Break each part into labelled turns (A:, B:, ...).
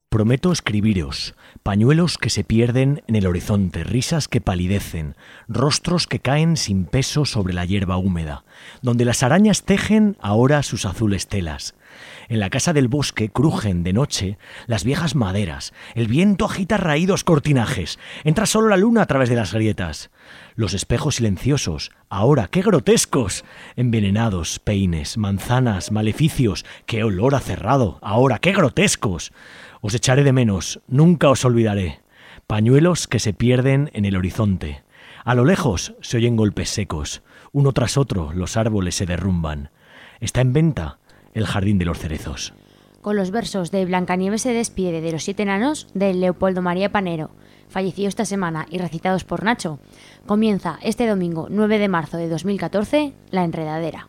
A: Prometo escribiros, pañuelos que se pierden en el horizonte, risas que palidecen, rostros que caen sin peso sobre la hierba húmeda, donde las arañas tejen ahora sus azules telas. En la casa del bosque crujen de noche las viejas maderas, el viento agita raídos cortinajes, entra solo la luna a través de las grietas. Los espejos silenciosos, ahora qué grotescos, envenenados, peines, manzanas, maleficios, qué olor a cerrado, ahora qué grotescos. Os echaré de menos, nunca os olvidaré. Pañuelos que se pierden en el horizonte. A lo lejos se oyen golpes secos. Uno tras otro los árboles se derrumban. Está en venta el jardín de los cerezos.
B: Con los versos de Blancanieves se despide de los 7 enanos de Leopoldo María Panero, fallecido esta semana, y recitados por Nacho, comienza este domingo 9 de marzo de 2014 La Enredadera.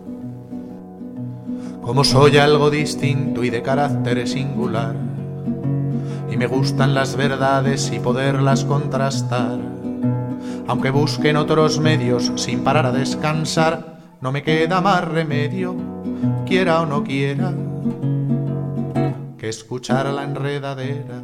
C: Como soy algo distinto y de carácter singular, y me gustan las verdades y poderlas contrastar, aunque busquen otros medios sin parar a descansar, no me queda más remedio, quiera o no quiera, que escuchar la enredadera.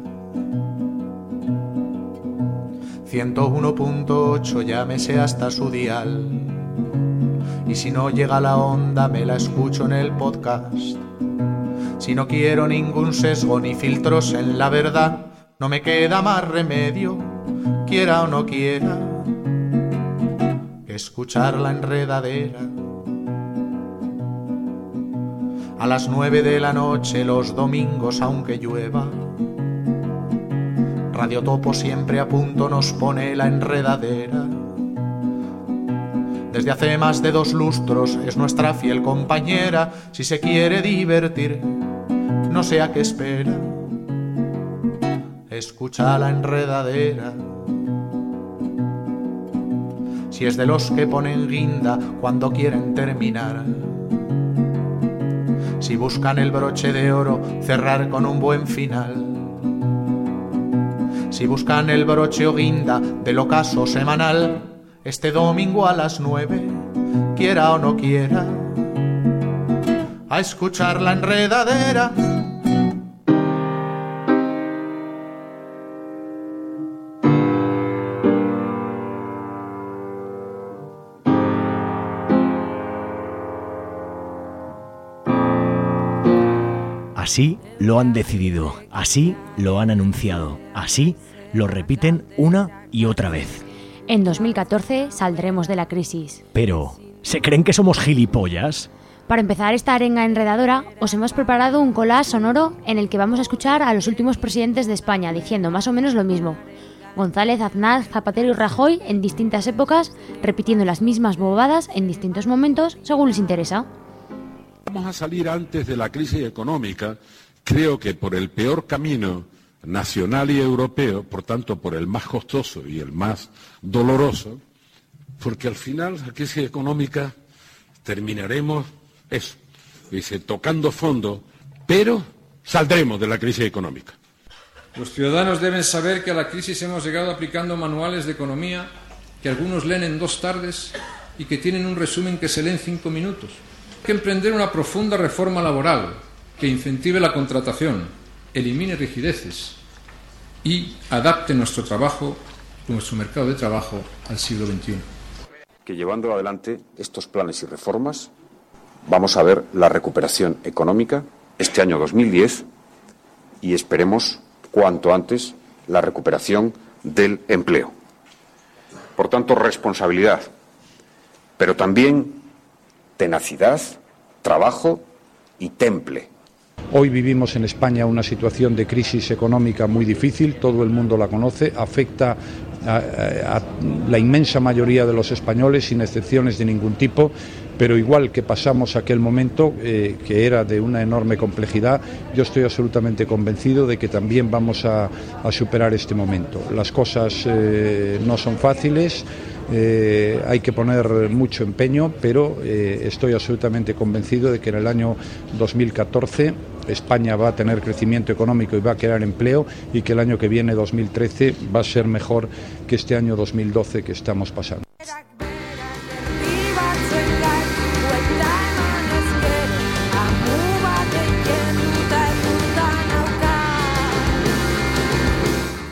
C: 101.8, llámese hasta su dial, y si no llega la onda me la escucho en el podcast. Si no quiero ningún sesgo ni filtros en la verdad, no me queda más remedio, quiera o no quiera, que escuchar la enredadera. A las 9 de la noche los domingos aunque llueva, Radio Topo siempre a punto nos pone la enredadera. Desde hace más de 2 lustros es nuestra fiel compañera. Si se quiere divertir, no sé a qué espera, escucha la enredadera. Si es de los que ponen guinda cuando quieren terminar, si buscan el broche de oro cerrar con un buen final, si buscan el broche o guinda del ocaso semanal, este domingo a las 9, quiera o no quiera, a escuchar la enredadera.
A: Así lo han decidido, así lo han anunciado, así lo repiten una y otra vez.
B: En 2014 saldremos de la crisis.
A: Pero, ¿se creen que somos gilipollas?
B: Para empezar esta arenga enredadora, os hemos preparado un collage sonoro en el que vamos a escuchar a los últimos presidentes de España diciendo más o menos lo mismo. González, Aznar, Zapatero y Rajoy en distintas épocas, repitiendo las mismas bobadas en distintos momentos según les interesa.
D: Vamos a salir antes de la crisis económica, creo que por el peor camino nacional y europeo, por tanto por el más costoso y el más doloroso, porque al final la crisis económica terminaremos eso, dice, tocando fondo, pero saldremos de la crisis económica.
E: Los ciudadanos deben saber que a la crisis hemos llegado aplicando manuales de economía que algunos leen en 2 tardes y que tienen un resumen que se lee en 5 minutos. Hay que emprender una profunda reforma laboral que incentive la contratación, elimine rigideces y adapte nuestro trabajo, nuestro mercado de trabajo al siglo XXI.
F: Que llevando adelante estos planes y reformas vamos a ver la recuperación económica este año 2010 y esperemos cuanto antes la recuperación del empleo. Por tanto, responsabilidad, pero también tenacidad, trabajo y temple.
G: Hoy vivimos en España una situación de crisis económica muy difícil, todo el mundo la conoce, afecta a la inmensa mayoría de los españoles sin excepciones de ningún tipo, pero igual que pasamos aquel momento que era de una enorme complejidad, yo estoy absolutamente convencido de que también vamos a superar este momento. Las cosas no son fáciles. Hay que poner mucho empeño, pero estoy absolutamente convencido de que en el año 2014 España va a tener crecimiento económico y va a crear empleo y que el año que viene, 2013, va a ser mejor que este año 2012 que estamos pasando.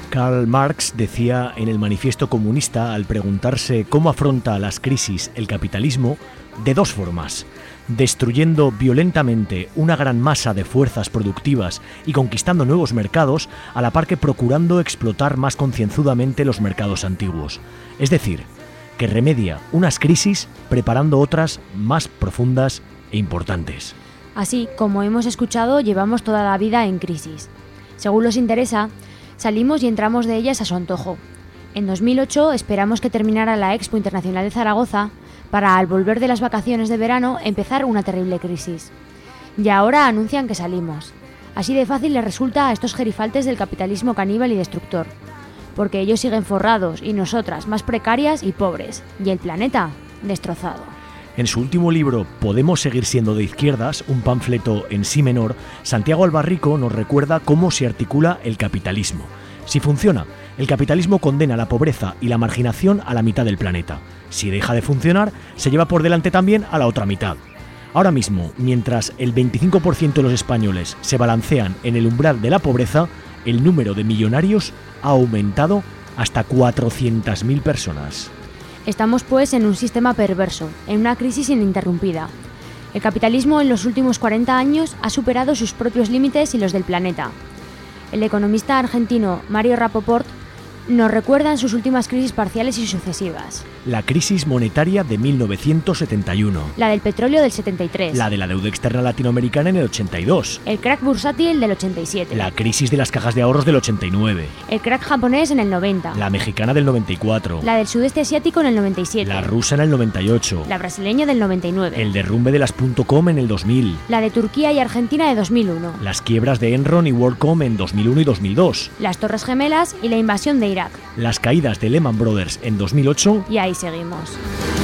A: Karl Marx decía en el Manifiesto Comunista, al preguntarse cómo afronta las crisis el capitalismo, de dos formas: destruyendo violentamente una gran masa de fuerzas productivas y conquistando nuevos mercados, a la par que procurando explotar más concienzudamente los mercados antiguos. Es decir, que remedia unas crisis preparando otras más profundas e importantes.
B: Así, como hemos escuchado, llevamos toda la vida en crisis. Según nos interesa, salimos y entramos de ellas a su antojo. En 2008 esperamos que terminara la Expo Internacional de Zaragoza para, al volver de las vacaciones de verano, empezar una terrible crisis. Y ahora anuncian que salimos. Así de fácil les resulta a estos gerifaltes del capitalismo caníbal y destructor. Porque ellos siguen forrados y nosotras más precarias y pobres. Y el planeta destrozado.
A: En su último libro, ¿Podemos seguir siendo de izquierdas?, un panfleto en sí menor, Santiago Albarrico nos recuerda cómo se articula el capitalismo. Si funciona, el capitalismo condena la pobreza y la marginación a la mitad del planeta. Si deja de funcionar, se lleva por delante también a la otra mitad. Ahora mismo, mientras el 25% de los españoles se balancean en el umbral de la pobreza, el número de millonarios ha aumentado hasta 400.000 personas.
B: Estamos pues en un sistema perverso, en una crisis ininterrumpida. El capitalismo en los últimos 40 años ha superado sus propios límites y los del planeta. El economista argentino Mario Rapoport nos recuerda en sus últimas crisis parciales y sucesivas.
A: La crisis monetaria de 1971.
B: La del petróleo del 73.
A: La de la deuda externa latinoamericana en el 82.
B: El crack bursátil del 87.
A: La crisis de las cajas de ahorros del 89.
B: El crack japonés en el 90.
A: La mexicana del 94.
B: La del sudeste asiático en el 97.
A: La rusa en el 98.
B: La brasileña del 99.
A: El derrumbe de las .com en el 2000.
B: La de Turquía y Argentina de 2001.
A: Las quiebras de Enron y WorldCom en 2001 y 2002.
B: Las Torres Gemelas y la invasión de Irak.
A: Las caídas de Lehman Brothers en 2008.
B: Y ahí seguimos.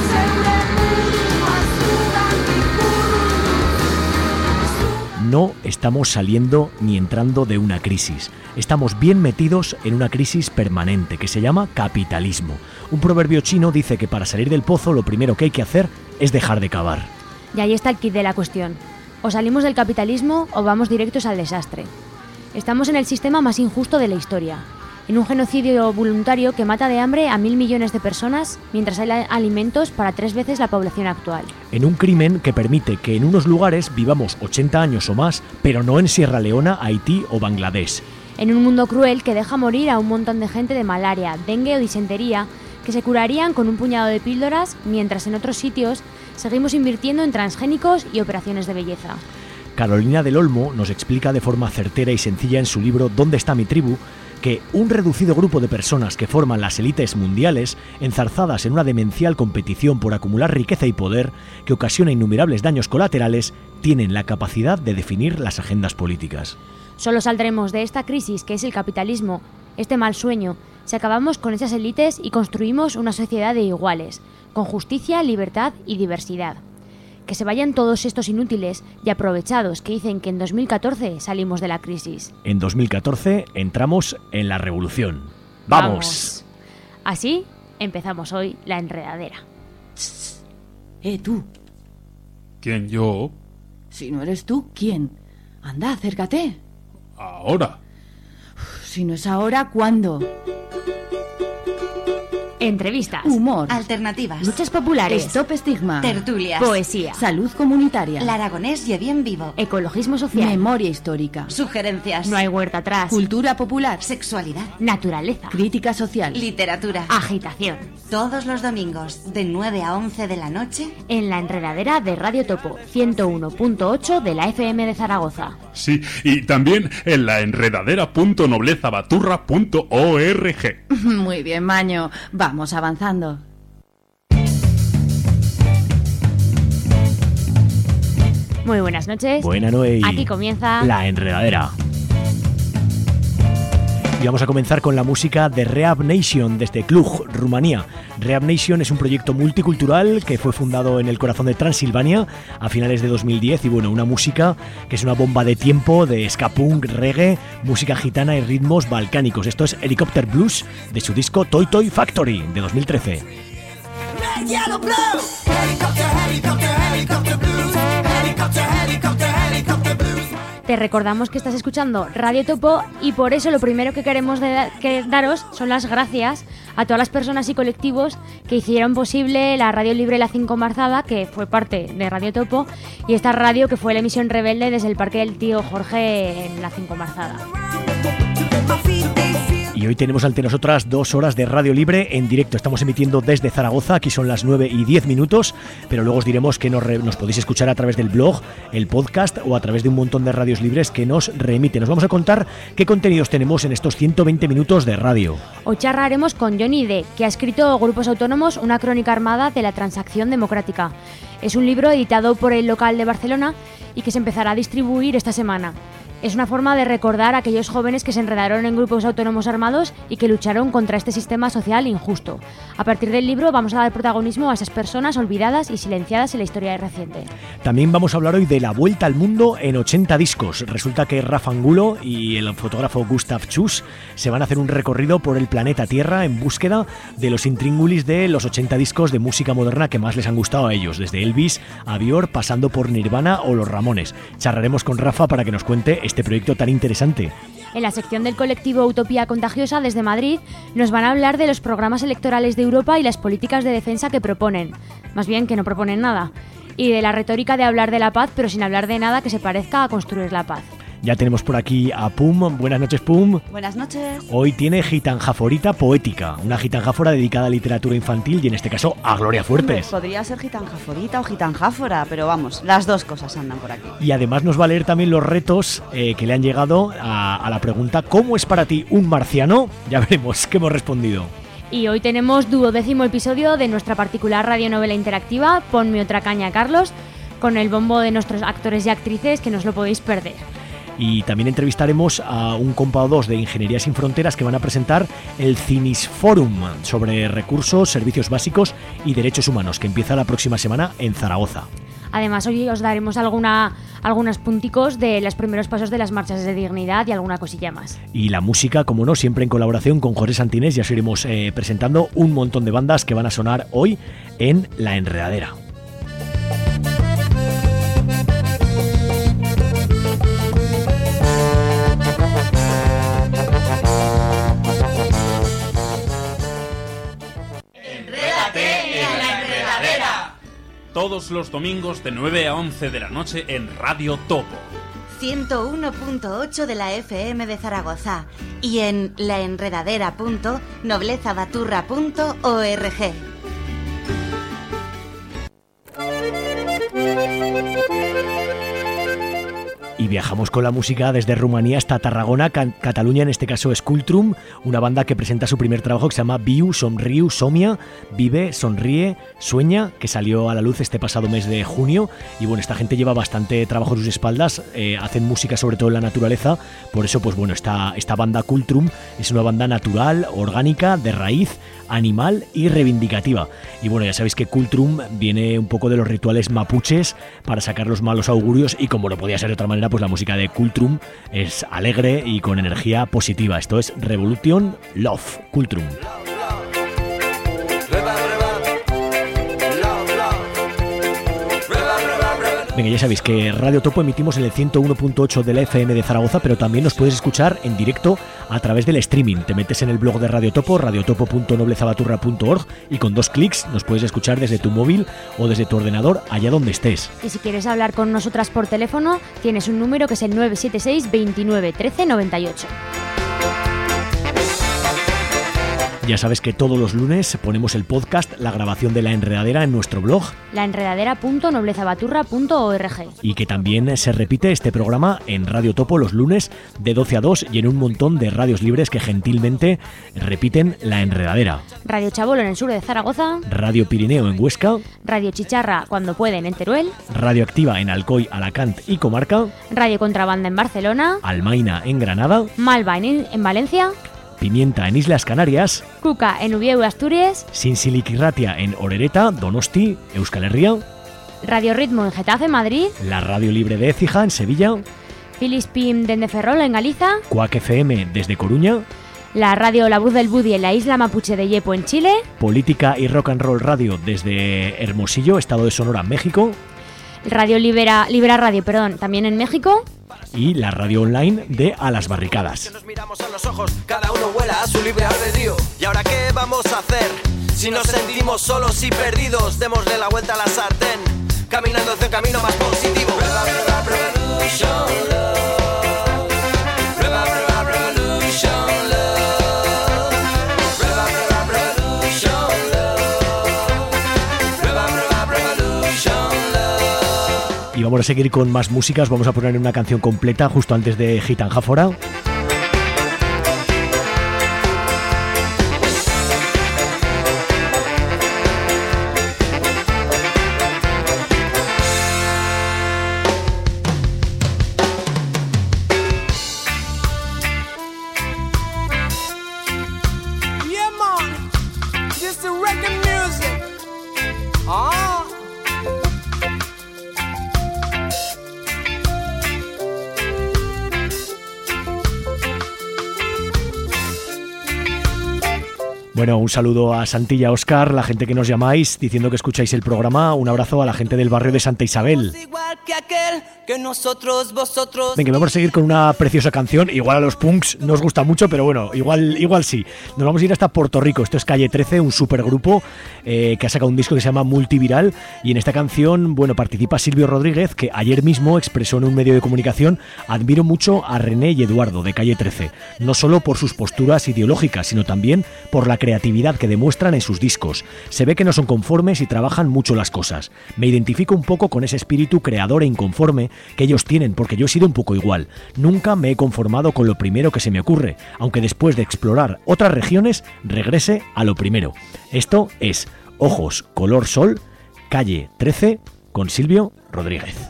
A: No estamos saliendo ni entrando de una crisis. Estamos bien metidos en una crisis permanente que se llama capitalismo. Un proverbio chino dice que para salir del pozo lo primero que hay que hacer es dejar de cavar.
B: Y ahí está el kit de la cuestión. O salimos del capitalismo o vamos directos al desastre. Estamos en el sistema más injusto de la historia. En un genocidio voluntario que mata de hambre a 1.000 millones de personas mientras hay alimentos para 3 veces la población actual.
A: En un crimen que permite que en unos lugares vivamos 80 años o más, pero no en Sierra Leona, Haití o Bangladesh.
B: En un mundo cruel que deja morir a un montón de gente de malaria, dengue o disentería que se curarían con un puñado de píldoras, mientras en otros sitios seguimos invirtiendo en transgénicos y operaciones de belleza.
A: Carolina del Olmo nos explica de forma certera y sencilla en su libro ¿Dónde está mi tribu?, que un reducido grupo de personas que forman las élites mundiales, enzarzadas en una demencial competición por acumular riqueza y poder que ocasiona innumerables daños colaterales, tienen la capacidad de definir las agendas políticas.
B: Solo saldremos de esta crisis que es el capitalismo, este mal sueño, si acabamos con esas élites y construimos una sociedad de iguales, con justicia, libertad y diversidad. Que se vayan todos estos inútiles y aprovechados que dicen que en 2014 salimos de la crisis.
A: En 2014 entramos en la revolución. ¡Vamos!
B: Así empezamos hoy la enredadera.
H: Tú.
D: ¿Quién, yo?
H: Si no eres tú, ¿quién? Anda, acércate.
D: Ahora.
H: Si no es ahora, ¿cuándo?
B: Entrevistas,
H: humor,
I: alternativas,
B: luchas populares,
H: stop estigma,
I: tertulias,
B: poesía,
H: salud comunitaria,
I: el aragonés y bien vivo,
B: ecologismo social,
H: memoria histórica,
I: sugerencias,
B: no hay huerta atrás,
H: cultura popular,
I: sexualidad,
B: naturaleza,
H: crítica social,
I: literatura,
B: agitación.
I: Todos los domingos de 9 a 11 de la noche
B: en la enredadera de Radio Topo 101.8 de la FM de Zaragoza.
J: Sí, y también en la enredadera.noblezabaturra.org.
H: Muy bien, Maño. Vamos avanzando.
B: Muy buenas noches.
A: Buena noche.
B: Aquí comienza
A: La Enredadera. Y vamos a comenzar con la música de Rehab Nation desde Cluj, Rumanía. Rehab Nation es un proyecto multicultural que fue fundado en el corazón de Transilvania a finales de 2010 y bueno, una música que es una bomba de tiempo de ska punk, reggae, música gitana y ritmos balcánicos. Esto es Helicopter Blues de su disco Toy Toy Factory de 2013.
B: Te recordamos que estás escuchando Radio Topo y por eso lo primero que queremos daros son las gracias a todas las personas y colectivos que hicieron posible la Radio Libre La 5 Marzada, que fue parte de Radio Topo, y esta radio que fue la emisión rebelde desde el Parque del Tío Jorge en La 5 Marzada.
A: Y hoy tenemos ante nosotras 2 horas de Radio Libre en directo. Estamos emitiendo desde Zaragoza, aquí son las 9:10, pero luego os diremos que nos podéis escuchar a través del blog, el podcast o a través de un montón de radios libres que nos remiten. Os vamos a contar qué contenidos tenemos en estos 120 minutos de radio.
B: Hoy charlaremos con Johnny D., que ha escrito Grupos Autónomos, una crónica armada de la transacción democrática. Es un libro editado por El Local de Barcelona y que se empezará a distribuir esta semana. Es una forma de recordar a aquellos jóvenes que se enredaron en grupos autónomos armados y que lucharon contra este sistema social injusto. A partir del libro vamos a dar protagonismo a esas personas olvidadas y silenciadas en la historia reciente.
A: También vamos a hablar hoy de la vuelta al mundo en 80 discos. Resulta que Rafa Angulo y el fotógrafo Gustav Schuss se van a hacer un recorrido por el planeta Tierra en búsqueda de los intríngulis de los 80 discos de música moderna que más les han gustado a ellos, desde Elvis a Björk, pasando por Nirvana o Los Ramones. Charlaremos con Rafa para que nos cuente este proyecto tan interesante.
B: En la sección del colectivo Utopía Contagiosa desde Madrid nos van a hablar de los programas electorales de Europa y las políticas de defensa que proponen, más bien que no proponen nada, y de la retórica de hablar de la paz pero sin hablar de nada que se parezca a construir la paz.
A: Ya tenemos por aquí a Pum. Buenas noches, Pum.
K: Buenas noches.
A: Hoy tiene Gitanjaforita Poética, una gitanjáfora dedicada a literatura infantil y en este caso a Gloria Fuertes.
K: Podría ser gitanjaforita o gitanjáfora, pero vamos, las dos cosas andan por aquí.
A: Y además nos va a leer también los retos que le han llegado a la pregunta ¿cómo es para ti un marciano? Ya veremos qué hemos respondido.
B: Y hoy tenemos 12º episodio de nuestra particular radionovela interactiva Ponme otra caña, Carlos, con el bombo de nuestros actores y actrices que no os lo podéis perder.
A: Y también entrevistaremos a un compa o dos de Ingeniería Sin Fronteras que van a presentar el Cinisforum sobre recursos, servicios básicos y derechos humanos, que empieza la próxima semana en Zaragoza.
B: Además, hoy os daremos algunos punticos de los primeros pasos de las marchas de dignidad y alguna cosilla más.
A: Y la música, como no, siempre en colaboración con Jorge Santines, ya os iremos presentando un montón de bandas que van a sonar hoy en La Enredadera.
J: Todos los domingos de 9 a 11 de la noche en Radio Topo.
I: 101.8 de la FM de Zaragoza y en laenredadera.noblezabaturra.org.
A: Y viajamos con la música desde Rumanía hasta Tarragona, Cataluña, en este caso es Cultrum, una banda que presenta su primer trabajo que se llama Viu, Somriu, Somia, Vive, Sonríe, Sueña, que salió a la luz este pasado mes de junio. Y bueno, esta gente lleva bastante trabajo en sus espaldas, hacen música sobre todo en la naturaleza, por eso pues bueno, esta banda Cultrum es una banda natural, orgánica, de raíz, animal y reivindicativa. Y bueno, ya sabéis que Cultrum viene un poco de los rituales mapuches para sacar los malos augurios y como no podía ser de otra manera, pues la música de Cultrum es alegre y con energía positiva. Esto es Revolution Love, Cultrum. Venga, ya sabéis que Radio Topo emitimos en el 101.8 de la FM de Zaragoza, pero también nos puedes escuchar en directo a través del streaming. Te metes en el blog de Radio Topo, radiotopo.noblezabaturra.org, y con 2 clics nos puedes escuchar desde tu móvil o desde tu ordenador, allá donde estés.
B: Y si quieres hablar con nosotras por teléfono, tienes un número que es el 976 29 13 98.
A: Ya sabes que todos los lunes ponemos el podcast, la grabación de La Enredadera en nuestro blog,
B: laenredadera.noblezabaturra.org,
A: y que también se repite este programa en Radio Topo los lunes de 12 a 2 y en un montón de radios libres que gentilmente repiten La Enredadera.
B: Radio Chabolo en el sur de Zaragoza,
A: Radio Pirineo en Huesca,
B: Radio Chicharra cuando pueden en Teruel,
A: Radio Activa en Alcoy, Alacant y Comarca,
B: Radio Contrabanda en Barcelona,
A: Almaina en Granada,
B: Malva en Valencia,
A: Pimienta en Islas Canarias,
B: Cuca en Ubieu, Asturias,
A: Sinsiliquirratia en Orereta, Donosti, Euskal Herria,
B: Radio Ritmo en Getafe, Madrid,
A: la Radio Libre de Écija en Sevilla,
B: Filispim de Ferrol en Galiza,
A: Cuac FM desde Coruña,
B: la Radio La Voz del Budi en la isla mapuche de Yepo en Chile,
A: Política y Rock and Roll Radio desde Hermosillo, estado de Sonora, México,
B: Radio Libera Radio, también en México,
A: y la radio online de A las Barricadas.
L: Nos miramos a los ojos, cada uno vuela a su libre albedrío. ¿Y ahora qué vamos a hacer? Si nos sentimos solos y perdidos, démosle la vuelta a la sartén, caminando hacia un camino más positivo. Prueba, prueba, revolution love. Prueba, prueba, revolution love. Prueba, prueba, revolution love. Prueba, prueba, revolution love.
A: Y vamos a seguir con más músicas, vamos a poner una canción completa justo antes de Gitanjáfora. Bueno, un saludo a Santilla, Óscar, la gente que nos llamáis diciendo que escucháis el programa. Un abrazo a la gente del barrio de Santa Isabel. Venga, vamos a seguir con una preciosa canción. Igual a los punks no os gusta mucho, pero bueno, igual sí. Nos vamos a ir hasta Puerto Rico. Esto es Calle 13, un supergrupo que ha sacado un disco que se llama Multiviral. Y en esta canción, bueno, participa Silvio Rodríguez, que ayer mismo expresó en un medio de comunicación: admiro mucho a René y Eduardo de Calle 13. No solo por sus posturas ideológicas, sino también por la creatividad que demuestran en sus discos. Se ve que no son conformes y trabajan mucho las cosas. Me identifico un poco con ese espíritu creador e inconforme que ellos tienen, porque yo he sido un poco igual. Nunca me he conformado con lo primero que se me ocurre, aunque después de explorar otras regiones regrese a lo primero. Esto es Ojos Color Sol, Calle 13, con Silvio Rodríguez.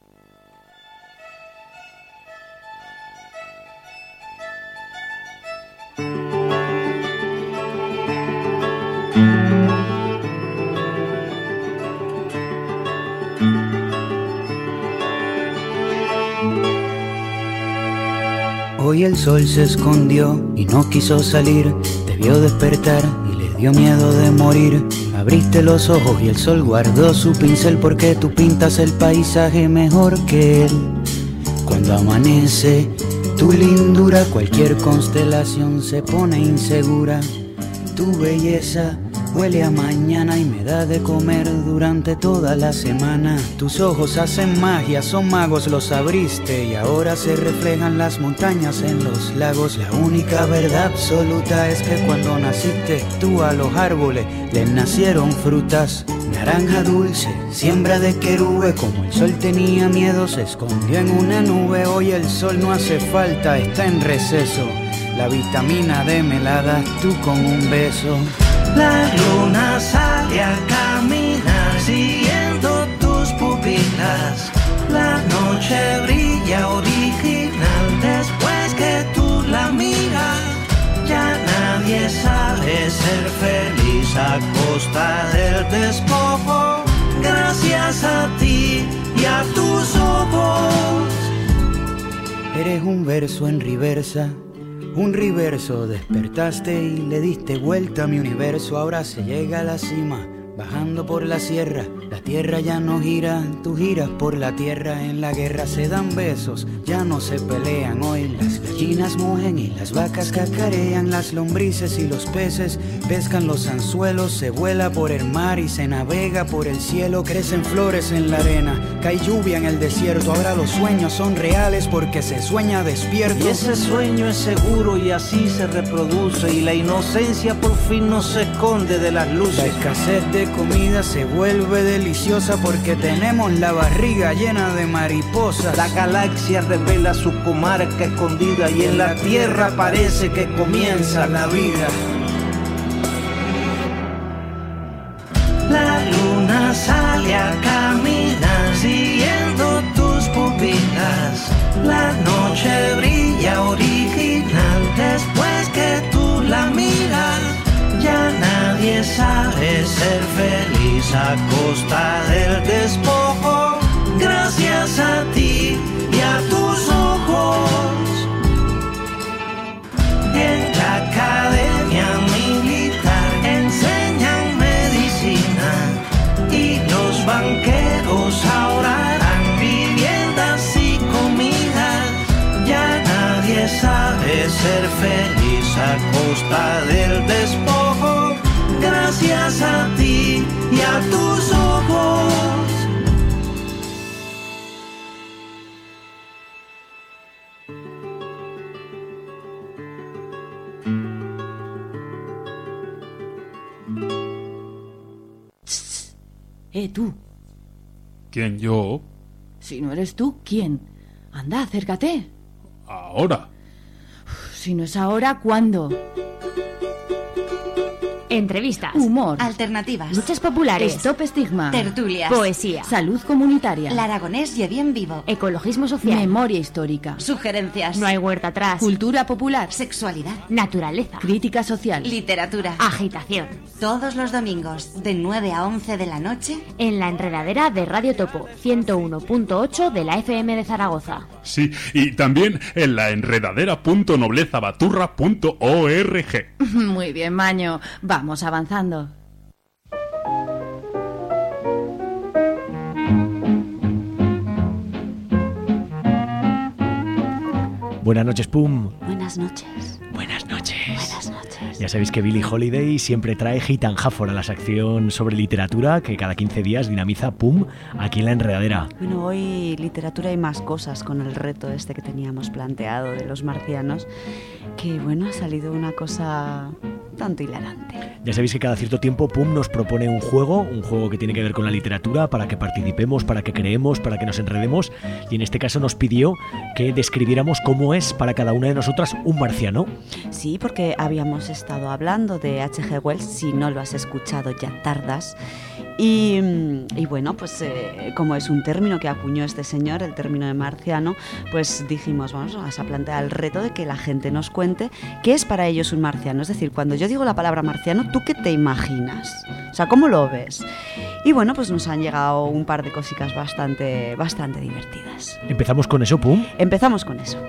M: Hoy el sol se escondió y no quiso salir, te vio despertar y le dio miedo de morir. Abriste los ojos y el sol guardó su pincel, porque tú pintas el paisaje mejor que él. Cuando amanece tu lindura, cualquier constelación se pone insegura. Tu belleza huele a mañana y me da de comer durante toda la semana. Tus ojos hacen magia, son magos, los abriste y ahora se reflejan las montañas en los lagos. La única verdad absoluta es que cuando naciste tú a los árboles les nacieron frutas. Naranja dulce, siembra de querube, como el sol tenía miedo se escondió en una nube. Hoy el sol no hace falta, está en receso. La vitamina D me la das tú con un beso.
N: La luna sale a caminar siguiendo tus pupilas. La noche brilla original después que tú la miras. Ya nadie sabe ser feliz a costa del despojo. Gracias a ti y a tus ojos.
M: Eres un verso en reversa. Un reverso, despertaste y le diste vuelta a mi universo. Ahora se llega a la cima, bajando por la sierra. La tierra ya no gira, tú giras por la tierra. En la guerra se dan besos, ya no se pelean. Hoy las gallinas mugen y las vacas cacarean. Las lombrices y los peces pescan los anzuelos. Se vuela por el mar y se navega por el cielo. Crecen flores en la arena, cae lluvia en el desierto. Ahora los sueños son reales porque se sueña despierto.
N: Y ese sueño es seguro y así se reproduce. Y la inocencia por fin no se esconde de las luces.
M: La escasez de comida se vuelve deliciosa porque tenemos la barriga llena de mariposas.
N: La galaxia revela su comarca escondida y en la tierra parece que comienza la vida. La luna sale a caminar siguiendo tus pupilas. La noche brilla original después que tú la miras. Ya nadie sabe ser feliz a costa del despojo. Gracias a ti y a tus ojos. En la academia militar enseñan medicina y los banqueros ahora harán viviendas y comida. Nadie sabe ser feliz a costa del despojo, gracias a ti y a tus ojos.
H: Tú.
D: ¿Quién, yo?
H: Si no eres tú, ¿quién? Anda, acércate.
D: Ahora.
H: Si no es ahora, ¿cuándo?
B: Entrevistas,
H: humor,
I: alternativas,
B: luchas populares,
H: stop estigma,
I: tertulias,
B: poesía,
H: salud comunitaria,
I: el aragonés y bien vivo,
B: ecologismo social,
H: memoria histórica,
I: sugerencias,
B: no hay huerta atrás,
H: cultura popular,
I: sexualidad,
B: naturaleza,
H: crítica social,
I: literatura,
B: agitación.
I: Todos los domingos de 9 a 11 de la noche
B: en la enredadera de Radio Topo 101.8 de la FM de Zaragoza.
D: Sí, y también en la enredadera.noblezabaturra.org.
H: Muy bien, Maño. Vamos avanzando.
A: Buenas noches, Pum.
K: Buenas noches.
A: Buenas noches.
K: Buenas noches.
A: Ya sabéis que Billie Holiday siempre trae Gitan Jáfora, la sección sobre literatura que cada 15 días dinamiza Pum aquí en la enredadera.
K: Bueno, hoy literatura y más cosas con el reto este que teníamos planteado de los marcianos, que bueno, ha salido una cosa tanto hilarante.
A: Ya sabéis que cada cierto tiempo Pum nos propone un juego que tiene que ver con la literatura, para que participemos, para que creemos, para que nos enredemos, y en este caso nos pidió que describiéramos cómo es para cada una de nosotras un marciano.
K: Sí, porque habíamos estado hablando de H.G. Wells, si no lo has escuchado ya tardas. Y bueno, pues como es un término que acuñó este señor, el término de marciano, pues dijimos, vamos a plantear el reto de que la gente nos cuente qué es para ellos un marciano. Es decir, cuando yo digo la palabra marciano, ¿tú qué te imaginas? O sea, ¿cómo lo ves? Y bueno, pues nos han llegado un par de cositas bastante divertidas.
A: ¿Empezamos con eso, Pum?
K: Empezamos con eso.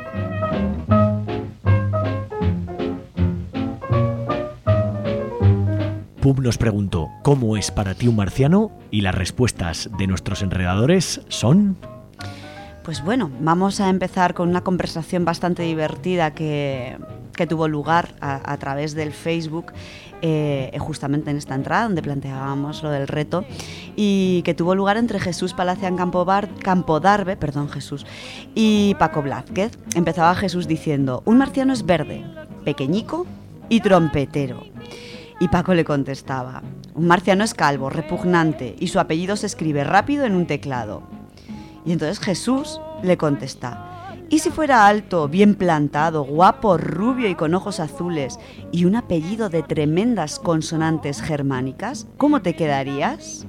A: Pum nos preguntó ¿cómo es para ti un marciano? Y las respuestas de nuestros enredadores son...
K: Pues bueno, vamos a empezar con una conversación bastante divertida que tuvo lugar a través del Facebook, justamente en esta entrada donde planteábamos lo del reto, y que tuvo lugar entre Jesús Palacián Campodarbe, y Paco Blázquez. Empezaba Jesús diciendo: un marciano es verde, pequeñico y trompetero. Y Paco le contestaba: un marciano es calvo, repugnante, y su apellido se escribe rápido en un teclado. Y entonces Jesús le contesta: ¿y si fuera alto, bien plantado, guapo, rubio y con ojos azules, y un apellido de tremendas consonantes germánicas? ¿Cómo te quedarías?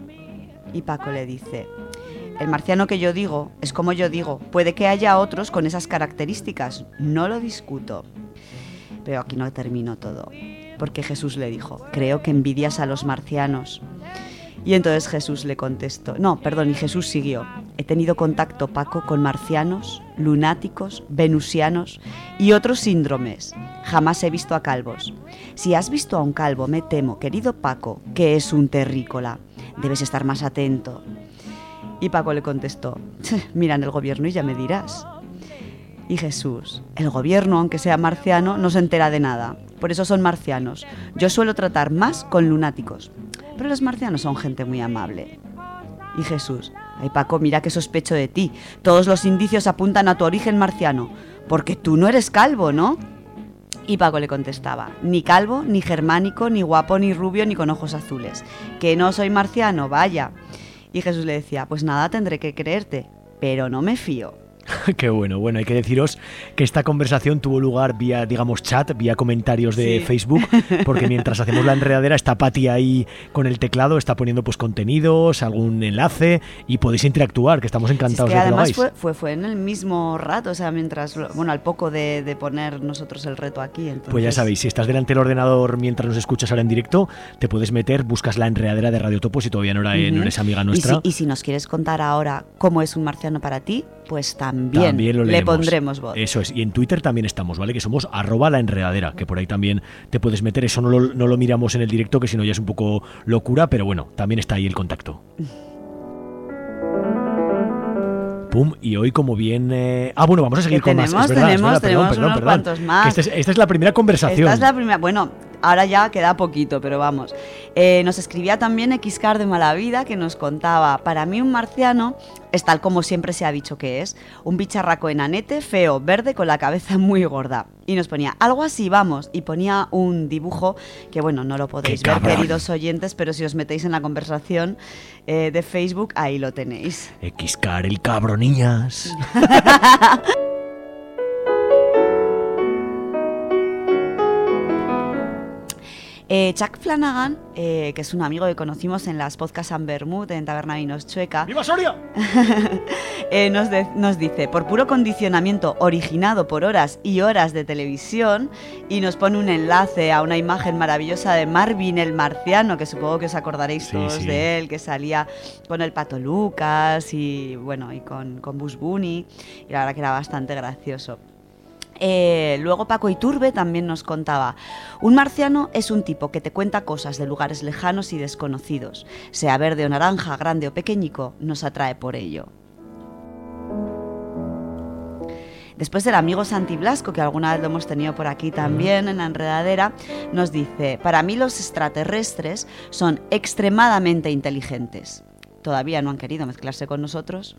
K: Y Paco le dice: el marciano que yo digo es como yo digo, puede que haya otros con esas características, no lo discuto. Pero aquí no terminó todo, porque Jesús le dijo: creo que envidias a los marcianos. Y entonces Jesús le contestó, y Jesús siguió: he tenido contacto, Paco, con marcianos, lunáticos, venusianos y otros síndromes. Jamás he visto a calvos. Si has visto a un calvo, me temo, querido Paco, que es un terrícola. Debes estar más atento. Y Paco le contestó: mira en el gobierno y ya me dirás. Y Jesús: el gobierno, aunque sea marciano, no se entera de nada. Por eso son marcianos. Yo suelo tratar más con lunáticos. Pero los marcianos son gente muy amable. Y Jesús: ay, Paco, mira que sospecho de ti. Todos los indicios apuntan a tu origen marciano. Porque tú no eres calvo, ¿no? Y Paco le contestaba: ni calvo, ni germánico, ni guapo, ni rubio, ni con ojos azules. Que no soy marciano, vaya. Y Jesús le decía: pues nada, tendré que creerte, pero no me fío.
A: Qué bueno. Bueno, hay que deciros que esta conversación tuvo lugar vía, digamos, chat, vía comentarios de Facebook, porque mientras hacemos la enredadera está Pati ahí con el teclado, está poniendo pues contenidos, algún enlace, y podéis interactuar, que estamos encantados
K: de que
A: lo
K: hagáis.
A: Además
K: fue en el mismo rato, o sea, mientras, bueno, al poco de poner nosotros el reto aquí. Entonces...
A: Pues ya sabéis, si estás delante del ordenador mientras nos escuchas ahora en directo, te puedes meter, buscas la enredadera de Radio Topo si todavía no eres amiga nuestra.
K: Y si nos quieres contar ahora cómo es un marciano para ti, pues también le pondremos voz.
A: Eso es, y en Twitter también estamos, ¿vale? Que somos @laenredadera, que por ahí también te puedes meter. Eso no lo miramos en el directo, que si no ya es un poco locura, pero bueno, también está ahí el contacto. Pum, y hoy como bien... bueno, vamos a seguir con más.
K: Tenemos unos cuantos más.
A: Esta es la primera conversación.
K: Esta es la primera... Bueno, ahora ya queda poquito, pero vamos. Nos escribía también Xcar de Malavida, que nos contaba: para mí un marciano es tal como siempre se ha dicho que es, un bicharraco enanete, feo, verde, con la cabeza muy gorda. Y nos ponía algo así, vamos, y ponía un dibujo que, bueno, no lo podéis ver, queridos oyentes, pero si os metéis en la conversación de Facebook, ahí lo tenéis.
A: Xcar el cabroniñas.
K: Chuck Flanagan, que es un amigo que conocimos en las podcasts San Bermud, en Taberna Vinos Chueca.
A: ¡Viva Soria!
K: Nos dice: por puro condicionamiento originado por horas y horas de televisión, y nos pone un enlace a una imagen maravillosa de Marvin el marciano, que supongo que os acordaréis todos de él, que salía con el Pato Lucas y bueno, y con Bugs Bunny, y la verdad que era bastante gracioso. Luego Paco Iturbe también nos contaba: un marciano es un tipo que te cuenta cosas de lugares lejanos y desconocidos, sea verde o naranja, grande o pequeñico, nos atrae por ello. Después el amigo Santi Blasco, que alguna vez lo hemos tenido por aquí también en la enredadera, nos dice: para mí los extraterrestres son extremadamente inteligentes. Todavía no han querido mezclarse con nosotros.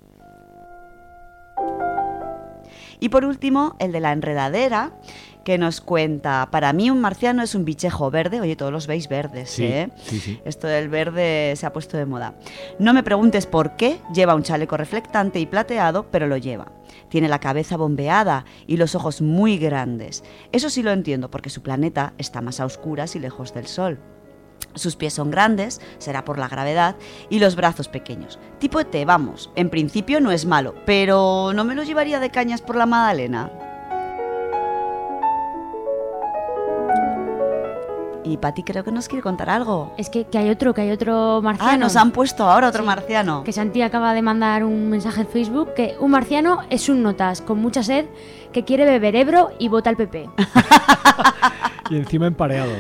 K: Y por último, el de la enredadera, que nos cuenta: para mí un marciano es un bichejo verde. Oye, todos los veis verdes,
A: sí.
K: Esto del verde se ha puesto de moda. No me preguntes por qué, lleva un chaleco reflectante y plateado, pero lo lleva. Tiene la cabeza bombeada y los ojos muy grandes. Eso sí lo entiendo, porque su planeta está más a oscuras y lejos del Sol. Sus pies son grandes, será por la gravedad, y los brazos pequeños. Tipo ET, vamos, en principio no es malo, pero ¿no me lo llevaría de cañas por la Madalena? Y Pati creo que nos quiere contar algo.
B: Es que hay otro marciano.
K: Ah, nos han puesto ahora otro marciano.
B: Que Santi acaba de mandar un mensaje en Facebook que un marciano es un notas con mucha sed que quiere beber Ebro y vota al PP.
A: Y encima empareado.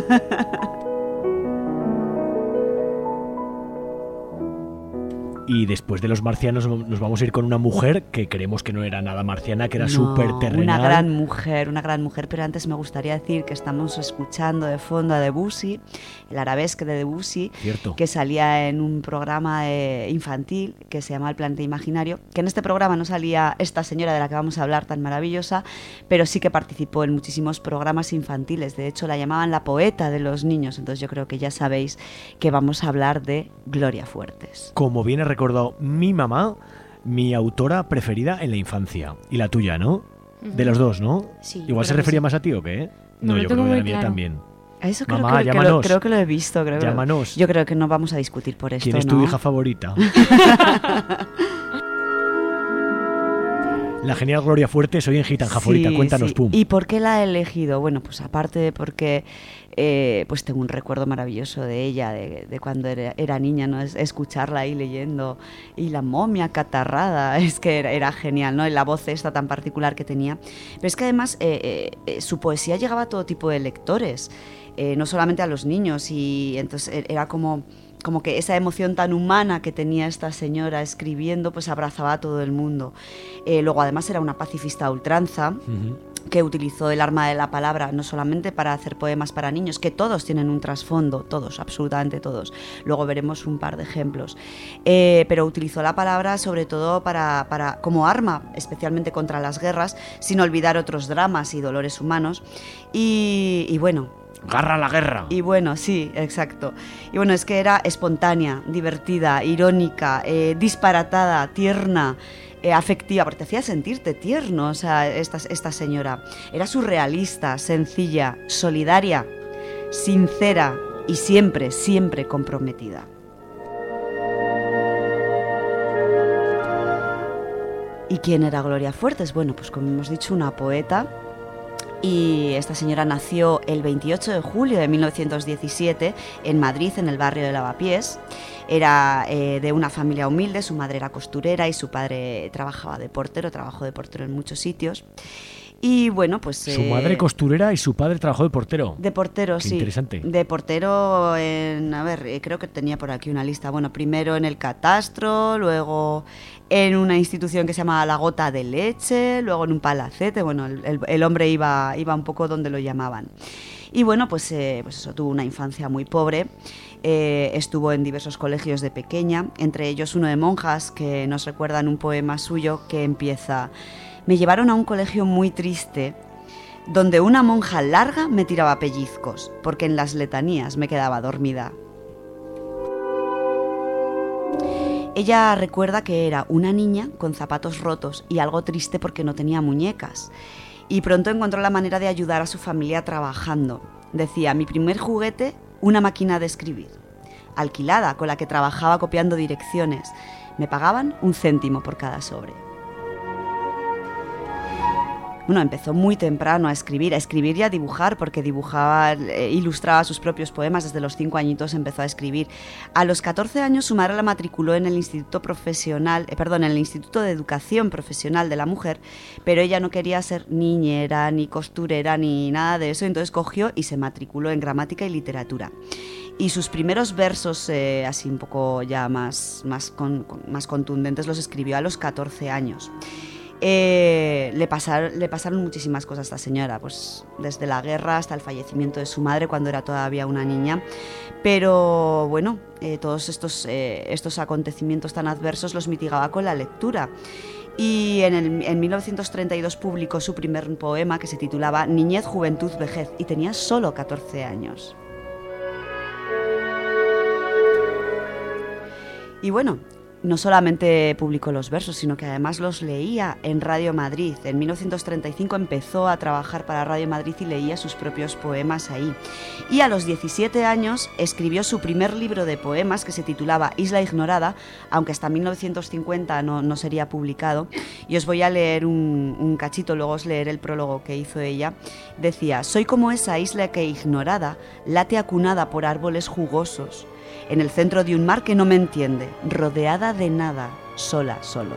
A: Y después de los marcianos nos vamos a ir con una mujer que creemos que no era nada marciana, que era súper terrenal.
K: Una gran mujer, pero antes me gustaría decir que estamos escuchando de fondo a Debussy, el arabesque de Debussy, que salía en un programa infantil que se llama El Planeta Imaginario, que en este programa no salía esta señora de la que vamos a hablar tan maravillosa, pero sí que participó en muchísimos programas infantiles. De hecho, la llamaban la poeta de los niños, entonces yo creo que ya sabéis que vamos a hablar de Gloria Fuertes.
A: Como viene recordado mi mamá, mi autora preferida en la infancia. Y la tuya, ¿no? De los dos, ¿no?
B: Sí.
A: Igual se refería más a ti, ¿o qué? No, yo creo que la mía también.
K: A eso
A: Mamá,
K: creo que lo he visto.
A: Llámanos.
K: Yo creo que no vamos a discutir por esto,
A: ¿Quién es tu hija favorita? La genial Gloria Fuertes, hoy en Gitanja Favorita. Cuéntanos, Pum.
K: ¿Y por qué la he elegido? Bueno, pues aparte de porque pues tengo un recuerdo maravilloso de ella, de cuando era niña, ¿no? Escucharla ahí leyendo, y la momia catarrada, es que era genial, ¿no? Y la voz esta tan particular que tenía. Pero es que además su poesía llegaba a todo tipo de lectores, no solamente a los niños, y entonces era como que esa emoción tan humana que tenía esta señora escribiendo, pues abrazaba a todo el mundo. Luego además era una pacifista a ultranza, que utilizó el arma de la palabra no solamente para hacer poemas para niños, que todos tienen un trasfondo, todos, absolutamente todos. Luego veremos un par de ejemplos. Pero utilizó la palabra sobre todo como arma, especialmente contra las guerras, sin olvidar otros dramas y dolores humanos. Y bueno...
A: ¡Garra la guerra!
K: Y bueno, sí, exacto. Y bueno, es que era espontánea, divertida, irónica, disparatada, tierna, afectiva, porque te hacía sentirte tierno, o sea, esta señora. Era surrealista, sencilla, solidaria, sincera y siempre, siempre comprometida. ¿Y quién era Gloria Fuertes? Bueno, pues como hemos dicho, una poeta. Y esta señora nació el 28 de julio de 1917 en Madrid, en el barrio de Lavapiés. Era de una familia humilde, su madre era costurera y su padre trabajó de portero en muchos sitios. Y bueno, pues...
A: Su madre costurera y su padre trabajó de portero.
K: De portero,
A: Qué
K: sí.
A: Interesante.
K: De portero en... A ver, creo que tenía por aquí una lista. Bueno, primero en el Catastro, luego en una institución que se llamaba La Gota de Leche, luego en un palacete. Bueno, el hombre iba un poco donde lo llamaban. Y bueno, pues eso, tuvo una infancia muy pobre. Estuvo en diversos colegios de pequeña, entre ellos uno de monjas, que nos recuerdan un poema suyo que empieza: me llevaron a un colegio muy triste, donde una monja larga me tiraba pellizcos, porque en las letanías me quedaba dormida. Ella recuerda que era una niña con zapatos rotos y algo triste porque no tenía muñecas. Y pronto encontró la manera de ayudar a su familia trabajando. Decía: mi primer juguete, una máquina de escribir, alquilada, con la que trabajaba copiando direcciones. Me pagaban 1 céntimo por cada sobre. Bueno, empezó muy temprano a escribir y a dibujar, porque dibujaba, ilustraba sus propios poemas. Desde los 5 añitos empezó a escribir. A los 14 años su madre la matriculó en el Instituto en el Instituto de Educación Profesional de la Mujer, pero ella no quería ser niñera, ni costurera, ni nada de eso, entonces cogió y se matriculó en gramática y literatura. Y sus primeros versos, así un poco ya más contundentes, los escribió a los 14 años. Le pasaron muchísimas cosas a esta señora, pues desde la guerra hasta el fallecimiento de su madre cuando era todavía una niña. Pero bueno, todos estos acontecimientos tan adversos los mitigaba con la lectura. Y en 1932 publicó su primer poema, que se titulaba Niñez, Juventud, Vejez, y tenía solo 14 años. Y bueno, no solamente publicó los versos, sino que además los leía en Radio Madrid. En 1935 empezó a trabajar para Radio Madrid y leía sus propios poemas ahí. Y a los 17 años escribió su primer libro de poemas, que se titulaba Isla Ignorada, aunque hasta 1950 no sería publicado. Y os voy a leer un cachito, luego os leeré el prólogo que hizo ella. Decía: soy como esa isla que ignorada late acunada por árboles jugosos, en el centro de un mar que no me entiende, rodeada de nada, sola, solo.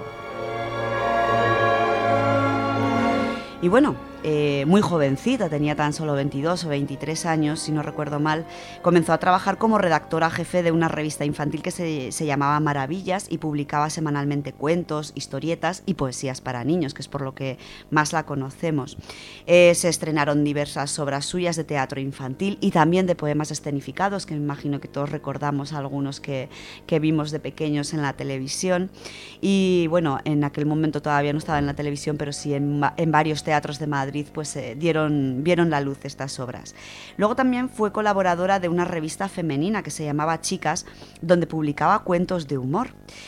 K: Y bueno, muy jovencita, tenía tan solo 22 o 23 años, si no recuerdo mal, comenzó a trabajar como redactora jefe de una revista infantil que se llamaba Maravillas y publicaba semanalmente cuentos, historietas y poesías para niños, que es por lo que más la conocemos. Se estrenaron diversas obras suyas de teatro infantil y también de poemas escenificados, que me imagino que todos recordamos algunos que vimos de pequeños en la televisión. Y bueno, en aquel momento todavía no estaba en la televisión, pero sí en varios teatros de Madrid pues vieron la luz estas obras. Luego también fue colaboradora de una revista femenina que se llamaba Chicas, donde publicaba cuentos de humor.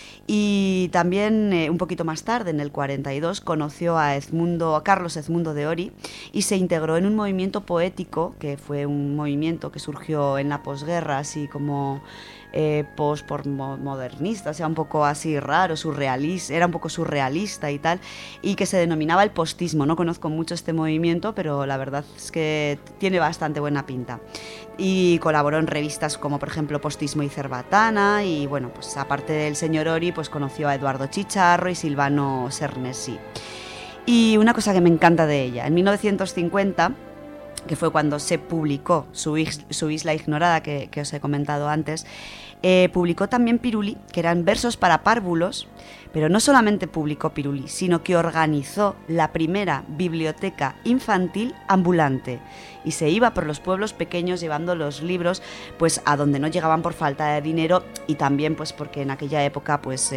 K: Y también un poquito más tarde, en el 42, conoció a Carlos Edmundo de Ory y se integró en un movimiento poético, que fue un movimiento que surgió en la posguerra, así como postmodernista, o sea, un poco así raro, surrealista, era un poco surrealista y tal, y que se denominaba el postismo. No conozco mucho este movimiento, pero la verdad es que tiene bastante buena pinta. Y colaboró en revistas como, por ejemplo, Postismo y Cerbatana, y bueno, pues aparte del señor Ory, pues conoció a Eduardo Chicharro y Silvano Sernesi. Y una cosa que me encanta de ella, en 1950, que fue cuando se publicó su Isla Ignorada, que os he comentado antes, publicó también Piruli, que eran versos para párvulos, pero no solamente publicó Piruli, sino que organizó la primera biblioteca infantil ambulante y se iba por los pueblos pequeños llevando los libros pues a donde no llegaban por falta de dinero, y también pues porque en aquella época pues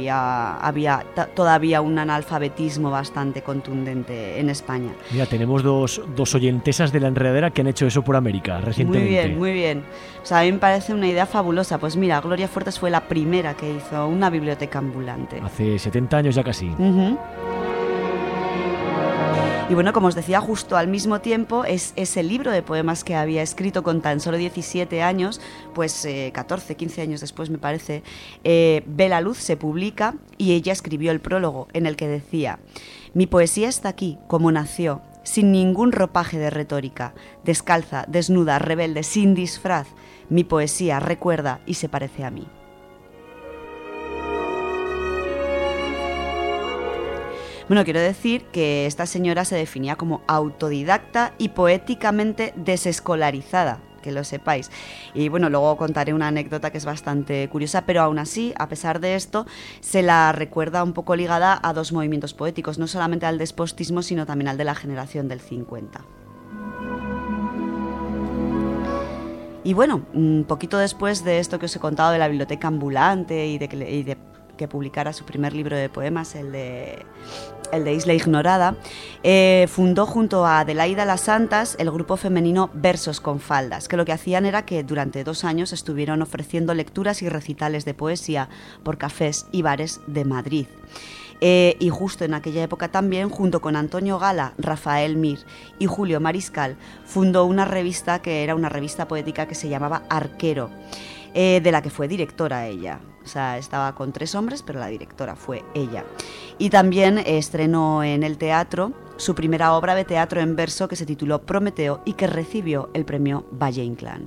K: había todavía un analfabetismo bastante contundente en España.
A: Mira, tenemos dos oyentesas de La Enredadera que han hecho eso por América recientemente.
K: Muy bien. O sea, a mí me parece una idea fabulosa. Pues mira, Gloria Fuertes fue la primera que hizo una biblioteca ambulante.
A: Hace 70 años ya casi.
K: Uh-huh. Y bueno, como os decía, justo al mismo tiempo es ese libro de poemas que había escrito con tan solo 17 años, pues 14, 15 años después me parece, ve la luz, se publica, y ella escribió el prólogo en el que decía: mi poesía está aquí, como nació, sin ningún ropaje de retórica, descalza, desnuda, rebelde, sin disfraz. Mi poesía recuerda y se parece a mí. Bueno, quiero decir que esta señora se definía como autodidacta y poéticamente desescolarizada, que lo sepáis. Y bueno, luego contaré una anécdota que es bastante curiosa, pero aún así, a pesar de esto, se la recuerda un poco ligada a dos movimientos poéticos, no solamente al despostismo, sino también al de la generación del 50. Y bueno, un poquito después de esto que os he contado de la biblioteca ambulante y de que publicara su primer libro de poemas, el de Isla Ignorada, fundó junto a Adelaida Las Santas el grupo femenino Versos con Faldas, que lo que hacían era que durante 2 años estuvieron ofreciendo lecturas y recitales de poesía por cafés y bares de Madrid. Y justo en aquella época también, junto con Antonio Gala, Rafael Mir y Julio Mariscal, fundó una revista que era una revista poética que se llamaba Arquero, de la que fue directora ella. O sea, estaba con 3 hombres, pero la directora fue ella. Y también estrenó en el teatro su primera obra de teatro en verso que se tituló Prometeo y que recibió el premio Valle Inclán.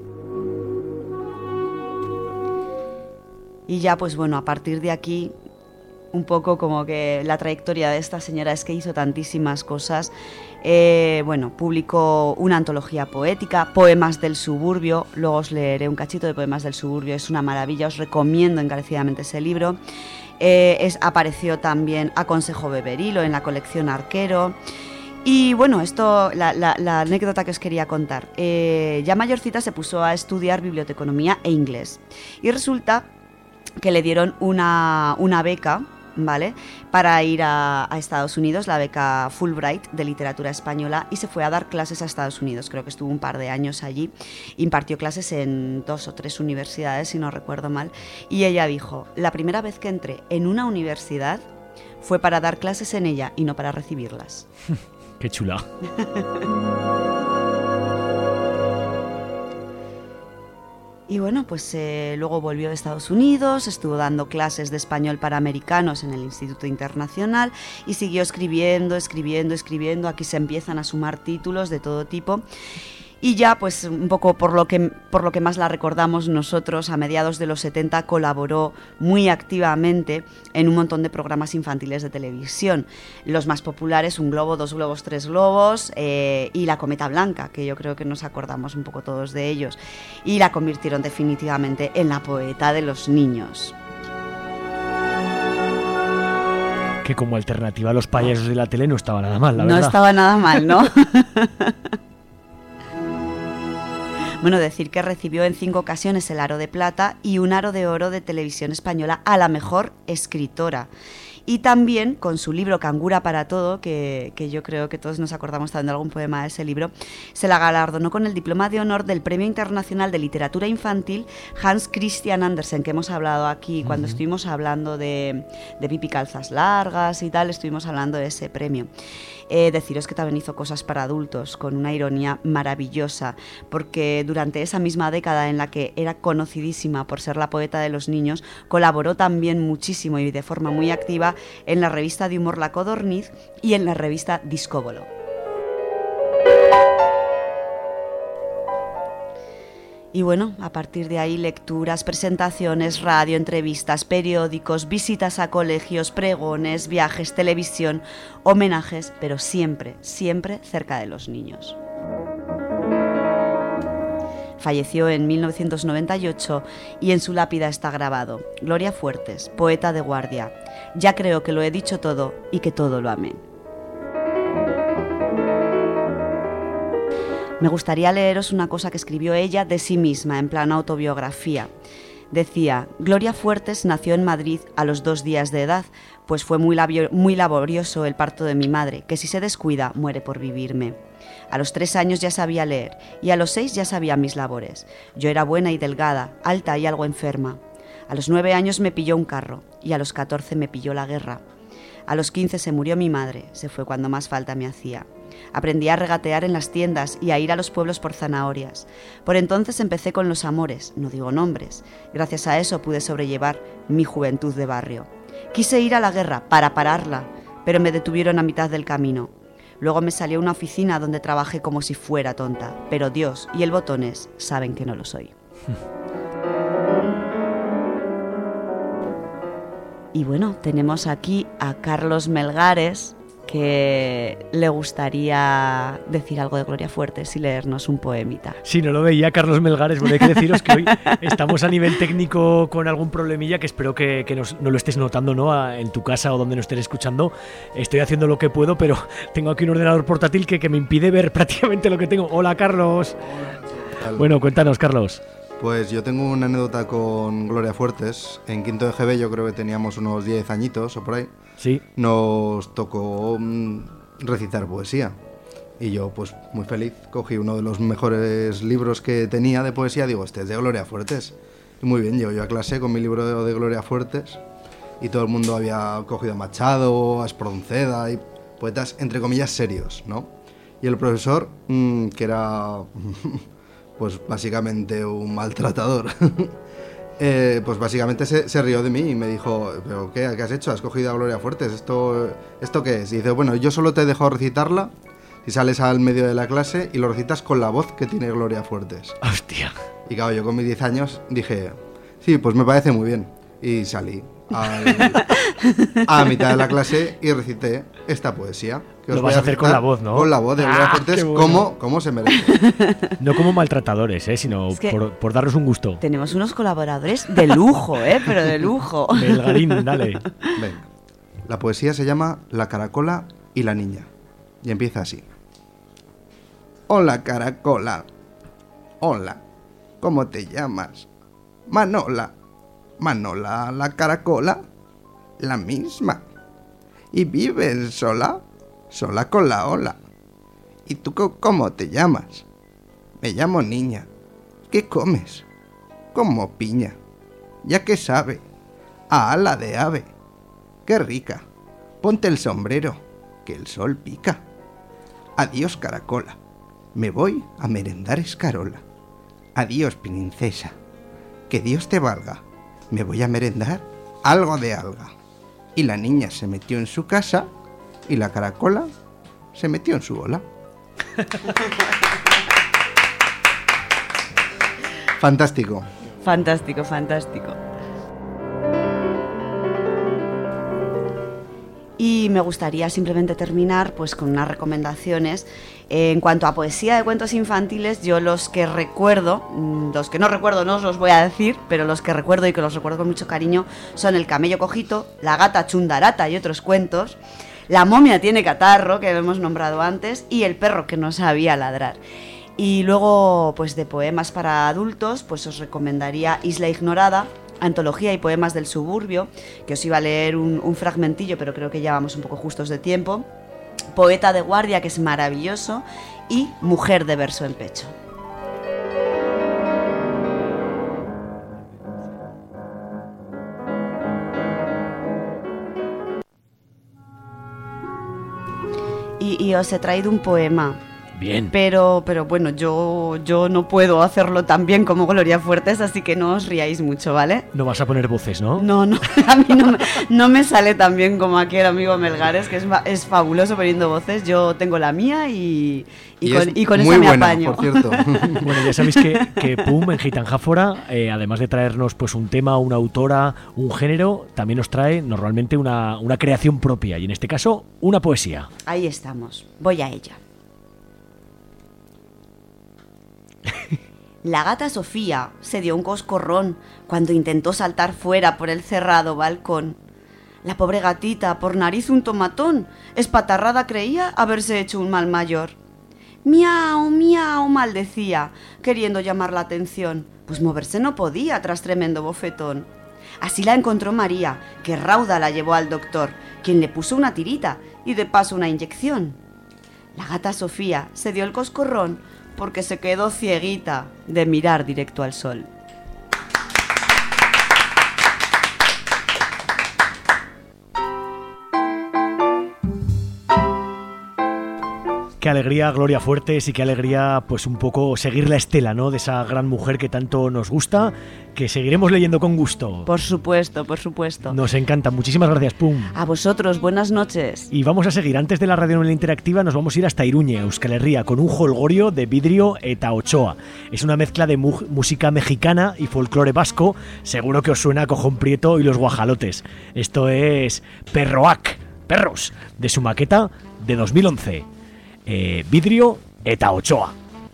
K: Y ya, pues bueno, a partir de aquí, un poco como que la trayectoria de esta señora es que hizo tantísimas cosas. Bueno, publicó una antología poética, Poemas del Suburbio, luego os leeré un cachito de Poemas del Suburbio, es una maravilla, os recomiendo encarecidamente ese libro. Apareció también A Consejo Beberilo en la colección Arquero. Y bueno, esto, la anécdota que os quería contar. Ya mayorcita se puso a estudiar biblioteconomía e inglés. Y resulta que le dieron una beca, ¿vale?, para ir a Estados Unidos, la beca Fulbright de literatura española, y se fue a dar clases a Estados Unidos. Creo que estuvo un par de años allí, impartió clases en 2 o 3 universidades, si no recuerdo mal, y ella dijo, la primera vez que entré en una universidad fue para dar clases en ella y no para recibirlas.
A: Qué chula.
K: Y bueno, pues luego volvió de Estados Unidos, estuvo dando clases de español para americanos en el Instituto Internacional y siguió escribiendo. Aquí se empiezan a sumar títulos de todo tipo. Y ya, pues un poco por lo que más la recordamos nosotros, a mediados de los 70 colaboró muy activamente en un montón de programas infantiles de televisión. Los más populares, Un globo, 2 globos, 3 globos, y La cometa blanca, que yo creo que nos acordamos un poco todos de ellos. Y la convirtieron definitivamente en la poeta de los niños.
A: Que como alternativa a los payasos de la tele no estaba nada mal, la verdad.
K: No estaba nada mal, ¿no? Bueno, decir que recibió en 5 ocasiones el Aro de Plata y un Aro de Oro de Televisión Española a la mejor escritora. Y también con su libro Cangura para todo, que yo creo que todos nos acordamos también de algún poema de ese libro, se la galardonó con el diploma de honor del Premio Internacional de Literatura Infantil Hans Christian Andersen, que hemos hablado aquí cuando estuvimos hablando de Pipi Calzas Largas y tal, estuvimos hablando de ese premio. Deciros que también hizo cosas para adultos con una ironía maravillosa, porque durante esa misma década en la que era conocidísima por ser la poeta de los niños, colaboró también muchísimo y de forma muy activa en la revista de humor La Codorniz y en la revista Discóbolo. Y bueno, a partir de ahí lecturas, presentaciones, radio, entrevistas, periódicos, visitas a colegios, pregones, viajes, televisión, homenajes, pero siempre, siempre cerca de los niños. Falleció en 1998 y en su lápida está grabado: Gloria Fuertes, poeta de guardia. Ya creo que lo he dicho todo y que todo lo amé. Me gustaría leeros una cosa que escribió ella de sí misma, en plan autobiografía. Decía: Gloria Fuertes nació en Madrid a los 2 días de edad, pues fue muy laborioso el parto de mi madre, que si se descuida muere por vivirme. A los 3 años ya sabía leer y a los 6 ya sabía mis labores. Yo era buena y delgada, alta y algo enferma. A los 9 años me pilló un carro y a los 14 me pilló la guerra. A los 15 se murió mi madre, se fue cuando más falta me hacía. Aprendí a regatear en las tiendas y a ir a los pueblos por zanahorias. Por entonces empecé con los amores, no digo nombres. Gracias a eso pude sobrellevar mi juventud de barrio. Quise ir a la guerra para pararla, pero me detuvieron a mitad del camino. Luego me salió a una oficina donde trabajé como si fuera tonta, pero Dios y el Botones saben que no lo soy. Y bueno, tenemos aquí a Carlos Melgares, que le gustaría decir algo de Gloria Fuertes y leernos un poemita.
A: Sí, no lo veía Carlos Melgares. Bueno, hay que deciros que hoy estamos a nivel técnico con algún problemilla que espero que no lo estés notando, ¿no? En tu casa o donde nos estés escuchando. Estoy haciendo lo que puedo, pero tengo aquí un ordenador portátil que me impide ver prácticamente lo que tengo. Hola, Carlos. Hola. Bueno, cuéntanos, Carlos.
O: Pues yo tengo una anécdota con Gloria Fuertes. En quinto de GB yo creo que teníamos unos 10 añitos o por ahí.
A: Sí.
O: Nos tocó recitar poesía. Y yo, pues muy feliz, cogí uno de los mejores libros que tenía de poesía. Digo, este es de Gloria Fuertes. Y muy bien, yo a clase con mi libro de Gloria Fuertes. Y todo el mundo había cogido a Machado, a Espronceda y poetas, entre comillas, serios, ¿no? Y el profesor, que era... pues básicamente un maltratador, pues básicamente se rió de mí y me dijo, ¿pero qué has hecho? ¿Has cogido a Gloria Fuertes? ¿Esto qué es? Y dice, bueno, yo solo te dejo recitarla si sales al medio de la clase y lo recitas con la voz que tiene Gloria Fuertes.
A: ¡Hostia!
O: Y claro, yo con mis 10 años dije, sí, pues me parece muy bien. Y salí a mitad de la clase y recité esta poesía. Que
A: lo vas a hacer con la voz, ¿no?
O: Con la voz de Gloria Fuertes, bueno. como se merece.
A: No como maltratadores, sino es por darnos un gusto.
K: Tenemos unos colaboradores de lujo, pero de lujo.
A: Melgarín, dale.
O: Venga. La poesía se llama La caracola y la niña. Y empieza así. Hola, caracola. Hola. ¿Cómo te llamas? Manola. Manola, la caracola. La misma. ¿Y vives sola? Sola con la ola. ¿Y tú cómo te llamas? Me llamo niña. ¿Qué comes? Como piña. ¿Ya que sabe? A ala de ave. ¡Qué rica! Ponte el sombrero, que el sol pica. Adiós, caracola. Me voy a merendar escarola. Adiós, princesa. Que Dios te valga. Me voy a merendar algo de alga. Y la niña se metió en su casa y la caracola se metió en su ola. Fantástico.
K: Fantástico, fantástico. Y me gustaría simplemente terminar pues con unas recomendaciones. En cuanto a poesía de cuentos infantiles, yo los que recuerdo, los que no recuerdo no os los voy a decir, pero los que recuerdo y que los recuerdo con mucho cariño son El camello cojito, La gata chundarata y otros cuentos, La momia tiene catarro, que lo hemos nombrado antes, y El perro que no sabía ladrar. Y luego, pues de poemas para adultos, pues os recomendaría Isla ignorada, Antología y poemas del suburbio, que os iba a leer un fragmentillo, pero creo que ya vamos un poco justos de tiempo. Poeta de guardia, que es maravilloso, y Mujer de verso en pecho. Y os he traído un poema.
A: Bien.
K: Pero bueno, yo no puedo hacerlo tan bien como Gloria Fuertes, así que no os riáis mucho, ¿vale?
A: No vas a poner voces, ¿no?
K: No, a mí no me sale tan bien como aquí el amigo Melgares, que es fabuloso poniendo voces. Yo tengo la mía y con esa me apaño.
O: Por cierto.
A: Bueno, ya sabéis que Pum en Gitanjáfora, además de traernos pues un tema, una autora, un género, también nos trae normalmente una creación propia, y en este caso una poesía.
K: Ahí estamos, voy a ella. La gata Sofía se dio un coscorrón cuando intentó saltar fuera por el cerrado balcón. La pobre gatita, por nariz un tomatón, espatarrada creía haberse hecho un mal mayor. Miau, miau, maldecía, queriendo llamar la atención, pues moverse no podía tras tremendo bofetón. Así la encontró María, que rauda la llevó al doctor, quien le puso una tirita y de paso una inyección. La gata Sofía se dio el coscorrón porque se quedó cieguita de mirar directo al sol.
A: Qué qué alegría, Gloria Fuertes, y qué alegría pues un poco seguir la estela, ¿no?, de esa gran mujer que tanto nos gusta, que seguiremos leyendo con gusto.
K: Por supuesto, por supuesto.
A: Nos encanta. Muchísimas gracias, Pum.
K: A vosotros, buenas noches.
A: Y vamos a seguir. Antes de la radionovela interactiva nos vamos a ir hasta Iruña, Euskal Herria, con un jolgorio de Vidrio eta Ochoa. Es una mezcla de música mexicana y folclore vasco. Seguro que os suena a Cojón Prieto y los Guajalotes. Esto es Perroac, Perros, de su maqueta de 2011. Vidrio eta Ochoa.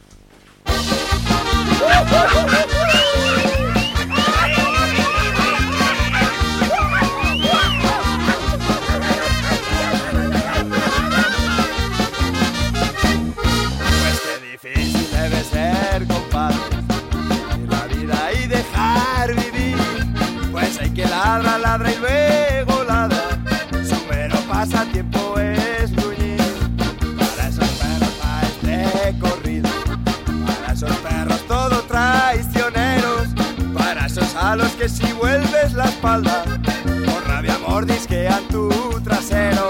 P: Pues qué difícil debe ser, compadre, vivir la vida y dejar vivir. Pues hay que ladra, ladra y luego ladra. Su mero pasatiempo es gruñir. Para esos perros va este corrido. Para esos perros todo traicioneros. Para esos a los que si vuelves la espalda, por rabia mordisquean tu trasero.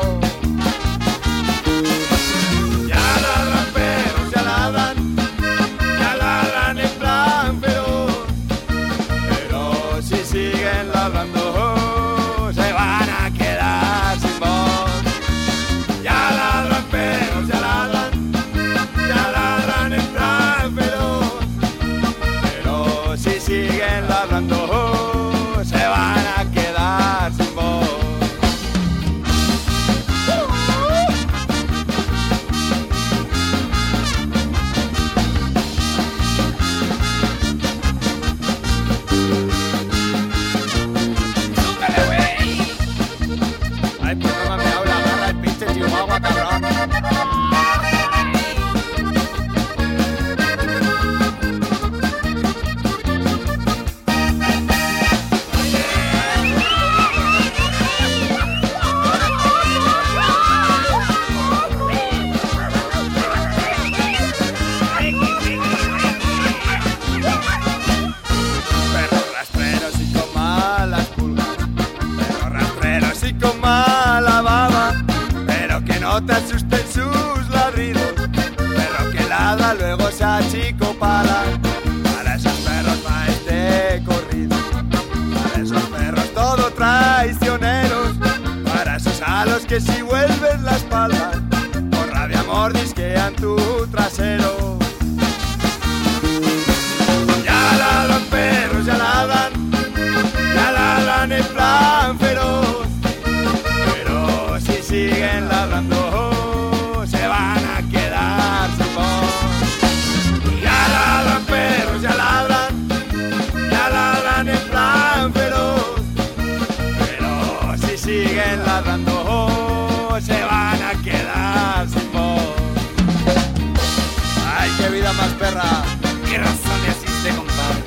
P: Ya ladran perros, ya ladran en plan feroz. Pero si siguen ladrando, se van a quedar sin voz. Ya ladran perros, ya ladran en plan feroz. Pero si siguen ladrando, se van a quedar sin voz. Ay, pues no me habla, agarra el pinche chihuahua, cabrón. Perros rastreros y con malas pulgas, perros rastreros y con mala baba, pero que no te asusten sus ladridos, perro que ladra luego se achicopala. Para esos perros va este corrido, para esos perros todo traicioneros, para esos a los que si vuelves la espalda, por rabia mordisquean tu trasero. Ya ladran perros, ya ladran en plan feroz. Pero si siguen ladrando, se van a quedar sin voz. Ya ladran perros, ya ladran en plan feroz. Pero si siguen ladrando, se van a quedar sin voz. Ay, qué vida más perra, qué razón le asiste, compadre.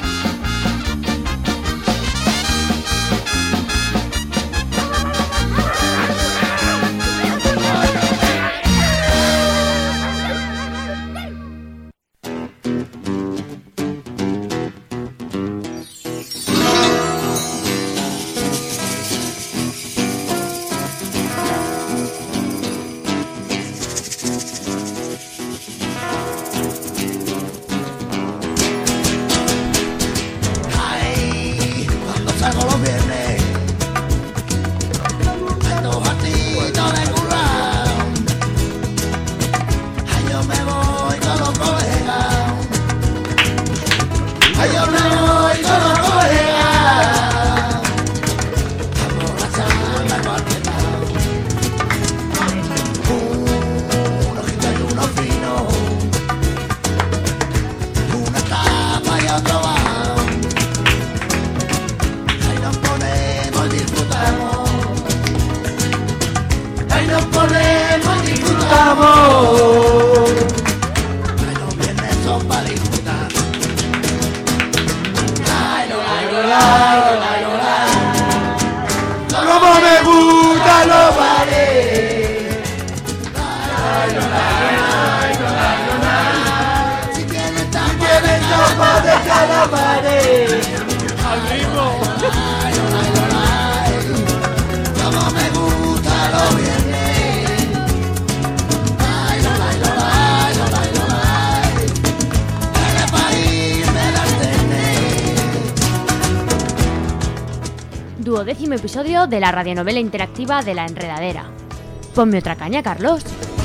B: 12º episodio de la radionovela interactiva de La Enredadera. Ponme otra caña, Carlos.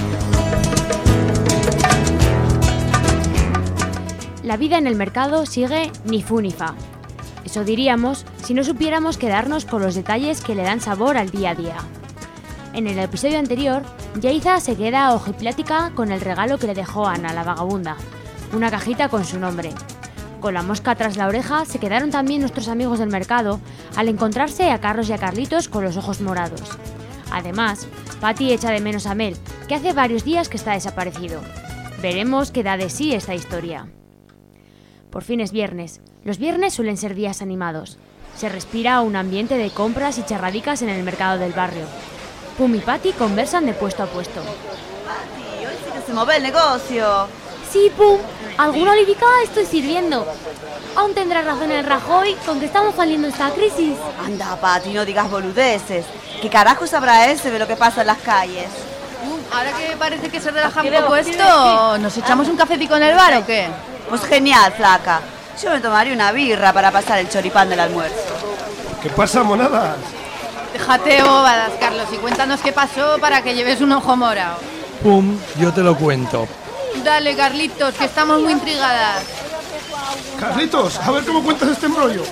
B: La vida en el mercado sigue ni fu ni fa. Eso diríamos si no supiéramos quedarnos con los detalles que le dan sabor al día a día. En el episodio anterior, Yaiza se queda ojiplática con el regalo que le dejó Ana, la vagabunda, una cajita con su nombre. Con la mosca tras la oreja se quedaron también nuestros amigos del mercado al encontrarse a Carlos y a Carlitos con los ojos morados. Además, Patty echa de menos a Mel, que hace varios días que está desaparecido. Veremos qué da de sí esta historia. Por fin es viernes. Los viernes suelen ser días animados. Se respira un ambiente de compras y charradicas en el mercado del barrio. Pum y Patty conversan de puesto a puesto.
K: Patty, hoy sí que se mueve el negocio.
B: Sí, Pum. Alguna olivica estoy sirviendo. Aún tendrá razón el Rajoy con que estamos saliendo de esta crisis.
K: Anda, Patty, no digas boludeces. ¿Qué carajo sabrá ese de lo que pasa en las calles?
H: Ahora que parece que se relaja un poco esto, ¿nos echamos un cafetico en el bar o qué?
K: Pues genial, flaca. Yo me tomaría una birra para pasar el choripán del almuerzo.
Q: ¿Qué pasa, monadas?
H: Déjate bobadas, Carlos, y cuéntanos qué pasó para que lleves un ojo morado.
Q: Pum, yo te lo cuento.
H: Dale, Carlitos, que estamos muy intrigadas.
Q: Carlitos, a ver cómo cuentas este embrollo.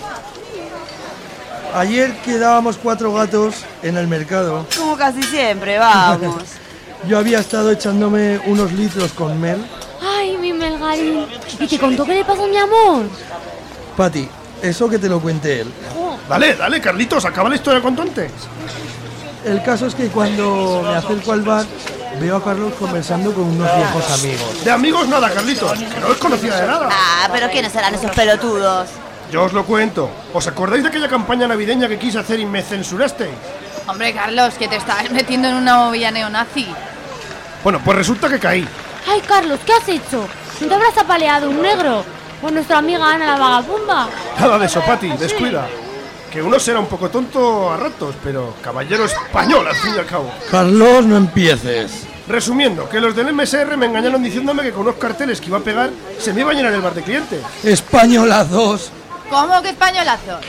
R: Ayer quedábamos 4 gatos en el mercado.
K: Como casi siempre, vamos.
R: Yo había estado echándome unos litros con Mel.
B: Ay, mi Melgarín. ¿Y te contó qué le pasó a mi amor?
R: Patty, eso que te lo cuente él.
Q: Dale, Carlitos, acaba la historia cuanto antes.
R: El caso es que cuando me acerco al bar, veo a Carlos conversando con unos viejos amigos.
Q: De amigos nada, Carlitos, que no os conocía de nada.
K: Ah, pero ¿quiénes serán esos pelotudos?
Q: Yo os lo cuento. ¿Os acordáis de aquella campaña navideña que quise hacer y me censurasteis?
H: Hombre, Carlos, que te estabas metiendo en una movida neonazi.
Q: Bueno, pues resulta que caí.
B: Ay, Carlos, ¿qué has hecho? ¿No te habrás apaleado un negro? ¿O nuestra amiga Ana, la vagabunda?
Q: Nada de eso, Patty, descuida. Que uno será un poco tonto a ratos, pero caballero español al fin y al cabo.
R: Carlos, no empieces.
Q: Resumiendo, que los del MSR me engañaron diciéndome que con unos carteles que iba a pegar se me iba a llenar el bar de clientes.
R: Españolazos.
H: ¿Cómo que españolazos?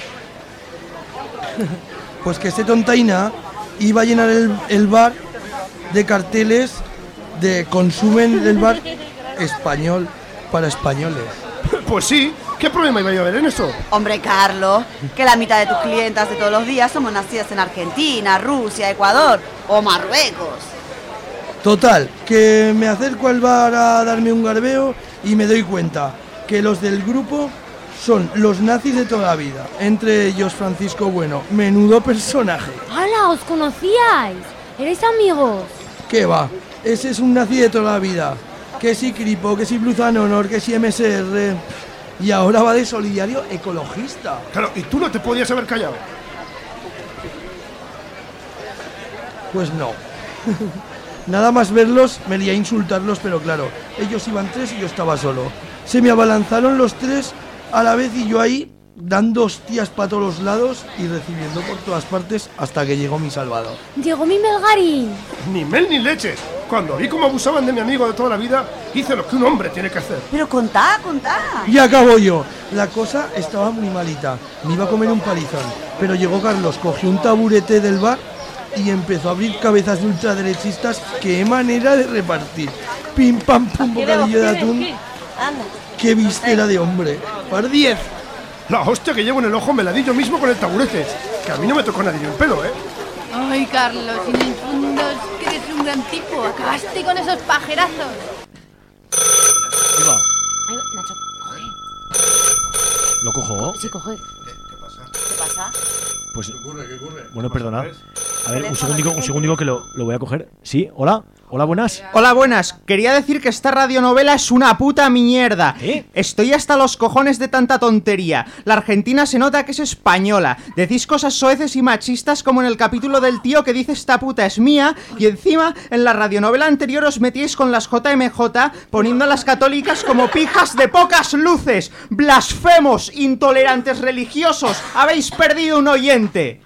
R: Pues que este tontaina iba a llenar el bar de carteles de consumen del bar español para españoles.
Q: Pues sí, ¿qué problema iba a haber en eso?
K: Hombre, Carlos, que la mitad de tus clientas de todos los días somos nacidas en Argentina, Rusia, Ecuador o Marruecos.
R: Total, que me acerco al bar a darme un garbeo y me doy cuenta que los del grupo son los nazis de toda la vida, entre ellos Francisco Bueno, menudo personaje.
B: ¡Hala, os conocíais! ¿Erais amigos?
R: ¿Qué va? Ese es un nazi de toda la vida. Que si Cripo, que si Bluzan Honor, que si MSR. Y ahora va de solidario ecologista.
Q: Claro, y tú no te podías haber callado.
R: Pues no. Nada más verlos, me lié a insultarlos, pero claro, ellos iban 3 y yo estaba solo. Se me abalanzaron los 3 a la vez y yo ahí dando hostias para todos los lados y recibiendo por todas partes hasta que llegó mi salvador.
B: Llegó mi Melgarín.
Q: Ni mel ni leches. Cuando vi cómo abusaban de mi amigo de toda la vida, hice lo que un hombre tiene que hacer.
K: Pero contá.
R: Y acabo yo. La cosa estaba muy malita. Me iba a comer un palizón. Pero llegó Carlos, cogió un taburete del bar y empezó a abrir cabezas de ultraderechistas. ¡Qué manera de repartir! Pim, pam, pum, bocadillo de atún. ¡Qué víscera de hombre! ¡Par 10!
Q: La hostia que llevo en el ojo me la di yo mismo con el taburete. Que a mí no me tocó nadie en el pelo, ¿eh?
H: Ay, Carlos, en el fondo es que eres un gran tipo. Acabaste con esos pajerazos.
A: Ahí va.
B: Ay, Nacho, coge.
A: ¿Lo cojo?
B: Sí, coge.
K: ¿Qué pasa?
A: Pues...
Q: ¿Qué ocurre?
A: Bueno, perdona. A ver, un segundico que lo voy a coger. Sí, hola. Hola, buenas.
S: Hola, buenas. Quería decir que esta radionovela es una puta mierda. Estoy hasta los cojones de tanta tontería. La Argentina se nota que es española. Decís cosas soeces y machistas como en el capítulo del tío que dice esta puta es mía. Y encima, en la radionovela anterior os metíais con las JMJ poniendo a las católicas como pijas de pocas luces. Blasfemos, intolerantes religiosos. Habéis perdido un oyente.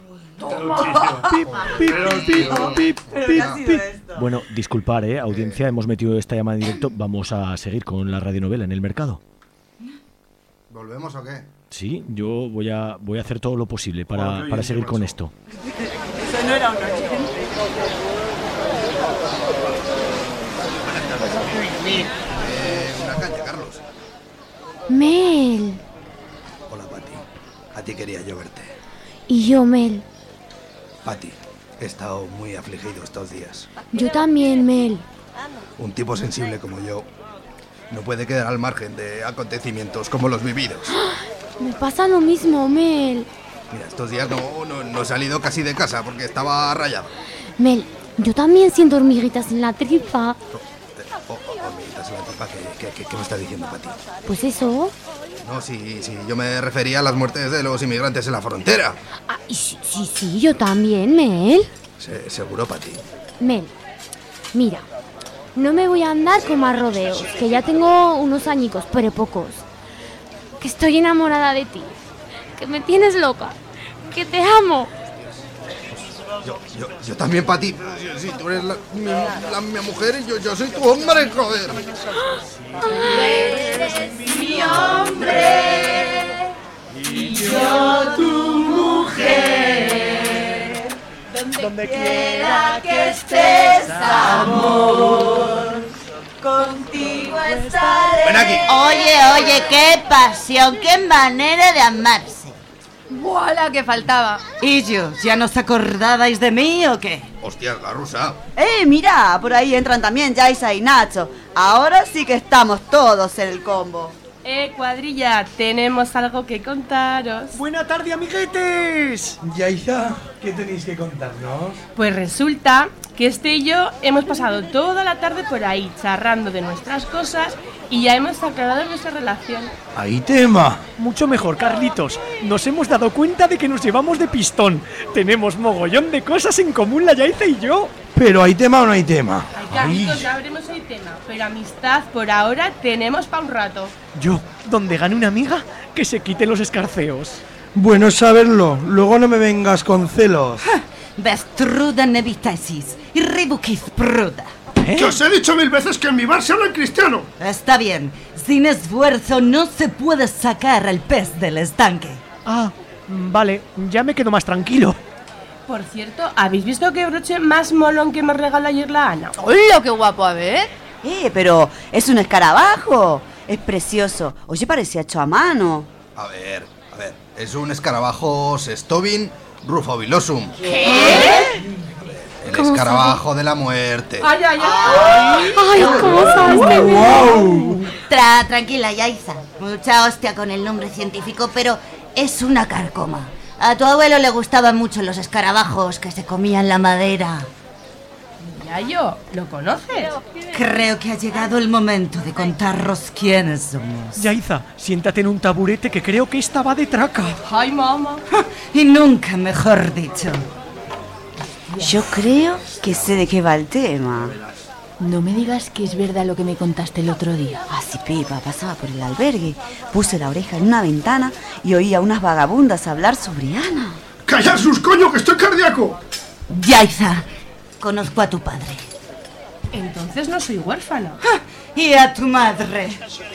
A: Bueno, disculpar, audiencia, hemos metido esta llamada en directo. Vamos a seguir con la radionovela en el mercado.
O: ¿Volvemos o qué?
A: Sí, yo voy a hacer todo lo posible para seguir con esto.
K: Eso no era un 80.
O: Una caña, Carlos.
B: Mel.
O: Hola, Pati. A ti quería yo verte.
B: Y yo, Mel.
O: Pati, he estado muy afligido estos días.
B: Yo también, Mel.
O: Un tipo sensible como yo no puede quedar al margen de acontecimientos como los vividos.
B: Me pasa lo mismo, Mel.
O: Mira, estos días no he salido casi de casa porque estaba rayado.
B: Mel, yo también siento hormiguitas en la tripa.
O: Hormiguitas en la tripa, ¿qué me estás diciendo, Pati?
B: Pues eso.
O: No, sí, yo me refería a las muertes de los inmigrantes en la frontera.
B: Ah, sí, yo también, Mel.
O: Seguro, Pati.
B: Mel, mira, no me voy a andar con más rodeos, que ya tengo unos añicos, pero pocos. Que estoy enamorada de ti, que me tienes loca, que te amo.
O: Yo también, Pati. Si tú eres mi mujer y yo soy tu hombre, joder.
N: Eres mi hombre y yo tu mujer. Donde quiera que estés, amor, contigo estaré.
O: Ven aquí.
K: Oye, qué pasión, qué manera de amarse.
H: ¡Buah, la que faltaba!
K: ¿Y yo? ¿Ya no os acordabais de mí o qué?
O: Hostias, la rusa.
K: Mira, por ahí entran también Yaisa y Nacho. Ahora sí que estamos todos en el combo.
T: Cuadrilla, tenemos algo que contaros.
R: ¡Buena tarde, amiguetes! Yaisa, ¿qué tenéis que contarnos?
T: Pues resulta que y yo hemos pasado toda la tarde por ahí charrando de nuestras cosas y ya hemos aclarado nuestra relación.
R: ¡Hay tema!
A: Mucho mejor, Carlitos. Nos hemos dado cuenta de que nos llevamos de pistón. Tenemos mogollón de cosas en común la Yaiza y yo.
R: ¿Pero hay tema o no hay tema?
T: Ay, Carlitos, ya veremos el tema, pero amistad por ahora tenemos pa' un rato.
A: Yo, donde gane una amiga, que se quiten los escarceos.
R: Bueno saberlo, luego no me vengas con celos.
K: Vestruda nevitasis y rebuquiz pruda.
Q: ¡Que os he dicho 1000 veces que en mi bar se habla en cristiano!
K: Está bien, sin esfuerzo no se puede sacar al pez del estanque.
A: Ah, vale, ya me quedo más tranquilo.
T: Por cierto, ¿habéis visto qué broche más molón que me regaló ayer la Ana?
H: ¡Hola, qué guapo! A ver.
K: Pero es un escarabajo. Es precioso. Oye, parecía hecho a mano.
O: A ver. Es un escarabajo Sestobin rufovilosum.
T: ¿Qué?
O: El escarabajo de la muerte.
T: ¡Ay!
B: ¿Cómo sabes?
R: ¡Wow!
K: Tranquila, Yaisa. Mucha hostia con el nombre científico, pero es una carcoma. A tu abuelo le gustaban mucho los escarabajos que se comían la madera.
T: Yayo, ¿lo conoces?
K: Creo que ha llegado el momento de contaros quiénes somos.
A: Yaiza, siéntate en un taburete que creo que esta va de traca.
T: ¡Ay, mamá!
K: Y nunca mejor dicho. Yo creo que sé de qué va el tema.
U: No me digas que es verdad lo que me contaste el otro día.
K: Así Pepa pasaba por el albergue, puse la oreja en una ventana y oí a unas vagabundas hablar sobre Ana.
Q: ¡Callad sus coño, que estoy cardíaco!
K: Yaiza, conozco a tu padre.
T: Entonces no soy huérfana.
K: Y a tu madre.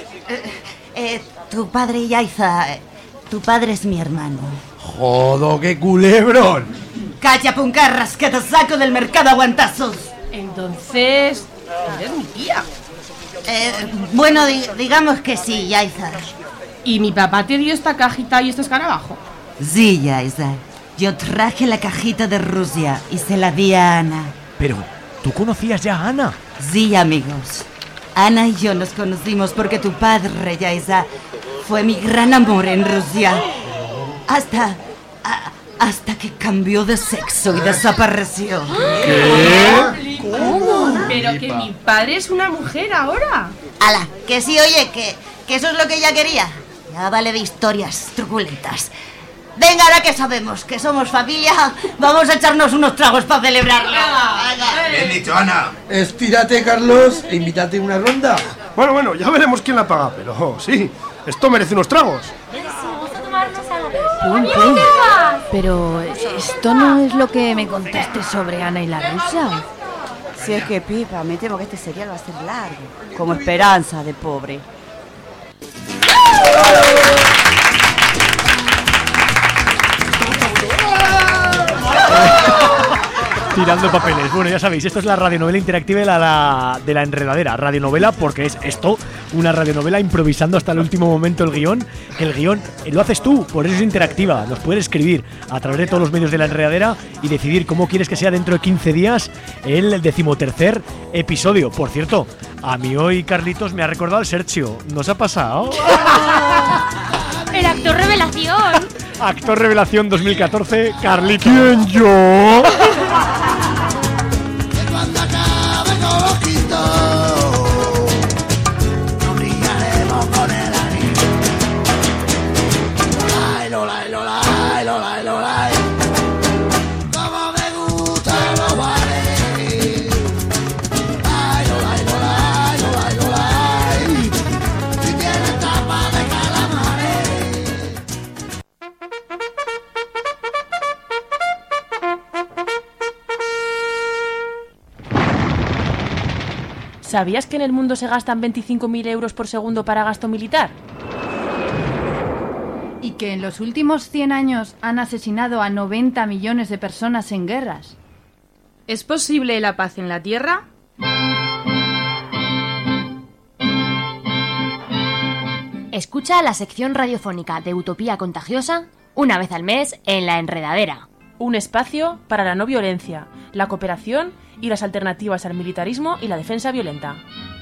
K: Tu padre, Yaiza, tu padre es mi hermano.
R: ¡Jodo, qué culebrón!
K: ¡Calla, puncarras, que te saco del mercado a guantazos!
T: Entonces, eres mi tía.
K: Bueno, digamos que sí, Yaiza.
T: ¿Y mi papá te dio esta cajita y este escarabajo?
K: Sí, Yaiza. Yo traje la cajita de Rusia y se la di a Ana.
A: Pero, ¿tú conocías ya a Ana?
K: Sí, amigos. Ana y yo nos conocimos porque tu padre, Yaiza, fue mi gran amor en Rusia. Hasta que cambió de sexo y desapareció.
T: ¿Qué? ¿Cómo? Pero que mi padre es una mujer ahora.
K: ¡Hala! Que sí, oye, que eso es lo que ella quería. Ya vale de historias truculentas. Venga, ahora que sabemos que somos familia, vamos a echarnos unos tragos para celebrarlo.
O: Bien dicho, Ana.
R: Estírate, Carlos, e invítate una ronda.
Q: Bueno, ya veremos quién la paga, pero sí, esto merece unos tragos.
U: Pero esto no es lo que me contaste sobre Ana y la rusa.
K: Si es que, Pipa, me temo que este serial va a ser largo. Como Esperanza de pobre.
A: Tirando papeles. Bueno, ya sabéis, esto es la radionovela interactiva de la enredadera. Radionovela porque es esto, una radionovela improvisando hasta el último momento el guión. El guión lo haces tú, por eso es interactiva. Nos puedes escribir a través de todos los medios de la enredadera y decidir cómo quieres que sea dentro de 15 días el 13º episodio. Por cierto, a mí hoy Carlitos me ha recordado al Sergio. ¿Nos ha pasado?
B: ¡El actor revelación!
A: Actor revelación 2014, Carlitos. ¿Quién, yo?
T: ¿Sabías que en el mundo se gastan 25.000 euros por segundo para gasto militar?
H: Y que en los últimos 100 años han asesinado a 90 millones de personas en guerras.
U: ¿Es posible la paz en la Tierra?
B: Escucha la sección radiofónica de Utopía Contagiosa una vez al mes en La Enredadera.
T: Un espacio para la no violencia, la cooperación y las alternativas al militarismo y la defensa violenta.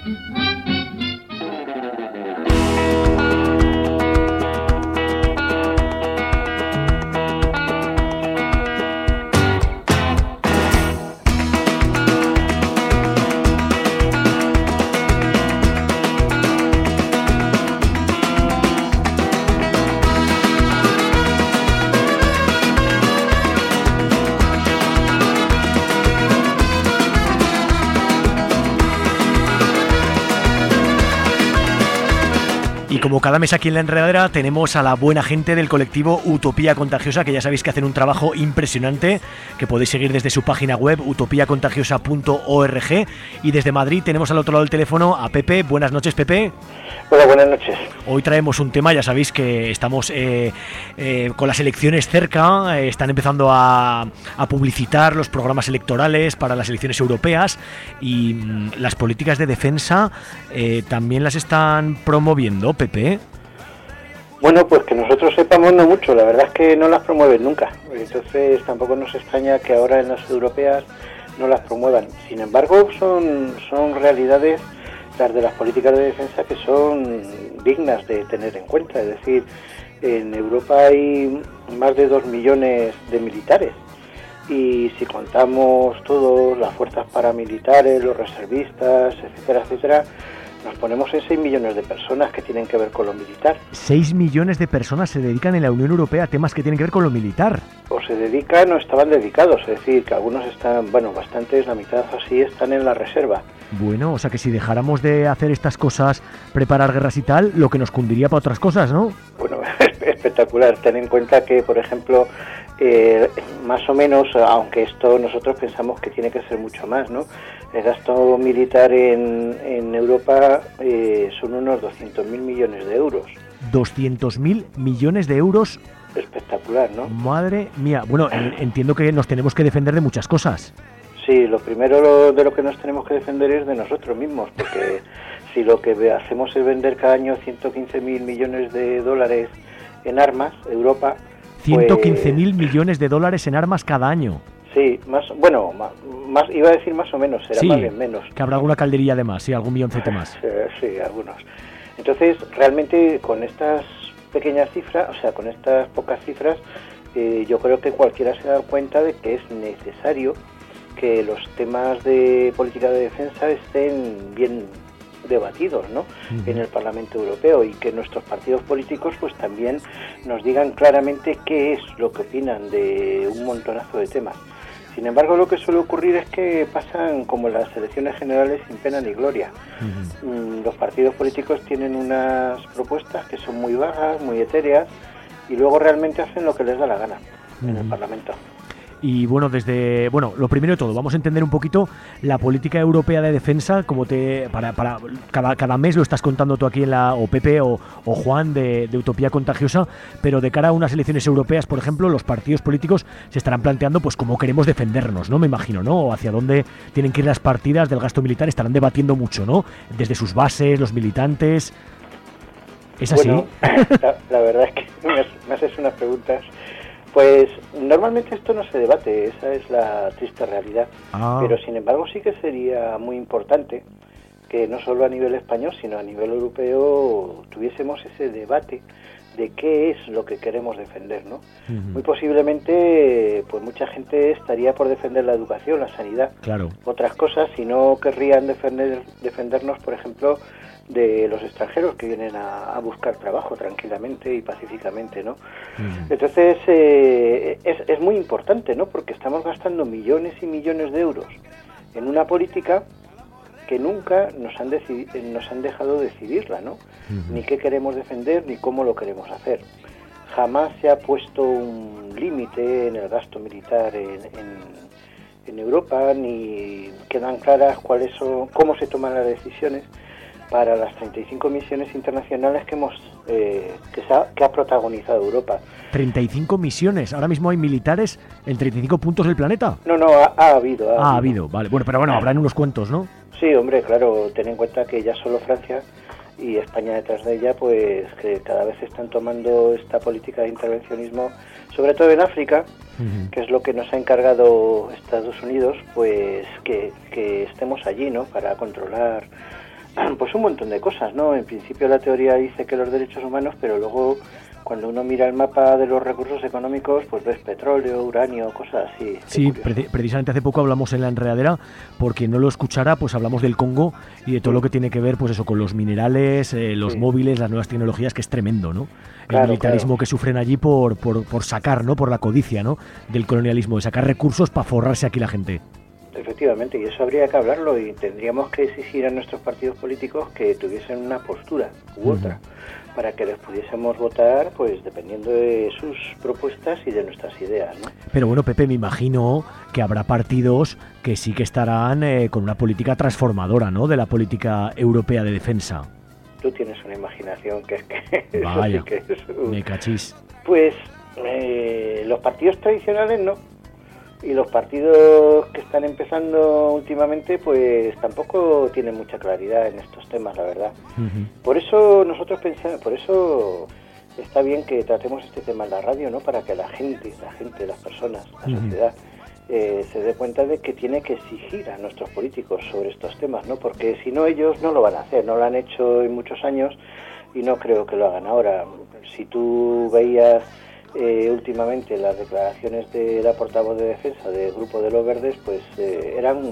A: Y como cada mes aquí en La Enredadera tenemos a la buena gente del colectivo Utopía Contagiosa, que ya sabéis que hacen un trabajo impresionante, que podéis seguir desde su página web utopiacontagiosa.org. Y desde Madrid tenemos al otro lado del teléfono a Pepe. Buenas noches, Pepe.
C: Hola, buenas noches.
A: Hoy traemos un tema, ya sabéis que estamos con las elecciones cerca, están empezando a publicitar los programas electorales para las elecciones europeas y las políticas de defensa también las están promoviendo, Pepe.
C: Bueno, pues que nosotros sepamos no mucho, la verdad es que no las promueven nunca, entonces tampoco nos extraña que ahora en las europeas no las promuevan. Sin embargo, son realidades las de las políticas de defensa que son dignas de tener en cuenta. Es decir, en Europa hay más de 2 millones de militares y si contamos todos, las fuerzas paramilitares, los reservistas, etcétera, etcétera, nos ponemos en 6 millones de personas que tienen que ver con lo militar.
A: 6 millones de personas se dedican en la Unión Europea a temas que tienen que ver con lo militar.
C: O se dedican o estaban dedicados, es decir, que algunos están, bueno, bastantes, la mitad así están en la reserva.
A: Bueno, o sea que si dejáramos de hacer estas cosas, preparar guerras y tal, lo que nos cundiría para otras cosas, ¿no?
C: Bueno, espectacular. Ten en cuenta que, por ejemplo, más o menos, aunque esto nosotros pensamos que tiene que ser mucho más, ¿no? El gasto militar en Europa son unos 200.000 millones de euros.
A: 200.000 millones de euros.
C: Espectacular, ¿no?
A: Madre mía. Bueno, entiendo que nos tenemos que defender de muchas cosas.
C: Sí, lo primero de lo que nos tenemos que defender es de nosotros mismos, porque si lo que hacemos es vender cada año 115.000 millones de dólares en armas, Europa...
A: 115.000 millones de dólares en armas cada año.
C: Sí, más iba a decir más o menos, será
A: sí,
C: más bien menos.
A: Que habrá alguna calderilla de más, sí, algún milloncete más.
C: Sí, algunos. Entonces, realmente con estas pequeñas cifras, o sea, con estas pocas cifras, yo creo que cualquiera se da cuenta de que es necesario que los temas de política de defensa estén bien debatidos, ¿no? En el Parlamento Europeo, y que nuestros partidos políticos pues también nos digan claramente qué es lo que opinan de un montonazo de temas. Sin embargo, lo que suele ocurrir es que pasan como las elecciones generales sin pena ni gloria. Los partidos políticos tienen unas propuestas que son muy vagas, muy etéreas, y luego realmente hacen lo que les da la gana en el Parlamento.
A: Y bueno, lo primero de todo, vamos a entender un poquito la política europea de defensa, como cada mes lo estás contando tú aquí o Pepe o Juan de Utopía Contagiosa, pero de cara a unas elecciones europeas, por ejemplo, los partidos políticos se estarán planteando pues cómo queremos defendernos, ¿no? Me imagino, ¿no? O hacia dónde tienen que ir las partidas del gasto militar, estarán debatiendo mucho, ¿no? Desde sus bases, los militantes. ¿Es así?
C: Bueno, la verdad es que me haces unas preguntas. Pues normalmente esto no se debate, esa es la triste realidad. Pero sin embargo sí que sería muy importante que no solo a nivel español, sino a nivel europeo tuviésemos ese debate de qué es lo que queremos defender, ¿no? Muy posiblemente, pues mucha gente estaría por defender la educación, la sanidad, otras cosas, si no querrían defendernos, por ejemplo, de los extranjeros que vienen a buscar trabajo tranquilamente y pacíficamente, ¿no? Entonces, es muy importante, ¿no? Porque estamos gastando millones y millones de euros en una política que nunca nos han dejado decidirla, ¿no? Ni qué queremos defender, ni cómo lo queremos hacer. Jamás se ha puesto un límite en el gasto militar en Europa, ni quedan claras cómo se toman las decisiones para las 35 misiones internacionales que ha protagonizado Europa.
A: 35 misiones. Ahora mismo hay militares en 35 puntos del planeta.
C: No, ha habido.
A: Ha habido, vale. Bueno, pero habrán unos cuantos, ¿no?
C: Sí, hombre, claro. Ten en cuenta que ya solo Francia y España detrás de ella, pues que cada vez están tomando esta política de intervencionismo, sobre todo en África, que es lo que nos ha encargado Estados Unidos, pues que estemos allí, ¿no? Para controlar pues un montón de cosas, ¿no? En principio la teoría dice que los derechos humanos, pero luego cuando uno mira el mapa de los recursos económicos, pues ves petróleo, uranio, cosas así.
A: Sí, precisamente hace poco hablamos en La Enredadera, por quien no lo escuchara, pues hablamos del Congo y de todo lo que tiene que ver, pues eso, con los minerales, los móviles, las nuevas tecnologías, que es tremendo, ¿no? El militarismo que sufren allí por sacar, ¿no? Por la codicia, ¿no? Del colonialismo, de sacar recursos para forrarse aquí la gente.
C: Efectivamente, y eso habría que hablarlo y tendríamos que exigir a nuestros partidos políticos que tuviesen una postura u otra para que les pudiésemos votar, pues dependiendo de sus propuestas y de nuestras ideas, ¿no?
A: Pero bueno, Pepe, me imagino que habrá partidos que sí que estarán con una política transformadora, ¿no? De la política europea de defensa.
C: Tú tienes una imaginación que es que...
A: Vaya,
C: eso sí que es
A: me cachis.
C: Pues los partidos tradicionales no. Y los partidos que están empezando últimamente, pues tampoco tienen mucha claridad en estos temas, la verdad. Por eso nosotros pensamos, por eso está bien que tratemos este tema en la radio, ¿no? Para que la gente, las personas, la sociedad, se dé cuenta de que tiene que exigir a nuestros políticos sobre estos temas, ¿no? Porque si no, ellos no lo van a hacer, no lo han hecho en muchos años y no creo que lo hagan ahora. Si tú veías últimamente las declaraciones de la portavoz de defensa del Grupo de los Verdes, pues eran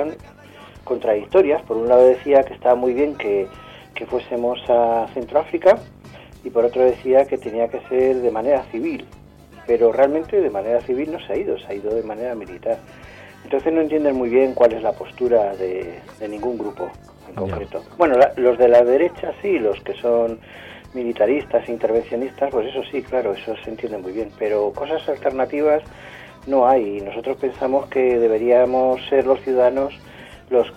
C: contradictorias. Por un lado decía que estaba muy bien que fuésemos a Centroáfrica y por otro decía que tenía que ser de manera civil, pero realmente de manera civil no se ha ido de manera militar. Entonces no entienden muy bien cuál es la postura de ningún grupo en concreto. Bueno, los de la derecha sí, los que son militaristas, intervencionistas, pues eso sí, claro, eso se entiende muy bien, pero cosas alternativas no hay. Nosotros pensamos que deberíamos ser los ciudadanos los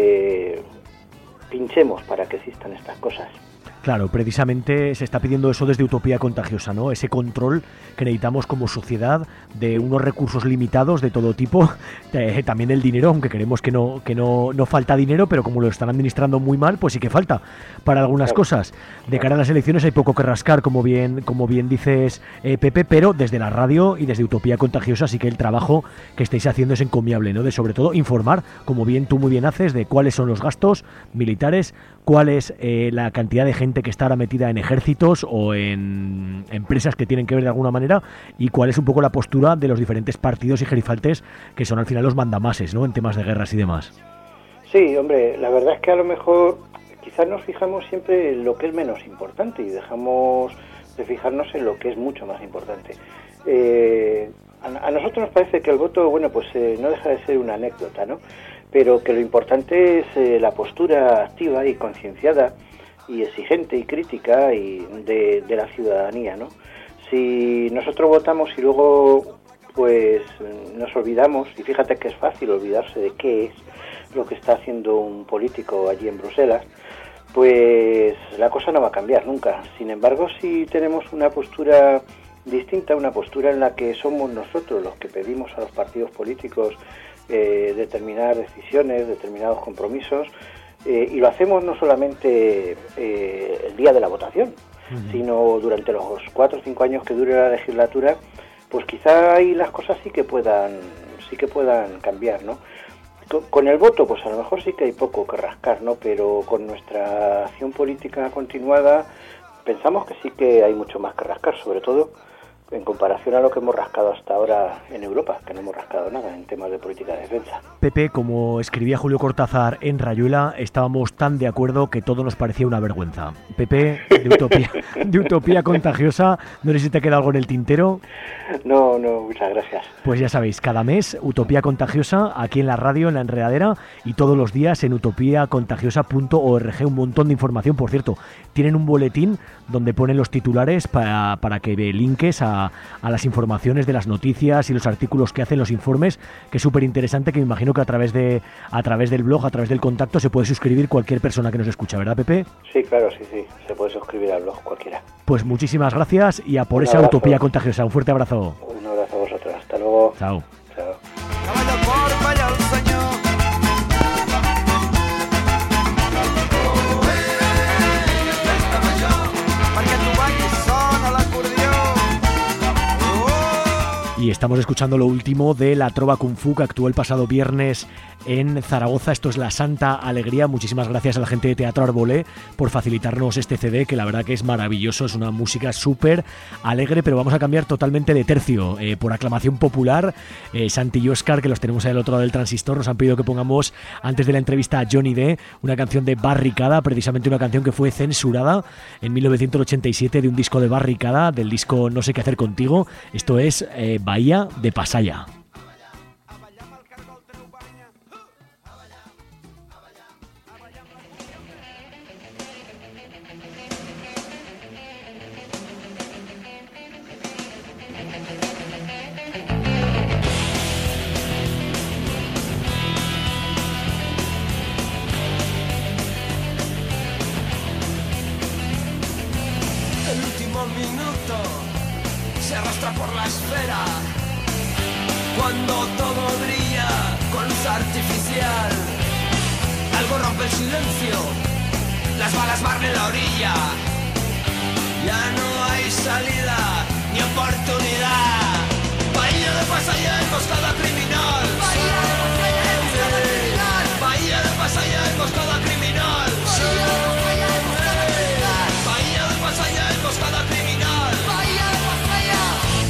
C: que pinchemos para que existan estas cosas.
A: Claro, precisamente se está pidiendo eso desde Utopía Contagiosa, ¿no? Ese control que necesitamos como sociedad de unos recursos limitados de todo tipo, también el dinero, aunque queremos que no falta dinero, pero como lo están administrando muy mal, pues sí que falta para algunas cosas. De cara a las elecciones hay poco que rascar, como bien dices, Pepe, pero desde la radio y desde Utopía Contagiosa sí que el trabajo que estáis haciendo es encomiable, ¿no? De sobre todo informar, como bien tú muy bien haces, de cuáles son los gastos militares, cuál es la cantidad de gente que está ahora metida en ejércitos o en empresas que tienen que ver de alguna manera, y cuál es un poco la postura de los diferentes partidos y gerifaltes que son al final los mandamases, ¿no? En temas de guerras y demás.
C: Sí, hombre, la verdad es que a lo mejor quizás nos fijamos siempre en lo que es menos importante y dejamos de fijarnos en lo que es mucho más importante. A nosotros nos parece que el voto, bueno, pues no deja de ser una anécdota, ¿no? Pero que lo importante es la postura activa y concienciada y exigente y crítica y de la ciudadanía, ¿no? Si nosotros votamos y luego pues nos olvidamos, y fíjate que es fácil olvidarse de qué es lo que está haciendo un político allí en Bruselas, pues la cosa no va a cambiar nunca. Sin embargo, si tenemos una postura distinta, una postura en la que somos nosotros los que pedimos a los partidos políticos determinadas decisiones, determinados compromisos, y lo hacemos no solamente el día de la votación, sino durante los 4 o 5 años que dure la legislatura, pues quizá ahí las cosas sí que puedan cambiar, ¿no? Con el voto, pues a lo mejor sí que hay poco que rascar, ¿no? Pero con nuestra acción política continuada pensamos que sí que hay mucho más que rascar, sobre todo en comparación a lo que hemos rascado hasta ahora en Europa, que no hemos rascado nada en temas de política de defensa.
A: Pepe, como escribía Julio Cortázar en Rayuela, estábamos tan de acuerdo que todo nos parecía una vergüenza. Pepe, de Utopía Contagiosa, no sé si te queda algo en el tintero.
C: No, muchas gracias.
A: Pues ya sabéis, cada mes Utopía Contagiosa aquí en la radio, en La Enredadera, y todos los días en utopiacontagiosa.org, un montón de información. Por cierto, tienen un boletín donde ponen los titulares para que linques a las informaciones de las noticias y los artículos que hacen, los informes, que es súper interesante, que me imagino que a través del blog, a través del contacto, se puede suscribir cualquier persona que nos escucha, ¿verdad, Pepe?
C: Sí, claro, sí, se puede suscribir al blog cualquiera.
A: Pues muchísimas gracias y a por esa Utopía Contagiosa. Un fuerte abrazo.
C: Un abrazo a vosotros. Hasta luego.
A: Chao.
C: Chao.
A: Y estamos escuchando lo último de la Trova Kung Fu que actuó el pasado viernes en Zaragoza. Esto es La Santa Alegría. Muchísimas gracias a la gente de Teatro Arbolé por facilitarnos este CD, que la verdad que es maravilloso. Es una música súper alegre, pero vamos a cambiar totalmente de tercio. Por aclamación popular, Santi y Óscar, que los tenemos ahí al otro lado del transistor, nos han pedido que pongamos, antes de la entrevista a Johnny D, una canción de Barricada, precisamente una canción que fue censurada en 1987 de un disco de Barricada, del disco No sé qué hacer contigo. Esto es Bahía de Pasaya.
L: El último minuto se arrastra por la esfera, cuando todo brilla con luz artificial. Algo rompe el silencio, las balas barren la orilla. Ya no hay salida ni oportunidad. Bahía de Pasaya, emboscada criminal. Bahía de Pasaya, emboscada criminal. Bahía de Pasaya, emboscada criminal. Bahía de Pasaya, emboscada criminal. Bahía de Pasaya.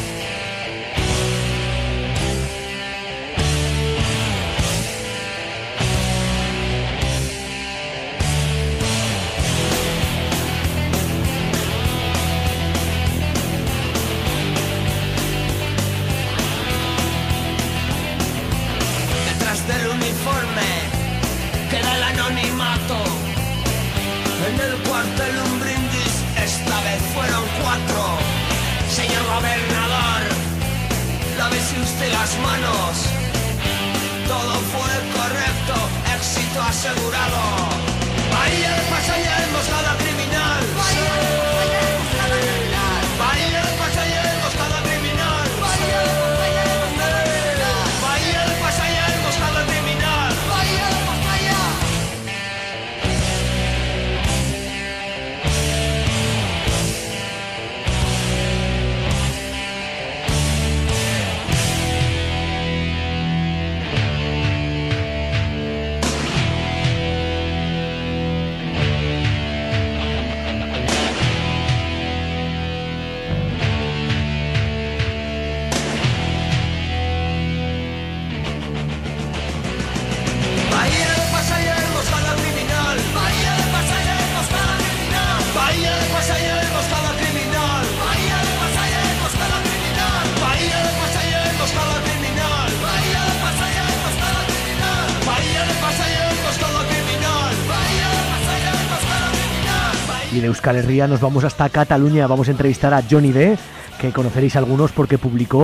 L: Detrás del uniforme queda el anonimato. En el cuartel un brindis, esta vez fueron 4. Señor gobernador, lávese usted las manos. Todo fue correcto, éxito asegurado. Bahía de Pasaya, emboscada criminal. Bahía de Pasaya, emboscada criminal. Bahía de Pasaya, emboscada criminal. Bahía de Pasaya, emboscada criminal. Bahía de Pasaya, emboscada criminal. Bahía de Pasaya. Bahía de Pasaya, emboscada criminal. Bahía de Pasaya, emboscada criminal. Bahía de Pasaya, emboscada criminal. Bahía de Pasaya, emboscada criminal. Bahía de Pasaya, emboscada criminal. Bahía de Pasaya, emboscada criminal. Bahía de Pasaya, emboscada criminal. Bahía de Pasaya, emboscada criminal.
A: Y de Euskal Herria nos vamos hasta Cataluña. Vamos a entrevistar a Johnny D, que conoceréis algunos porque publicó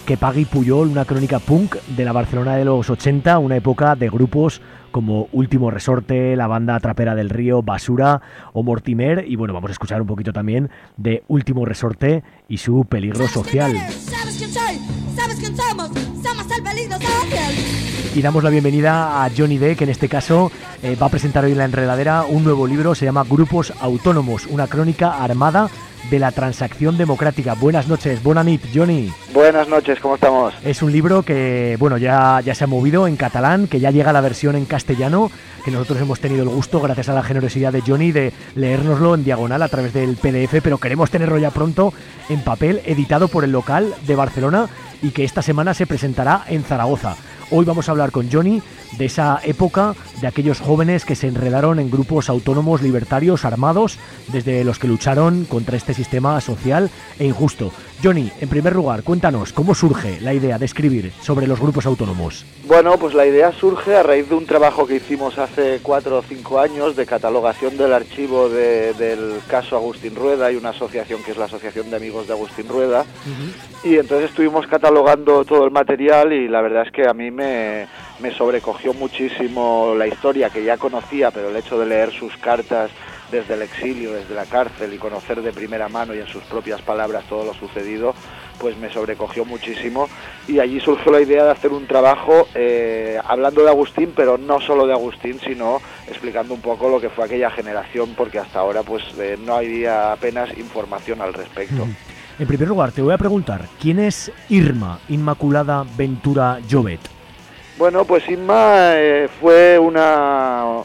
A: Que Pagui Puyol, una crónica punk de la Barcelona de los 80, una época de grupos como Último Resorte, la banda trapera del Río, Basura o Mortimer. Y bueno, vamos a escuchar un poquito también de Último Resorte y su peligro social.
E: ¿Sabes quién soy? ¿Sabes quién somos? Somos el peligro social.
A: Y damos la bienvenida a Johnny D, que en este caso va a presentar hoy en La Enredadera un nuevo libro, se llama Grupos Autónomos, una crónica armada de la transacción democrática. Buenas noches, bona nit, Johnny.
V: Buenas noches, ¿cómo estamos?
A: Es un libro que, bueno, ya se ha movido en catalán, que ya llega la versión en castellano, que nosotros hemos tenido el gusto, gracias a la generosidad de Johnny, de leérnoslo en diagonal a través del PDF, pero queremos tenerlo ya pronto en papel, editado por El Local de Barcelona, y que esta semana se presentará en Zaragoza. Hoy vamos a hablar con Johnny de esa época, de aquellos jóvenes que se enredaron en grupos autónomos libertarios armados, desde los que lucharon contra este sistema social e injusto. Johnny, en primer lugar, cuéntanos, ¿cómo surge la idea de escribir sobre los grupos autónomos?
V: Bueno, pues la idea surge a raíz de un trabajo que hicimos hace 4 o 5 años de catalogación del archivo del caso Agustín Rueda. Hay una asociación que es la Asociación de Amigos de Agustín Rueda. Y entonces estuvimos catalogando todo el material y la verdad es que a mí me sobrecogió muchísimo la historia que ya conocía, pero el hecho de leer sus cartas desde el exilio, desde la cárcel y conocer de primera mano y en sus propias palabras todo lo sucedido, pues me sobrecogió muchísimo y allí surgió la idea de hacer un trabajo hablando de Agustín, pero no solo de Agustín, sino explicando un poco lo que fue aquella generación, porque hasta ahora pues no había apenas información al respecto.
A: En primer lugar, te voy a preguntar, ¿quién es Irma Inmaculada Ventura Llobet?
V: Bueno, pues Inma fue una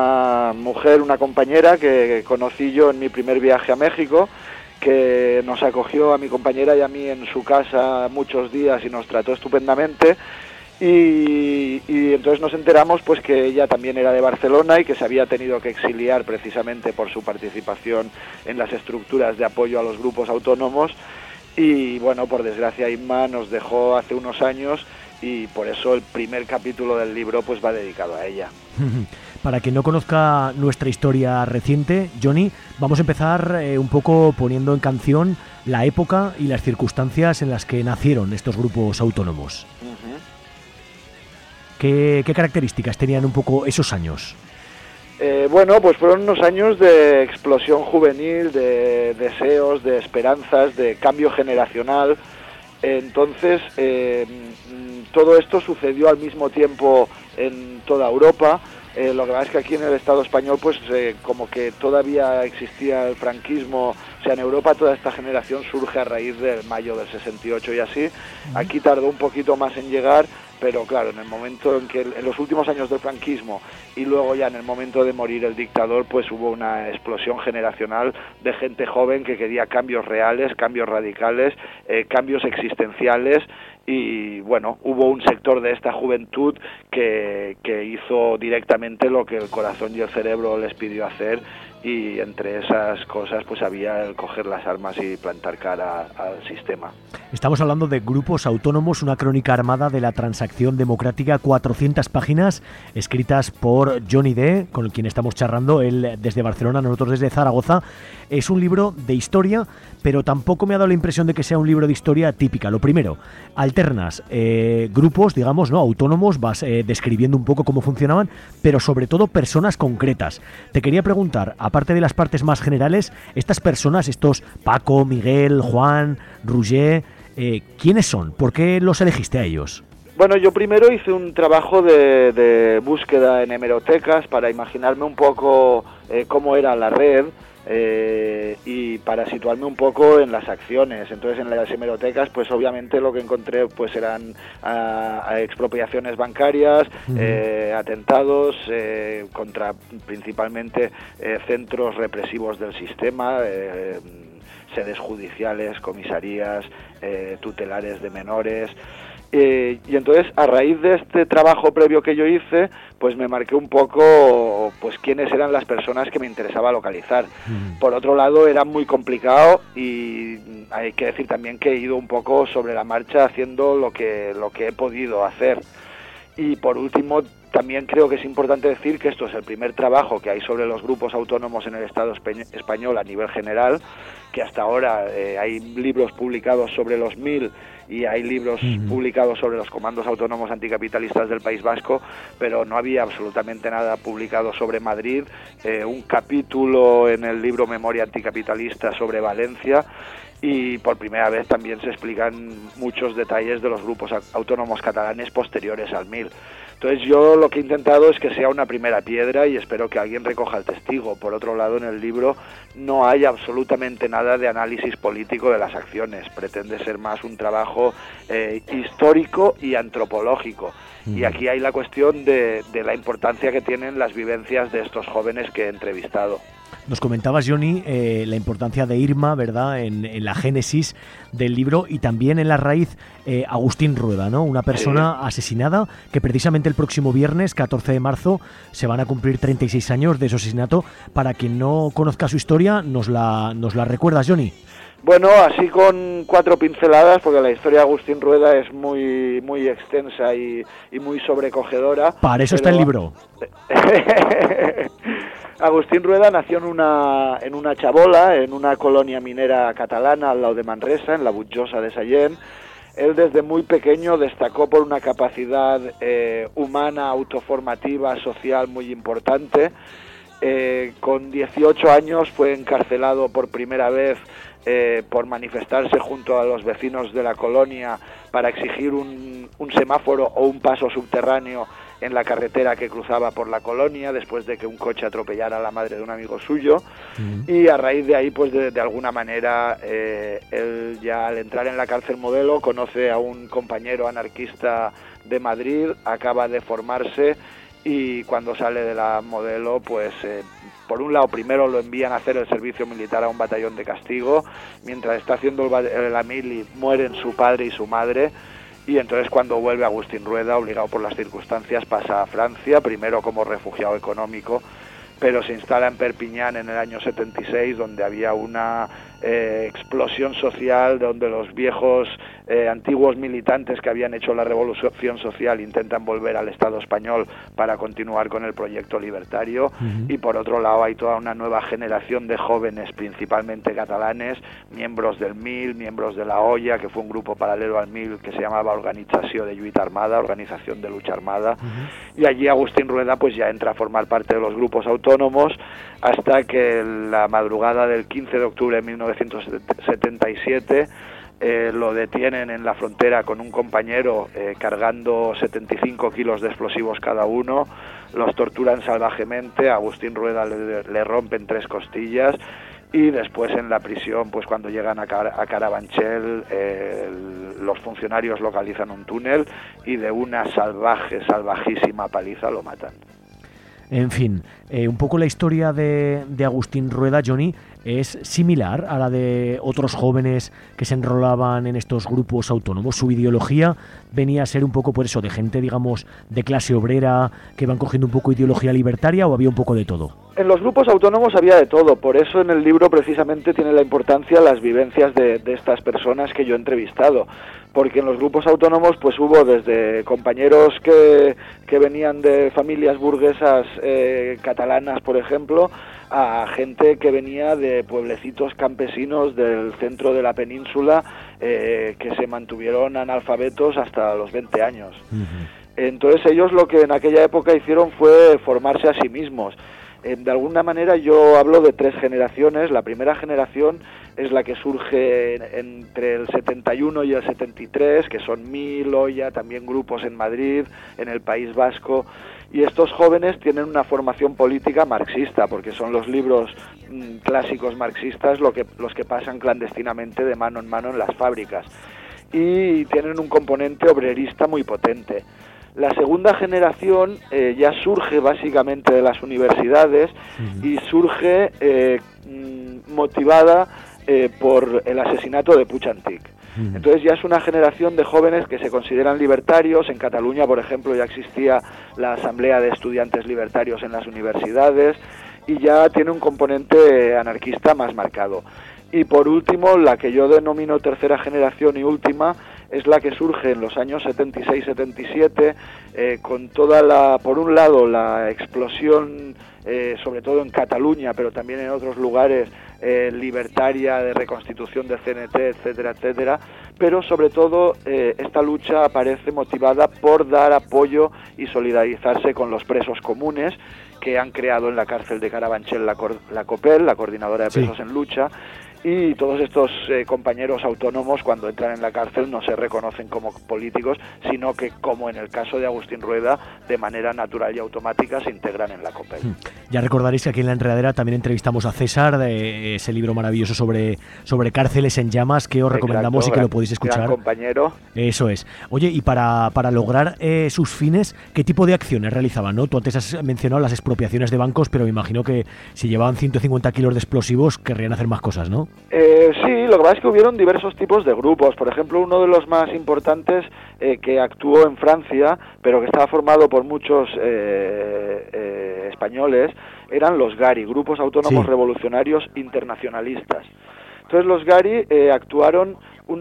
V: mujer, una compañera que conocí yo en mi primer viaje a México, que nos acogió a mi compañera y a mí en su casa muchos días y nos trató estupendamente. Y entonces nos enteramos pues que ella también era de Barcelona y que se había tenido que exiliar precisamente por su participación en las estructuras de apoyo a los grupos autónomos. Y bueno, por desgracia Inma nos dejó hace unos años y por eso el primer capítulo del libro pues va dedicado a ella.
A: Para quien no conozca nuestra historia reciente, Johnny, vamos a empezar un poco poniendo en canción la época y las circunstancias en las que nacieron estos grupos autónomos. ¿Qué características tenían un poco esos años?
V: Bueno, pues fueron unos años de explosión juvenil, de deseos, de esperanzas, de cambio generacional. Entonces, todo esto sucedió al mismo tiempo en toda Europa. Lo que pasa es que aquí en el Estado español, pues como que todavía existía el franquismo. O sea, en Europa toda esta generación surge a raíz del mayo del 68 y así. Aquí tardó un poquito más en llegar, pero claro, en el momento en que, en los últimos años del franquismo y luego ya en el momento de morir el dictador, pues hubo una explosión generacional de gente joven que quería cambios reales, cambios radicales, cambios existenciales. Y bueno, hubo un sector de esta juventud que hizo directamente lo que el corazón y el cerebro les pidió hacer, y entre esas cosas pues había el coger las armas y plantar cara al sistema.
A: Estamos hablando de Grupos Autónomos, una crónica armada de la transacción democrática, 400 páginas, escritas por Johnny D, con el quien estamos charlando, él desde Barcelona, nosotros desde Zaragoza. Es un libro de historia, pero tampoco me ha dado la impresión de que sea un libro de historia típica. Lo primero, alternas grupos, digamos, no autónomos, vas describiendo un poco cómo funcionaban, pero sobre todo personas concretas. Te quería preguntar, aparte de las partes más generales, estas personas, estos Paco, Miguel, Juan, Roger, ¿quiénes son? ¿Por qué los elegiste a ellos?
V: Bueno, yo primero hice un trabajo de búsqueda en hemerotecas para imaginarme un poco cómo era la red, y para situarme un poco en las acciones. Entonces en las hemerotecas pues obviamente lo que encontré pues eran expropiaciones bancarias, atentados contra principalmente centros represivos del sistema, sedes judiciales, comisarías, tutelares de menores. Y entonces a raíz de este trabajo previo que yo hice, pues me marqué un poco pues quiénes eran las personas que me interesaba localizar. Por otro lado era muy complicado y hay que decir también que he ido un poco sobre la marcha haciendo lo que he podido hacer. Y por último también creo que es importante decir que esto es el primer trabajo que hay sobre los grupos autónomos en el Estado español a nivel general, que hasta ahora hay libros publicados sobre los 1000 y hay libros publicados sobre los comandos autónomos anticapitalistas del País Vasco, pero no había absolutamente nada publicado sobre Madrid, un capítulo en el libro Memoria Anticapitalista sobre Valencia, y por primera vez también se explican muchos detalles de los grupos autónomos catalanes posteriores al 1000. Entonces yo lo que he intentado es que sea una primera piedra y espero que alguien recoja el testigo. Por otro lado, en el libro no hay absolutamente nada de análisis político de las acciones. Pretende ser más un trabajo histórico y antropológico. Y aquí hay la cuestión de la importancia que tienen las vivencias de estos jóvenes que he entrevistado.
A: Nos comentabas, Johnny, la importancia de Irma, ¿verdad?, en la génesis del libro, y también en la raíz Agustín Rueda, ¿no? Una persona asesinada que precisamente el próximo viernes, 14 de marzo, se van a cumplir 36 años de su asesinato. Para quien no conozca su historia, ¿nos la recuerdas, Johnny?
V: Bueno, así con 4 pinceladas, porque la historia de Agustín Rueda es muy, muy extensa y muy sobrecogedora.
A: Para eso está el libro.
V: Agustín Rueda nació en una chabola, en una colonia minera catalana al lado de Manresa, en la Butjosa de Sallent. Él desde muy pequeño destacó por una capacidad humana, autoformativa, social muy importante. Con 18 años fue encarcelado por primera vez por manifestarse junto a los vecinos de la colonia para exigir un semáforo o un paso subterráneo en la carretera que cruzaba por la colonia, después de que un coche atropellara a la madre de un amigo suyo. Y a raíz de ahí, pues de alguna manera, él ya al entrar en la cárcel Modelo conoce a un compañero anarquista de Madrid, acaba de formarse, y cuando sale de la Modelo, pues por un lado primero lo envían a hacer el servicio militar a un batallón de castigo. Mientras está haciendo la mili, mueren su padre y su madre. Y entonces cuando vuelve Agustín Rueda, obligado por las circunstancias, pasa a Francia, primero como refugiado económico, pero se instala en Perpiñán en el año 76, donde había una explosión social, donde los viejos antiguos militantes que habían hecho la revolución social intentan volver al Estado español para continuar con el proyecto libertario. Y por otro lado hay toda una nueva generación de jóvenes, principalmente catalanes, miembros del 1000, miembros de la Olla, que fue un grupo paralelo al 1000 que se llamaba Organización de Lluita Armada, Organización de Lucha Armada. Y allí Agustín Rueda pues ya entra a formar parte de los grupos autónomos, hasta que la madrugada del 15 de octubre de 1977 lo detienen en la frontera con un compañero cargando 75 kilos de explosivos cada uno, los torturan salvajemente, a Agustín Rueda le rompen 3 costillas, y después en la prisión, pues cuando llegan a Carabanchel, los funcionarios localizan un túnel y de una salvajísima paliza lo matan.
A: En fin, un poco la historia de Agustín Rueda, Johnny, es similar a la de otros jóvenes que se enrolaban en estos grupos autónomos. Su ideología venía a ser un poco por eso, de gente, digamos, de clase obrera, que van cogiendo un poco ideología libertaria, ¿o había un poco de todo?
V: En los grupos autónomos había de todo, por eso en el libro precisamente tiene la importancia las vivencias de estas personas que yo he entrevistado, porque en los grupos autónomos pues hubo desde compañeros que venían de familias burguesas catalanas, por ejemplo, a gente que venía de pueblecitos campesinos del centro de la península, que se mantuvieron analfabetos hasta los 20 años. Entonces ellos lo que en aquella época hicieron fue formarse a sí mismos. De alguna manera yo hablo de 3 generaciones. La primera generación es la que surge entre el 71 y el 73, que son 1000, Olla, también grupos en Madrid, en el País Vasco, y estos jóvenes tienen una formación política marxista, porque son los libros clásicos marxistas los que pasan clandestinamente de mano en mano en las fábricas, y tienen un componente obrerista muy potente. La segunda generación ya surge básicamente de las universidades y surge motivada por el asesinato de Puig Antich. Entonces ya es una generación de jóvenes que se consideran libertarios. En Cataluña, por ejemplo, ya existía la Asamblea de Estudiantes Libertarios en las universidades y ya tiene un componente anarquista más marcado. Y por último, la que yo denomino tercera generación y última, es la que surge en los años 76-77, con por un lado, la explosión, sobre todo en Cataluña, pero también en otros lugares, libertaria, de reconstitución del CNT, etcétera, etcétera, pero sobre todo esta lucha aparece motivada por dar apoyo y solidarizarse con los presos comunes que han creado en la cárcel de Carabanchel la COPEL, la Coordinadora de Presos en Lucha, y todos estos compañeros autónomos, cuando entran en la cárcel, no se reconocen como políticos, sino que, como en el caso de Agustín Rueda, de manera natural y automática se integran en la COPEL.
A: Ya recordaréis que aquí en La Enredadera también entrevistamos a César, de ese libro maravilloso sobre cárceles en llamas, que os recomendamos y que lo podéis escuchar.
V: Gran compañero.
A: Eso es. Oye, y para lograr sus fines, ¿qué tipo de acciones realizaban, no? Tú antes has mencionado las expropiaciones de bancos, pero me imagino que si llevaban 150 kilos de explosivos, querrían hacer más cosas, ¿no?
V: Sí, lo que pasa es que hubieron diversos tipos de grupos. Por ejemplo, uno de los más importantes que actuó en Francia, pero que estaba formado por muchos españoles, eran los GARI, Grupos Autónomos Revolucionarios Internacionalistas. Entonces los GARI actuaron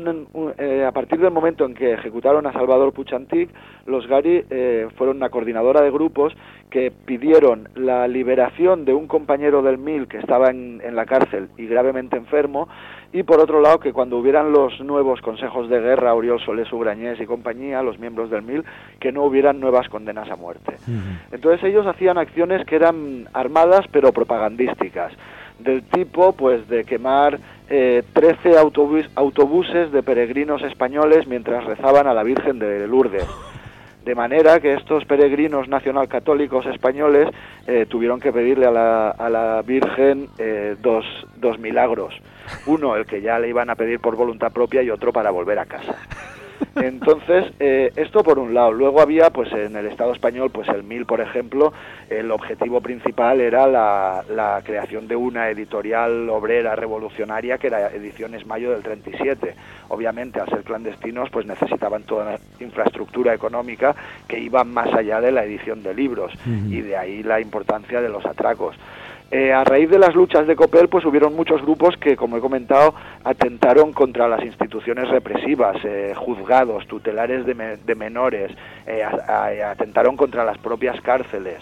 V: a partir del momento en que ejecutaron a Salvador Puig Antich. Los GARI fueron una coordinadora de grupos que pidieron la liberación de un compañero del MIL que estaba en la cárcel y gravemente enfermo, y por otro lado que cuando hubieran los nuevos consejos de guerra, Oriol Solés, Ugrañés y compañía, los miembros del MIL, que no hubieran nuevas condenas a muerte. Entonces ellos hacían acciones que eran armadas pero propagandísticas, del tipo pues de quemar 13 autobuses de peregrinos españoles mientras rezaban a la Virgen de Lourdes. De manera que estos peregrinos nacionalcatólicos españoles tuvieron que pedirle a la Virgen dos milagros. Uno, el que ya le iban a pedir por voluntad propia, y otro para volver a casa. Entonces, esto por un lado. Luego había, pues en el Estado español, pues el MIL, por ejemplo, el objetivo principal era la creación de una editorial obrera revolucionaria, que era Ediciones Mayo del 37. Obviamente, al ser clandestinos, pues necesitaban toda una infraestructura económica que iba más allá de la edición de libros, y de ahí la importancia de los atracos. A raíz de las luchas de COPEL, pues hubieron muchos grupos que, como he comentado, atentaron contra las instituciones represivas, juzgados, tutelares de menores, atentaron contra las propias cárceles.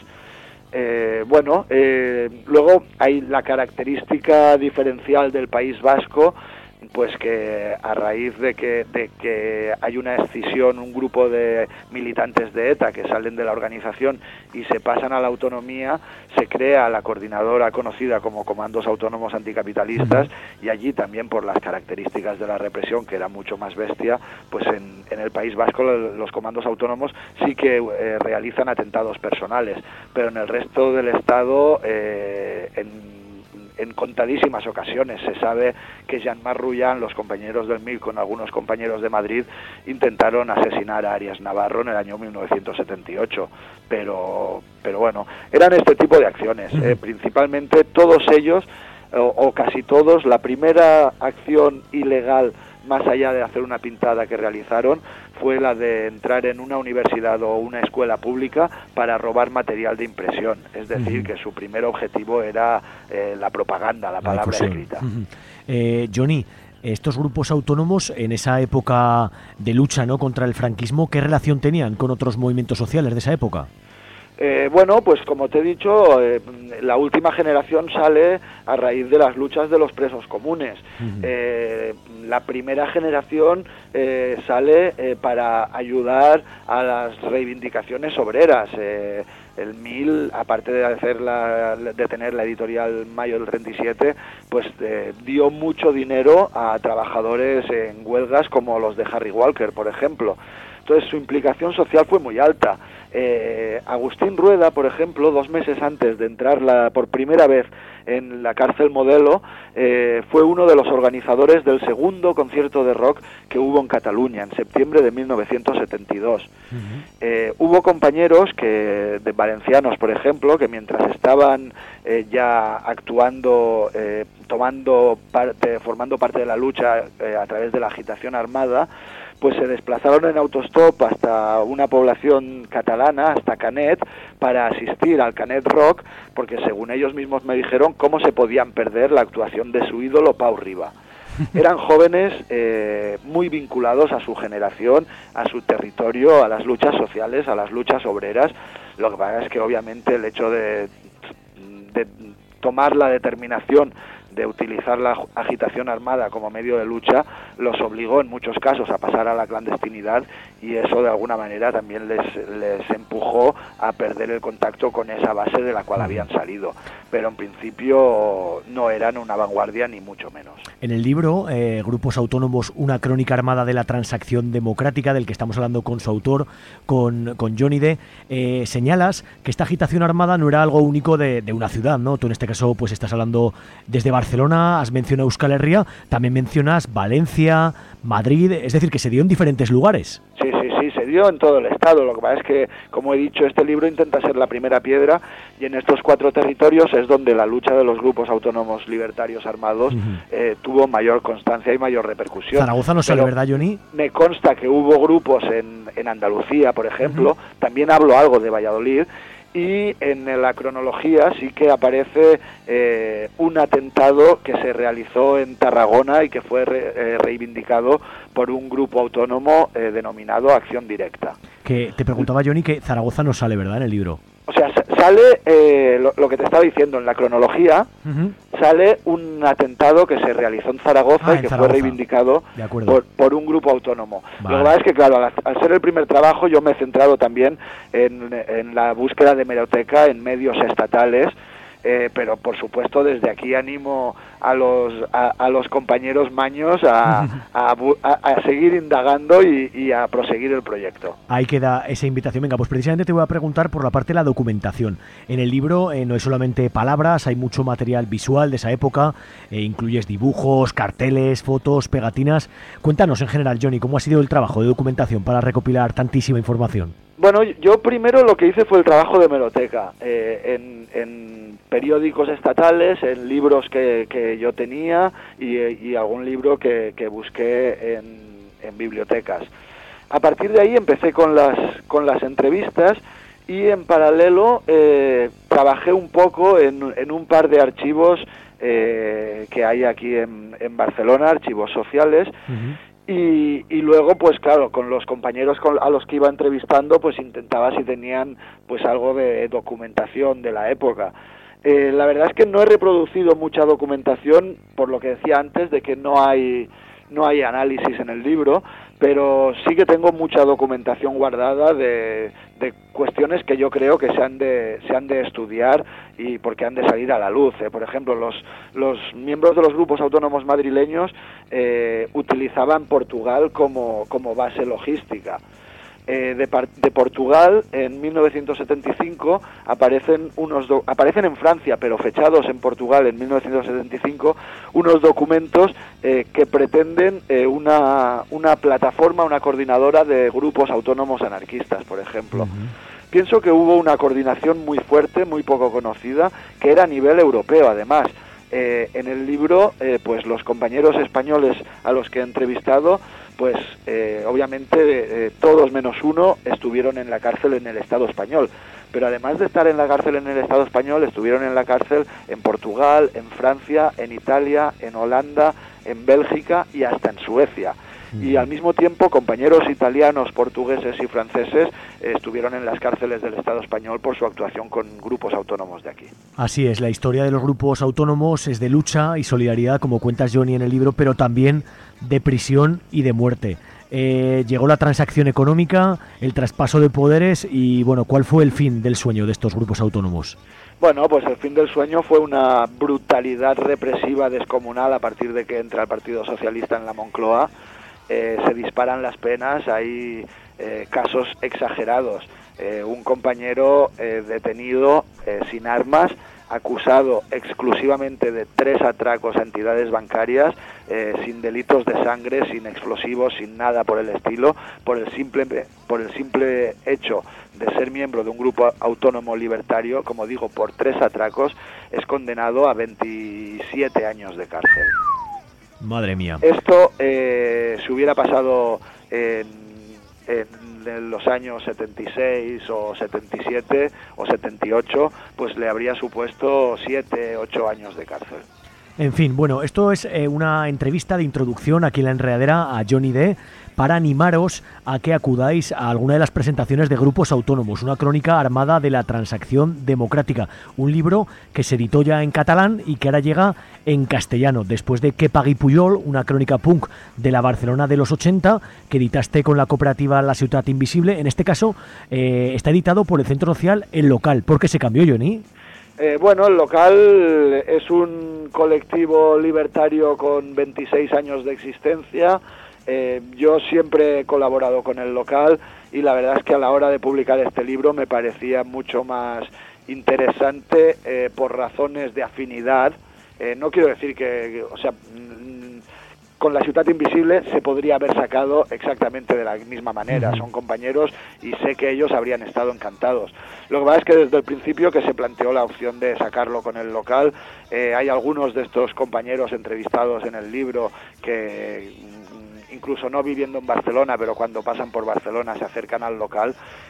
V: Luego hay la característica diferencial del País Vasco, pues que a raíz de que hay una escisión, un grupo de militantes de ETA que salen de la organización y se pasan a la autonomía, se crea la coordinadora conocida como Comandos Autónomos Anticapitalistas, y allí también, por las características de la represión, que era mucho más bestia, pues en el País Vasco los comandos autónomos sí que realizan atentados personales, pero en el resto del Estado, en contadísimas ocasiones se sabe que Jean-Marc Roullán, los compañeros del MIL con algunos compañeros de Madrid, intentaron asesinar a Arias Navarro en el año 1978, pero bueno, eran este tipo de acciones. Principalmente todos ellos, o casi todos, la primera acción ilegal más allá de hacer una pintada que realizaron fue la de entrar en una universidad o una escuela pública para robar material de impresión. Es decir, que su primer objetivo era la propaganda, la palabra escrita.
A: Johnny, estos grupos autónomos en esa época de lucha, ¿no?, contra el franquismo, ¿qué relación tenían con otros movimientos sociales de esa época?
V: Pues como te he dicho, la última generación sale a raíz de las luchas de los presos comunes. La primera generación sale para ayudar a las reivindicaciones obreras. El MIL, aparte de tener la editorial Mayo del 37, pues dio mucho dinero a trabajadores en huelgas como los de Harry Walker, por ejemplo. Entonces su implicación social fue muy alta. Agustín Rueda, por ejemplo, 2 meses antes de entrar por primera vez en la cárcel Modelo, fue uno de los organizadores del segundo concierto de rock que hubo en Cataluña, en septiembre de 1972. Hubo compañeros de valencianos, por ejemplo, que mientras estaban ya actuando, formando parte de la lucha a través de la agitación armada, pues se desplazaron en autostop hasta una población catalana Tarragana hasta Canet para asistir al Canet Rock, porque según ellos mismos me dijeron cómo se podían perder la actuación de su ídolo Pau Riba. Eran jóvenes muy vinculados a su generación, a su territorio, a las luchas sociales, a las luchas obreras. Lo que pasa es que obviamente el hecho de tomar la determinación de utilizar la agitación armada como medio de lucha los obligó en muchos casos a pasar a la clandestinidad, y eso de alguna manera también les empujó a perder el contacto con esa base de la cual habían salido, pero en principio no eran una vanguardia ni mucho menos.
A: En el libro, Grupos Autónomos, una crónica armada de la transacción democrática, del que estamos hablando con su autor, con Johnny D., señalas que esta agitación armada no era algo único de una ciudad, ¿no? Tú en este caso pues estás hablando desde Barcelona, has mencionado Euskal Herria, también mencionas Valencia, Madrid, es decir, que se dio en diferentes lugares.
V: Sí, se dio en todo el estado. Lo que pasa es que, como he dicho, este libro intenta ser la primera piedra, y en estos 4 territorios es donde la lucha de los grupos autónomos libertarios armados tuvo mayor constancia y mayor repercusión.
A: Zaragoza no sale, ¿verdad, Johnny?
V: Me consta que hubo grupos en Andalucía, por ejemplo, también hablo algo de Valladolid, y en la cronología sí que aparece un atentado que se realizó en Tarragona y que fue reivindicado por un grupo autónomo denominado Acción Directa.
A: Que te preguntaba, Johnny, que Zaragoza no sale, ¿verdad?, en el libro.
V: O sea, sale lo que te estaba diciendo, en la cronología sale un atentado que se realizó en Zaragoza y que fue reivindicado por un grupo autónomo. Vale. Lo que pasa es que, claro, al ser el primer trabajo, yo me he centrado también en la búsqueda de hemeroteca en medios estatales, pero por supuesto desde aquí animo a los compañeros maños a seguir indagando y a proseguir el proyecto.
A: Ahí queda esa invitación. Venga, pues precisamente te voy a preguntar por la parte de la documentación. En el libro no es solamente palabras, hay mucho material visual de esa época, incluyes dibujos, carteles, fotos, pegatinas. Cuéntanos en general, Johnny, ¿cómo ha sido el trabajo de documentación para recopilar tantísima información?
V: Bueno, yo primero lo que hice fue el trabajo de hemeroteca, en periódicos estatales, en libros que yo tenía y algún libro que busqué en bibliotecas. A partir de ahí empecé con las entrevistas, y en paralelo trabajé un poco en un par de archivos que hay aquí en Barcelona, archivos sociales. Y luego, pues claro, con los compañeros a los que iba entrevistando, pues intentaba si tenían pues algo de documentación de la época. La verdad es que no he reproducido mucha documentación, por lo que decía antes, de que no hay análisis en el libro, pero sí que tengo mucha documentación guardada de cuestiones que yo creo que se han de estudiar y porque han de salir a la luz. Por ejemplo, los miembros de los grupos autónomos madrileños utilizaban Portugal como base logística. De Portugal, en 1975 aparecen en Francia, pero fechados en Portugal en 1975, unos documentos que pretenden una plataforma, una coordinadora de grupos autónomos anarquistas, por ejemplo. Pienso que hubo una coordinación muy fuerte, muy poco conocida, que era a nivel europeo, además. En el libro, pues los compañeros españoles a los que he entrevistado, pues obviamente todos menos uno estuvieron en la cárcel en el Estado español, pero además de estar en la cárcel en el Estado español, estuvieron en la cárcel en Portugal, en Francia, en Italia, en Holanda, en Bélgica y hasta en Suecia. Y al mismo tiempo compañeros italianos, portugueses y franceses estuvieron en las cárceles del Estado español por su actuación con grupos autónomos de aquí.
A: Así es, la historia de los grupos autónomos es de lucha y solidaridad, como cuentas, Johnny, en el libro, pero también de prisión y de muerte. Llegó la transacción económica, el traspaso de poderes y, bueno, ¿cuál fue el fin del sueño de estos grupos autónomos?
V: Bueno, pues el fin del sueño fue una brutalidad represiva descomunal a partir de que entra el Partido Socialista en la Moncloa. Se disparan las penas, hay casos exagerados. Un compañero detenido sin armas, acusado exclusivamente de 3 atracos a entidades bancarias, sin delitos de sangre, sin explosivos, sin nada por el estilo, por el simple hecho de ser miembro de un grupo autónomo libertario, como digo, por 3 atracos, es condenado a 27 años de cárcel.
A: Madre mía.
V: Esto se hubiera pasado en en los años 76 o 77 o 78, pues le habría supuesto 7, 8 años de cárcel.
A: En fin, bueno, esto es una entrevista de introducción aquí en La Enredadera a Johnny D para animaros a que acudáis a alguna de las presentaciones de Grupos Autónomos, una crónica armada de la transacción democrática, un libro que se editó ya en catalán y que ahora llega en castellano, después de Que pagui Pujol, una crónica punk de la Barcelona de los 80, que editaste con la cooperativa La Ciutat Invisible. En este caso está editado por el Centro Social El Local. ¿Por qué se cambió, Johnny?
V: Bueno, El Local es un colectivo libertario con 26 años de existencia. Yo siempre he colaborado con El Local y la verdad es que a la hora de publicar este libro me parecía mucho más interesante por razones de afinidad. No quiero decir que, o sea, con La Ciutat Invisible se podría haber sacado exactamente de la misma manera. Son compañeros y sé que ellos habrían estado encantados. Lo que pasa es que desde el principio que se planteó la opción de sacarlo con El Local, hay algunos de estos compañeros entrevistados en el libro que incluso no viviendo en Barcelona, pero cuando pasan por Barcelona se acercan al local.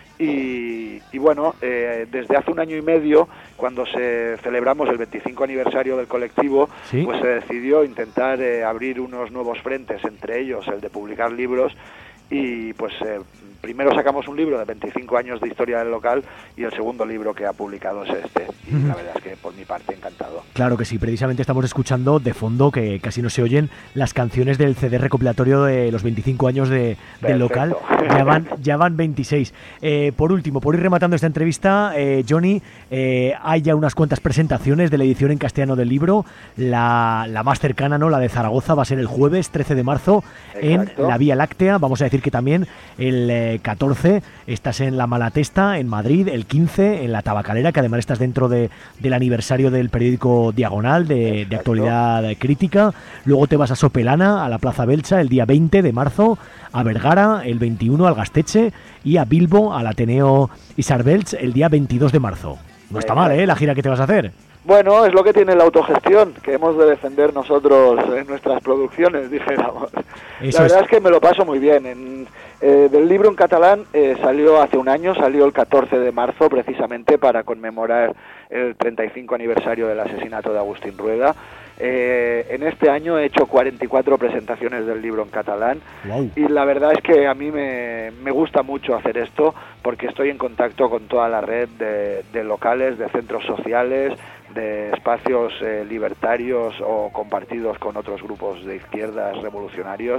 V: Y bueno, desde hace 1 año y medio, cuando celebramos el 25 aniversario del colectivo, ¿sí?, pues se decidió intentar abrir unos nuevos frentes, entre ellos el de publicar libros. Y pues primero sacamos un libro de 25 años de historia del local y el segundo libro que ha publicado es este. Y la verdad es que por mi parte encantado.
A: Claro que sí, precisamente estamos escuchando de fondo, que casi no se oyen, las canciones del CD recopilatorio de los 25 años del local. Ya van 26. Por último, por ir rematando esta entrevista, Johnny, hay ya unas cuantas presentaciones de la edición en castellano del libro. La más cercana, ¿no?, la de Zaragoza, va a ser el jueves 13 de marzo. Exacto. En la Vía Láctea. Vamos a decir que también el 14 estás en La Malatesta, en Madrid, el 15 en La Tabacalera, que además estás dentro del aniversario del periódico Diagonal de actualidad crítica. Luego te vas a Sopelana, a la Plaza Belcha, el día 20 de marzo, a Vergara el 21 al Gasteize y a Bilbo, al Ateneo Isarbelch, el día 22 de marzo. No está mal, la gira que te vas a hacer.
V: Bueno, es lo que tiene la autogestión, que hemos de defender nosotros en nuestras producciones, dijéramos. La verdad es que me lo paso muy bien. Del libro en catalán salió hace 1 año, salió el 14 de marzo precisamente para conmemorar el 35 aniversario del asesinato de Agustín Rueda. En este año he hecho 44 presentaciones del libro en catalán. Wow. Y la verdad es que a mí me gusta mucho hacer esto porque estoy en contacto con toda la red de locales, de centros sociales, de espacios libertarios o compartidos con otros grupos de izquierdas revolucionarios.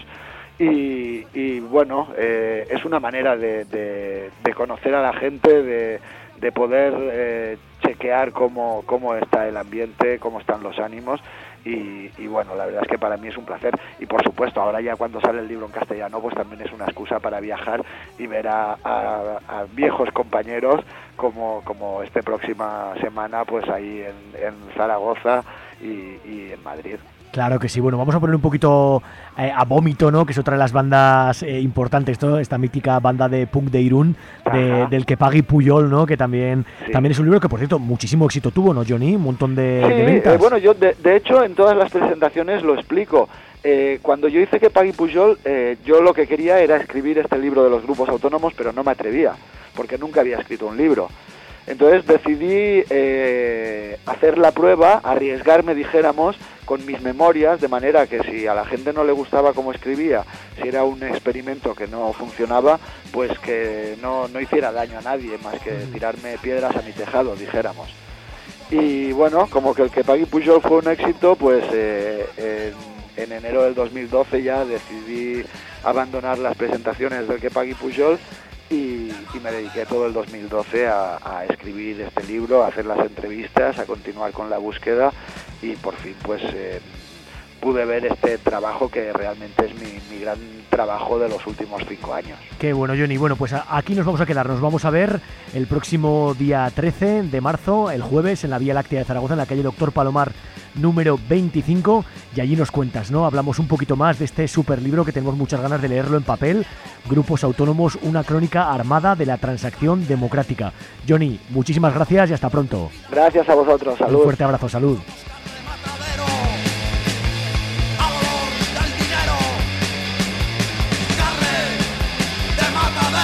V: Y bueno, es una manera de conocer a la gente, de poder chequear cómo está el ambiente, cómo están los ánimos. Y bueno, la verdad es que para mí es un placer. Y por supuesto, ahora ya cuando sale el libro en castellano, pues también es una excusa para viajar y ver a viejos compañeros como esta próxima semana, pues ahí en Zaragoza y en Madrid.
A: Claro que sí. Bueno, vamos a poner un poquito a Vómito, ¿no?, que es otra de las bandas importantes, ¿no?, esta mítica banda de punk de Irún, del Que pagui Pujol, ¿no?, que también es un libro que, por cierto, muchísimo éxito tuvo, ¿no, Johnny? Un montón de ventas.
V: Bueno, yo de hecho en todas las presentaciones lo explico. Cuando yo hice Que pagui Pujol, yo lo que quería era escribir este libro de los grupos autónomos, pero no me atrevía, porque nunca había escrito un libro. Entonces decidí hacer la prueba, arriesgarme, dijéramos, con mis memorias, de manera que si a la gente no le gustaba cómo escribía, si era un experimento que no funcionaba, pues que no hiciera daño a nadie, más que tirarme piedras a mi tejado, dijéramos. Y bueno, como que el Que pagui Pujol fue un éxito, pues en enero del 2012 ya decidí abandonar las presentaciones del Que pagui Pujol y me dediqué todo el 2012 a escribir este libro, a hacer las entrevistas, a continuar con la búsqueda y por fin pues pude ver este trabajo que realmente es mi gran trabajo de los últimos 5 años.
A: Qué bueno, Johnny. Bueno, pues aquí nos vamos a quedar. Nos vamos a ver el próximo día 13 de marzo, el jueves, en la Vía Láctea de Zaragoza, en la calle Doctor Palomar número 25, y allí nos cuentas, ¿no? Hablamos un poquito más de este super libro que tenemos muchas ganas de leerlo en papel, Grupos Autónomos, una crónica armada de la transacción democrática. Johnny, muchísimas gracias y hasta pronto.
V: Gracias a vosotros, salud.
A: Un fuerte abrazo, salud.
E: De matadero.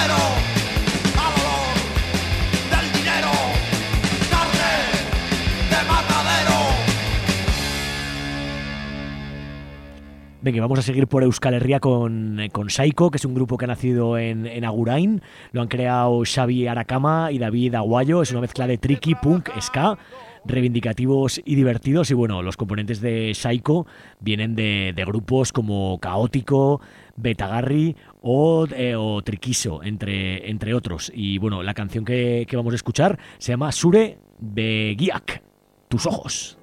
A: Venga, vamos a seguir por Euskal Herria con Saiko, que es un grupo que ha nacido en Agurain. Lo han creado Xavi Aracama y David Aguayo. Es una mezcla de tricky, punk, ska, reivindicativos y divertidos. Y bueno, los componentes de Saiko vienen de grupos como Caótico, Betagarri o Triquiso, entre otros. Y bueno, la canción que vamos a escuchar se llama Zure Begiak, tus ojos.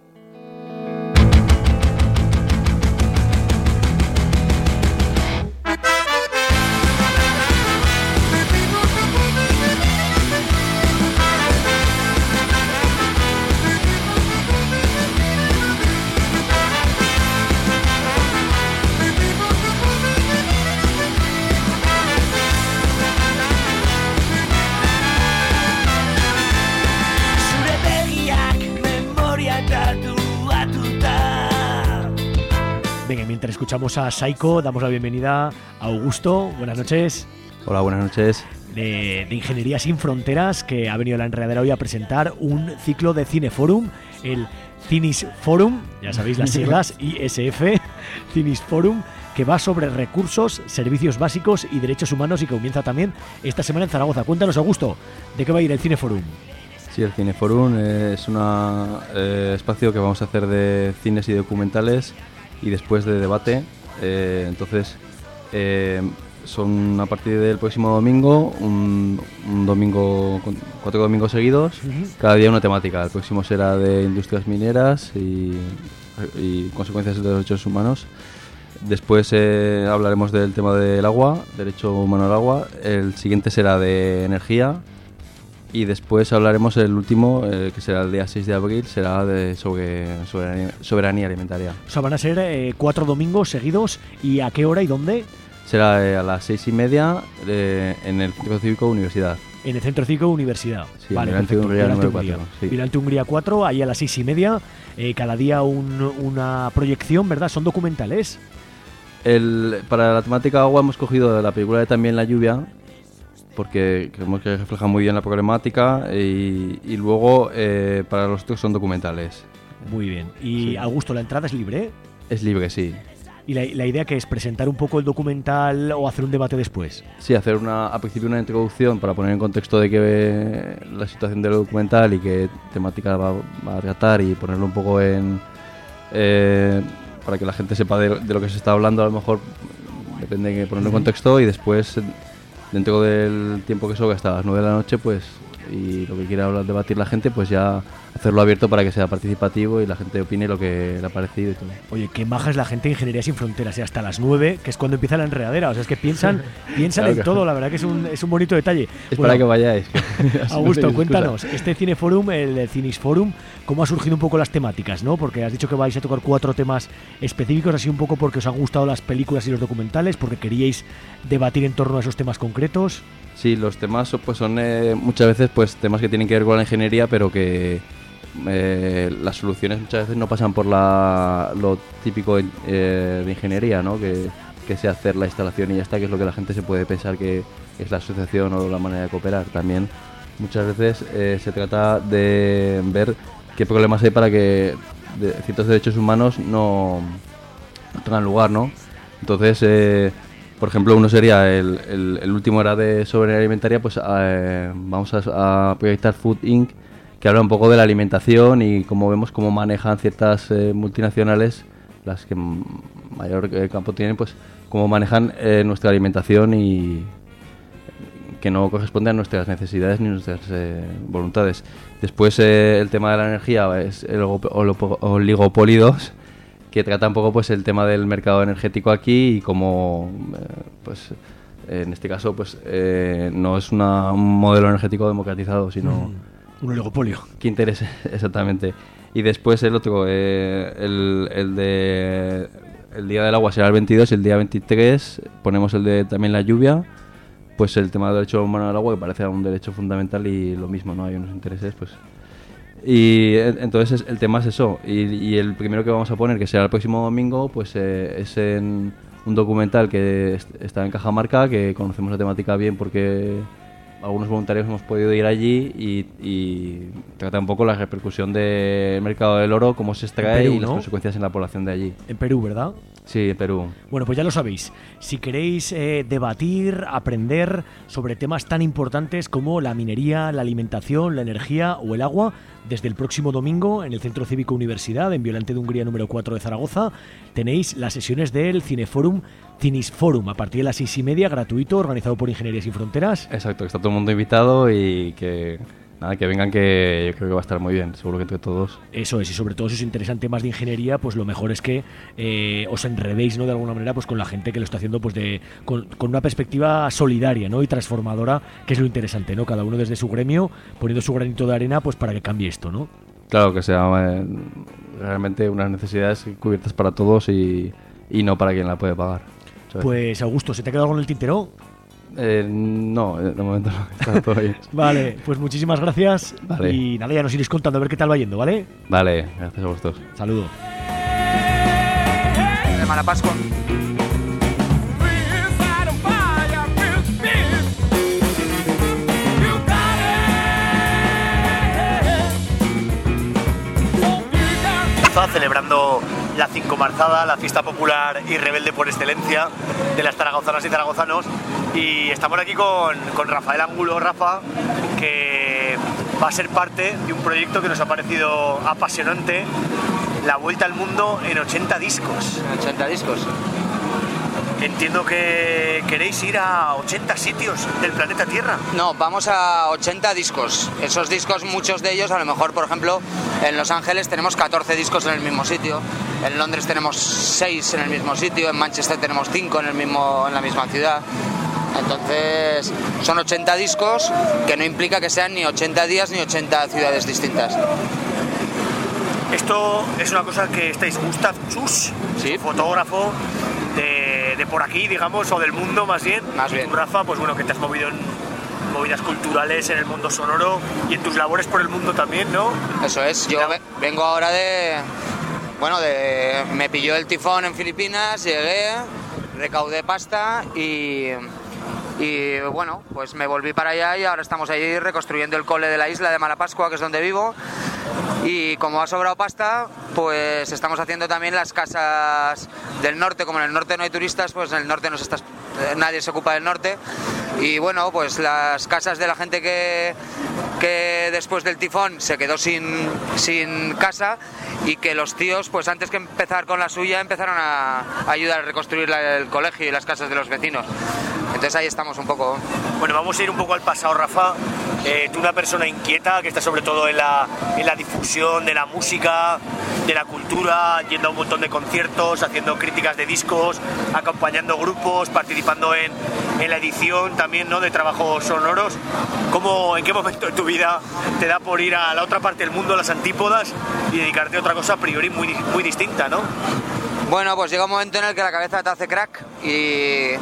A: Venga, mientras escuchamos a Saiko, damos la bienvenida a Augusto. Buenas noches.
F: Hola, buenas noches.
A: De Ingeniería Sin Fronteras, que ha venido a La Enredadera hoy a presentar un ciclo de Cineforum, el Cinis Forum, ya sabéis las siglas, ISF, Cinis Forum, que va sobre recursos, servicios básicos y derechos humanos y que comienza también esta semana en Zaragoza. Cuéntanos, Augusto, ¿de qué va a ir el Cineforum?
F: Sí, el Cineforum es un espacio que vamos a hacer de cines y documentales y después de debate. Entonces, son a partir del próximo domingo, un domingo, 4 domingos seguidos, cada día una temática. El próximo será de industrias mineras y consecuencias de los derechos humanos. Después hablaremos del tema del agua, derecho humano al agua. El siguiente será de energía. Y después hablaremos el último, que será el día 6 de abril, será sobre soberanía alimentaria.
A: O sea, van a ser 4 domingos seguidos. ¿Y a qué hora y dónde?
F: Será a las 6:30 en el Centro Cívico Universidad.
A: En el Centro Cívico Universidad.
F: Sí,
A: vale,
F: Mirante Hungría número 4. Sí.
A: Mirante Hungría 4, ahí a las 6:30. Cada día una proyección, ¿verdad? Son documentales.
F: Para la temática agua hemos cogido la película de También la lluvia, porque creemos que refleja muy bien la problemática, y luego para los otros son documentales.
A: Muy bien. Y sí. Augusto, ¿la entrada es libre?
F: Es libre, sí.
A: ¿Y la idea que es presentar un poco el documental o hacer un debate después?
F: Sí, hacer al principio una introducción para poner en contexto de qué la situación del documental y qué temática va a tratar, y ponerlo un poco para que la gente sepa de lo que se está hablando. A lo mejor depende de ponerlo en contexto, y después, dentro del tiempo que sobra hasta las 9 de la noche, pues, y lo que quiera hablar, debatir la gente, pues ya hacerlo abierto para que sea participativo y la gente opine lo que le ha parecido y todo.
A: Oye, qué maja es la gente de Ingeniería Sin Fronteras, y hasta las 9, que es cuando empieza la enredadera. O sea, es que piensan claro, en todo. La verdad que es un bonito detalle.
F: Es para que vayáis.
A: Augusto, cuéntanos, este Cineforum, el Cinisforum, ¿cómo ha surgido un poco las temáticas, no? Porque has dicho que vais a tocar 4 temas específicos, así un poco porque os han gustado las películas y los documentales, porque queríais debatir en torno a esos temas concretos.
F: Sí, los temas pues son muchas veces pues temas que tienen que ver con la ingeniería, pero que las soluciones muchas veces no pasan por lo típico de ingeniería, ¿no? Que sea hacer la instalación y ya está, que es lo que la gente se puede pensar que es la asociación o la manera de cooperar. También muchas veces se trata de ver qué problemas hay para que ciertos derechos humanos no tengan lugar, ¿no? Entonces, por ejemplo, uno sería el último era de soberanía alimentaria, pues vamos a proyectar Food Inc., que habla un poco de la alimentación y cómo vemos cómo manejan ciertas multinacionales, las que mayor campo tienen, pues cómo manejan nuestra alimentación y que no corresponde a nuestras necesidades ni nuestras voluntades. Después el tema de la energía es el oligopólidos, que trata un poco pues el tema del mercado energético aquí y cómo pues en este caso pues no es un modelo energético democratizado, sino
A: un oligopolio.
F: ¿Qué interesa? Exactamente. Y después el otro, el día del agua será el 22, y el día 23 ponemos el de También la lluvia, pues el tema del derecho humano al agua, que parece un derecho fundamental, y lo mismo, ¿no? Hay unos intereses, pues. Y entonces el tema es eso, y el primero que vamos a poner, que será el próximo domingo, pues es en un documental que está en Cajamarca, que conocemos la temática bien porque algunos voluntarios hemos podido ir allí, y trata un poco la repercusión del mercado del oro, cómo se extrae Perú, y las consecuencias en la población de allí.
A: En Perú, ¿verdad?
F: Sí, Perú.
A: Bueno, pues ya lo sabéis. Si queréis debatir, aprender sobre temas tan importantes como la minería, la alimentación, la energía o el agua, desde el próximo domingo en el Centro Cívico Universidad, en Violante de Hungría número 4 de Zaragoza, tenéis las sesiones del Cinisforum a partir de las 6:30, gratuito, organizado por Ingeniería Sin Fronteras.
F: Exacto, que está todo el mundo invitado y que vengan, que yo creo que va a estar muy bien, seguro que entre todos.
A: Eso es, y sobre todo si os interesan temas de ingeniería, pues lo mejor es que os enredéis, ¿no?, de alguna manera, pues con la gente que lo está haciendo, pues con una perspectiva solidaria, ¿no?, y transformadora, que es lo interesante, ¿no? Cada uno desde su gremio, poniendo su granito de arena, pues para que cambie esto, ¿no?
F: Claro, que sea realmente unas necesidades cubiertas para todos y no para quien la puede pagar, ¿sabes?
A: Pues Augusto, ¿se te ha quedado algo en el tintero?
F: No, de momento no, está todo bien.
A: Vale, pues muchísimas gracias.
F: Vale.
A: Y nada, ya nos iréis contando a ver qué tal va yendo, ¿vale?
F: Vale, gracias a vosotros.
A: Saludo.
G: De Malapascua.
A: Celebrando la Cincomarzada, la fiesta popular y rebelde por excelencia de las zaragozanas y zaragozanos, y estamos aquí con Rafael Angulo. Rafa, que va a ser parte de un proyecto que nos ha parecido apasionante, la vuelta al mundo en 80 discos.
G: 80 discos.
A: Entiendo que queréis ir a 80 sitios del planeta Tierra.
G: No, vamos a 80 discos. Esos discos, muchos de ellos, a lo mejor, por ejemplo, en Los Ángeles tenemos 14 discos en el mismo sitio, en Londres tenemos 6 en el mismo sitio, en Manchester tenemos 5 en la misma ciudad. Entonces, son 80 discos, que no implica que sean ni 80 días ni 80 ciudades distintas.
A: Esto es una cosa que estáis, Gustav Chus,
G: ¿sí?,
A: fotógrafo de por aquí, digamos, o del mundo más bien. Y tú, Rafa, pues bueno, que te has movido en movidas culturales, en el mundo sonoro y en tus labores por el mundo también, ¿no?
G: Eso es, yo vengo ahora me pilló el tifón en Filipinas, llegué, recaudé pasta y bueno, pues me volví para allá y ahora estamos ahí reconstruyendo el cole de la isla de Malapascua, que es donde vivo. Y como ha sobrado pasta, pues estamos haciendo también las casas del norte. Como en el norte no hay turistas, pues en el norte nadie se ocupa del norte. Y bueno, pues las casas de la gente que después del tifón se quedó sin casa, y que los tíos, pues antes que empezar con la suya, empezaron a ayudar a reconstruir el colegio y las casas de los vecinos. Entonces ahí estamos un poco.
A: Bueno, vamos a ir un poco al pasado, Rafa. Tú, una persona inquieta, que está sobre todo en la difusión de la música, de la cultura, yendo a un montón de conciertos, haciendo críticas de discos, acompañando grupos, participando en la edición también, ¿no?, de trabajos sonoros. ¿En qué momento de tu vida te da por ir a la otra parte del mundo, a las antípodas, y dedicarte a otra cosa a priori muy, muy distinta, ¿no?
G: Bueno, pues llega un momento en el que la cabeza te hace crack y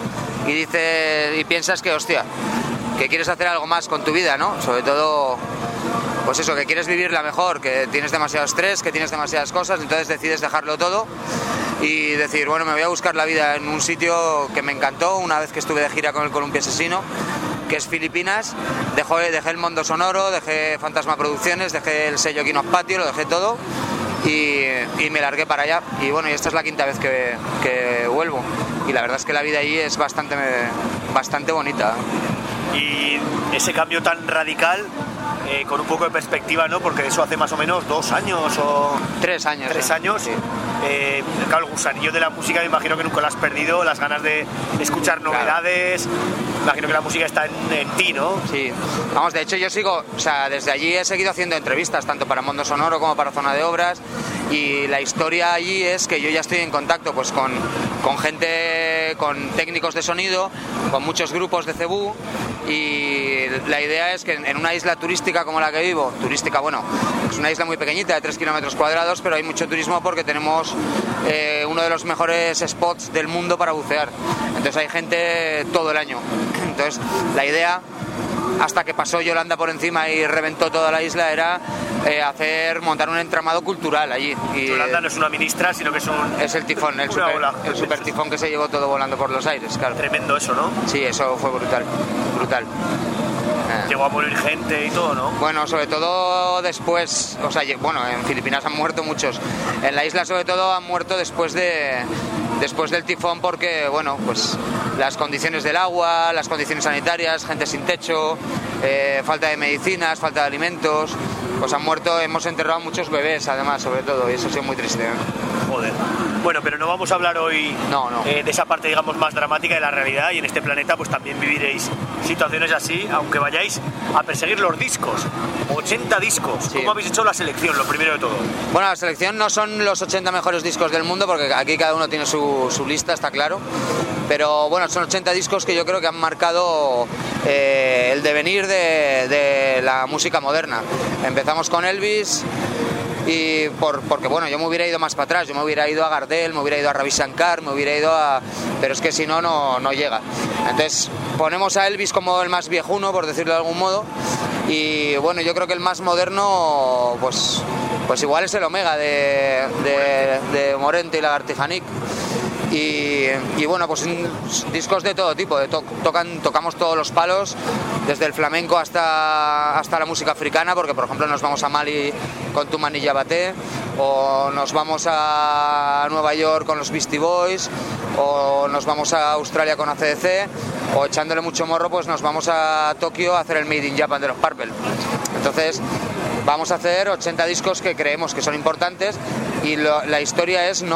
G: piensas que, hostia, que quieres hacer algo más con tu vida, ¿no? Sobre todo, pues eso, que quieres vivirla mejor, que tienes demasiado estrés, que tienes demasiadas cosas, entonces decides dejarlo todo y decir, bueno, me voy a buscar la vida en un sitio que me encantó una vez que estuve de gira con el Columpio Asesino, que es Filipinas. Dejé el mundo sonoro, dejé Fantasma Producciones, dejé el sello Quinox Patio, lo dejé todo y me largué para allá. Y bueno, y esta es la quinta vez que vuelvo. Y la verdad es que la vida allí es bastante bonita.
A: Y ese cambio tan radical, con un poco de perspectiva, ¿no? Porque eso hace más o menos 2 años o...
G: 3 años.
A: 3 años. Sí. Claro, el gusanillo de la música me imagino que nunca lo has perdido, las ganas de escuchar novedades. Claro. Imagino que la música está en ti, ¿no?
G: Sí. Vamos, de hecho yo sigo, o sea, desde allí he seguido haciendo entrevistas, tanto para Mundo Sonoro como para Zona de Obras, y la historia allí es que yo ya estoy en contacto pues con gente, con técnicos de sonido, con muchos grupos de cebú, y la idea es que en una isla turística como la que vivo, turística, bueno, es una isla muy pequeñita de 3 kilómetros cuadrados, pero hay mucho turismo porque tenemos uno de los mejores spots del mundo para bucear. Entonces hay gente todo el año. Entonces la idea, hasta que pasó Yolanda por encima y reventó toda la isla, era montar un entramado cultural allí. Y
A: Yolanda no es una ministra, sino que es
G: el tifón, el super tifón que se llevó todo volando por los aires, claro.
A: Tremendo eso, ¿no?
G: Sí, eso fue brutal.
A: Llegó a morir gente y todo, ¿no?
G: Bueno, sobre todo después, o sea, bueno, en Filipinas han muerto muchos. En la isla sobre todo han muerto después de después del tifón porque, bueno, pues las condiciones del agua, las condiciones sanitarias, gente sin techo, falta de medicinas, falta de alimentos, pues han muerto, hemos enterrado muchos bebés además, sobre todo, y eso ha sido muy triste.
J: Joder. Bueno, pero no vamos a hablar hoy de esa parte, digamos, más dramática de la realidad, y en este planeta pues también viviréis situaciones así, aunque vayáis a perseguir los discos. 80 discos. Sí. ¿Cómo habéis hecho la selección, lo primero de todo?
G: Bueno, la selección no son los 80 mejores discos del mundo, porque aquí cada uno tiene su lista, está claro. Pero bueno, son 80 discos que yo creo que han marcado el devenir de la música moderna. Empezamos con Elvis, y porque bueno, yo me hubiera ido más para atrás, yo me hubiera ido a Gardel, me hubiera ido a Ravi Shankar, me hubiera ido a... pero es que si no, no llega. Entonces ponemos a Elvis como el más viejuno, por decirlo de algún modo, y bueno, yo creo que el más moderno pues igual es el Omega de Morente y Lagartija-Nick. Y bueno, pues discos de todo tipo, tocamos todos los palos, desde el flamenco hasta la música africana, porque por ejemplo nos vamos a Mali con Toumani Diabaté, o nos vamos a Nueva York con los Beastie Boys, o nos vamos a Australia con AC/DC, o echándole mucho morro pues nos vamos a Tokio a hacer el Made in Japan de los Purple. Entonces vamos a hacer 80 discos que creemos que son importantes, y la historia es,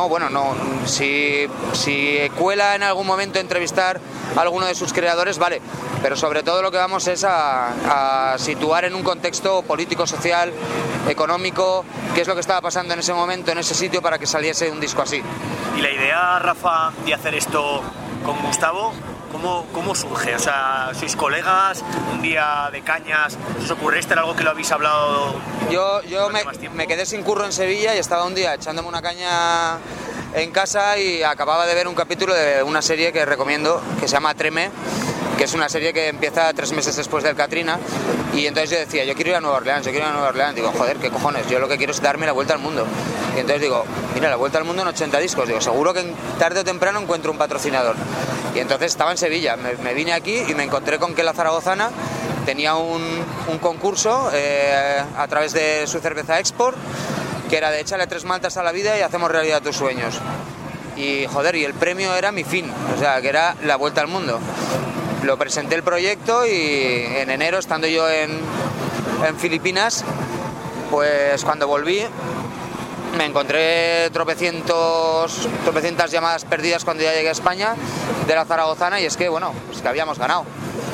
G: si cuela en algún momento entrevistar a alguno de sus creadores, vale, pero sobre todo lo que vamos es a situar en un contexto político, social, económico, qué es lo que estaba pasando en ese momento, en ese sitio, para que saliese un disco así.
J: Y la idea, Rafa, de hacer esto con Gustavo, ¿cómo surge? O sea, ¿sois colegas? ¿Un día de cañas os ocurre esto? ¿Era algo que lo habéis hablado?
G: Yo me quedé sin curro en Sevilla y estaba un día echándome una caña en casa y acababa de ver un capítulo de una serie que recomiendo, que se llama Treme, que es una serie que empieza 3 meses después del Katrina, y entonces yo decía, yo quiero ir a Nueva Orleans, digo, joder, qué cojones, yo lo que quiero es darme la vuelta al mundo, y entonces digo, mira, la vuelta al mundo en 80 discos, digo, seguro que tarde o temprano encuentro un patrocinador, y entonces estaba en Sevilla, me vine aquí y me encontré con que la zaragozana tenía un concurso a través de su cerveza Export, que era de échale 3 maltas a la vida y hacemos realidad tus sueños, y joder, y el premio era mi fin, o sea, que era la vuelta al mundo. Lo presenté el proyecto y en enero, estando yo en Filipinas, pues cuando volví me encontré tropecientas llamadas perdidas cuando ya llegué a España de la zaragozana, y es que, bueno, pues que habíamos ganado.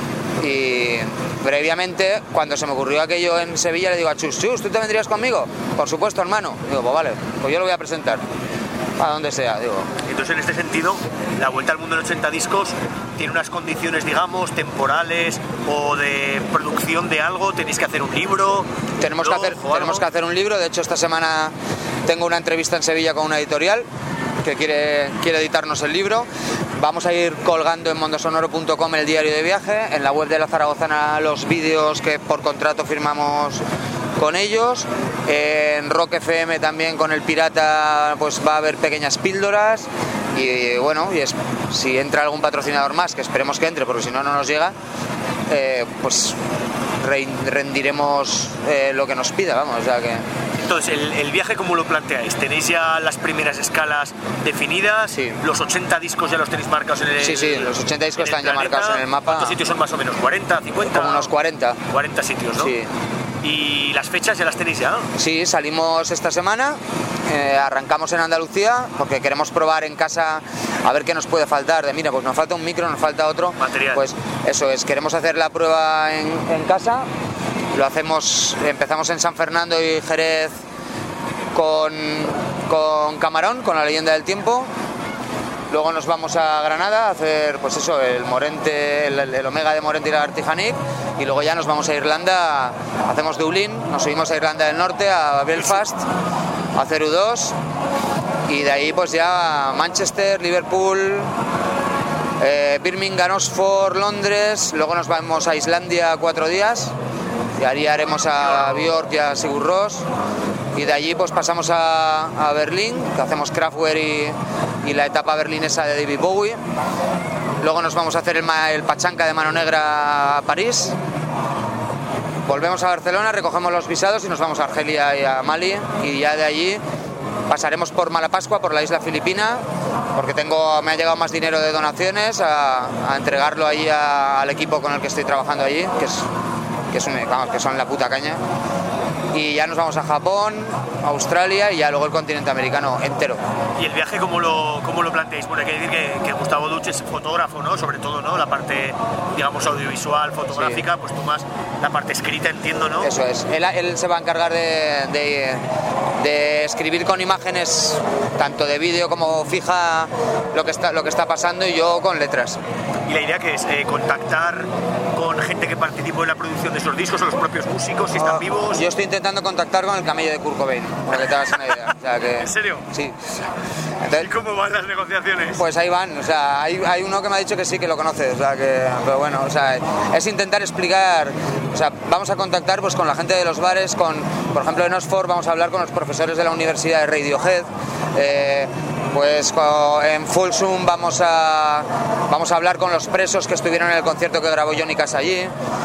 G: Y previamente, cuando se me ocurrió aquello en Sevilla, le digo a Chus, ¿tú te vendrías conmigo? Por supuesto, hermano. Digo, pues vale, pues yo lo voy a presentar. A donde sea, digo.
J: Entonces, en este sentido, la vuelta al mundo en 80 discos tiene unas condiciones, digamos, temporales o de producción de algo. ¿Tenéis que hacer un libro?
G: Tenemos que hacer un libro. De hecho, esta semana tengo una entrevista en Sevilla con una editorial que quiere editarnos el libro. Vamos a ir colgando en mondosonoro.com el diario de viaje, en la web de la Zaragozana los vídeos que por contrato firmamos con ellos, en Rock FM también con El Pirata pues va a haber pequeñas píldoras, y bueno, si entra algún patrocinador más, que esperemos que entre porque si no nos llega, pues rendiremos lo que nos pida, vamos, o sea que...
J: Entonces, ¿el viaje cómo lo planteáis? ¿Tenéis ya las primeras escalas definidas?
G: Sí.
J: ¿Los 80 discos ya los tenéis marcados en el
G: Sí, los 80 discos están ya marcados en el mapa.
J: ¿Cuántos sitios son más o menos? ¿40, 50?
G: Como unos 40.
J: 40 sitios, ¿no?
G: Sí.
J: ¿Y las fechas ya las tenéis ya?
G: Sí, salimos esta semana, arrancamos en Andalucía porque queremos probar en casa a ver qué nos puede faltar. Mira, pues nos falta un micro, nos falta otro.
J: Material.
G: Pues eso es, queremos hacer la prueba en casa. Empezamos en San Fernando y Jerez con Camarón, con La Leyenda del Tiempo. Luego nos vamos a Granada a hacer, pues eso, el Omega de Morente y Lagartija-Nick, y luego ya nos vamos a Irlanda, hacemos Dublín, nos subimos a Irlanda del Norte, a Belfast, a hacer U2, y de ahí pues ya a Manchester, Liverpool, Birmingham, Oxford, Londres, luego nos vamos a Islandia 4 días, y ahí haremos a Björk y a Sigur Rós, y de allí pues pasamos a Berlín, que hacemos Kraftwerk y la etapa berlinesa de David Bowie. Luego nos vamos a hacer el Pachanca de Mano Negra a París. Volvemos a Barcelona, recogemos los visados y nos vamos a Argelia y a Mali, y ya de allí pasaremos por Malapascua, por la isla filipina, porque me ha llegado más dinero de donaciones a entregarlo ahí al equipo con el que estoy trabajando allí, que son la puta caña. Y ya nos vamos a Japón, Australia y ya luego el continente americano entero.
J: ¿Y el viaje cómo lo planteáis? Bueno, hay que decir que Gustavo Duch es fotógrafo, ¿no? Sobre todo, ¿no? La parte, digamos, audiovisual, fotográfica, sí. Pues tú más la parte escrita, entiendo, ¿no?
G: Eso es. Él se va a encargar de escribir con imágenes, tanto de vídeo como fija, lo que está pasando, y yo con letras.
J: Y la idea que es contactar con gente que participó en la producción de esos discos, o los propios músicos, si están vivos.
G: Yo estoy intentando contactar con el camello de Kurt Cobain, para que te hagas una idea. O sea que,
J: ¿en serio?
G: Sí.
J: Entonces, ¿y cómo van las negociaciones?
G: Pues ahí van, o sea, hay uno que me ha dicho que sí, que lo conoce, o sea que, pero bueno, o sea, es intentar explicar, o sea, vamos a contactar pues con la gente de los bares, por ejemplo en Oxford vamos a hablar con los profesores de la Universidad de Radiohead, pues en Folsom vamos a hablar con los presos que estuvieron en el concierto que grabó Johnny Cash allí.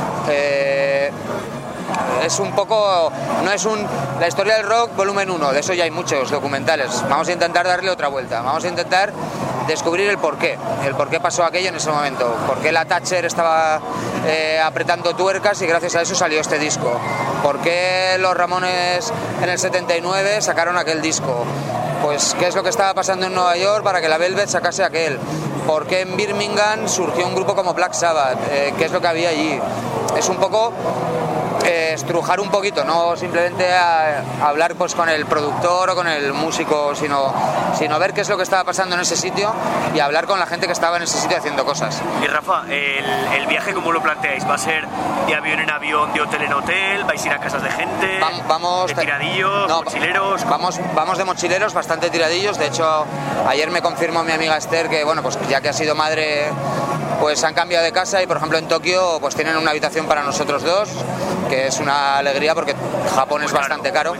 G: Es un poco, la historia del rock volumen 1, de eso ya hay muchos documentales. Vamos a intentar darle otra vuelta, vamos a intentar descubrir el por qué pasó aquello en ese momento, por qué la Thatcher estaba apretando tuercas y gracias a eso salió este disco, por qué los Ramones en el 79 sacaron aquel disco, pues qué es lo que estaba pasando en Nueva York para que la Velvet sacase aquel, por qué en Birmingham surgió un grupo como Black Sabbath, qué es lo que había allí. Es un poco estrujar un poquito, no simplemente hablar pues con el productor o con el músico, sino ver qué es lo que estaba pasando en ese sitio y hablar con la gente que estaba en ese sitio haciendo cosas.
J: Y Rafa, el viaje, ¿cómo lo planteáis? ¿Va a ser de avión en avión, de hotel en hotel? ¿Vais a ir a casas de gente? ¿De tiradillos, mochileros?
G: Vamos de mochileros, bastante tiradillos. De hecho, ayer me confirmó mi amiga Esther que, bueno, pues ya que ha sido madre, pues han cambiado de casa y, por ejemplo, en Tokio pues tienen una habitación para nosotros dos, que es una alegría porque Japón es bastante caro.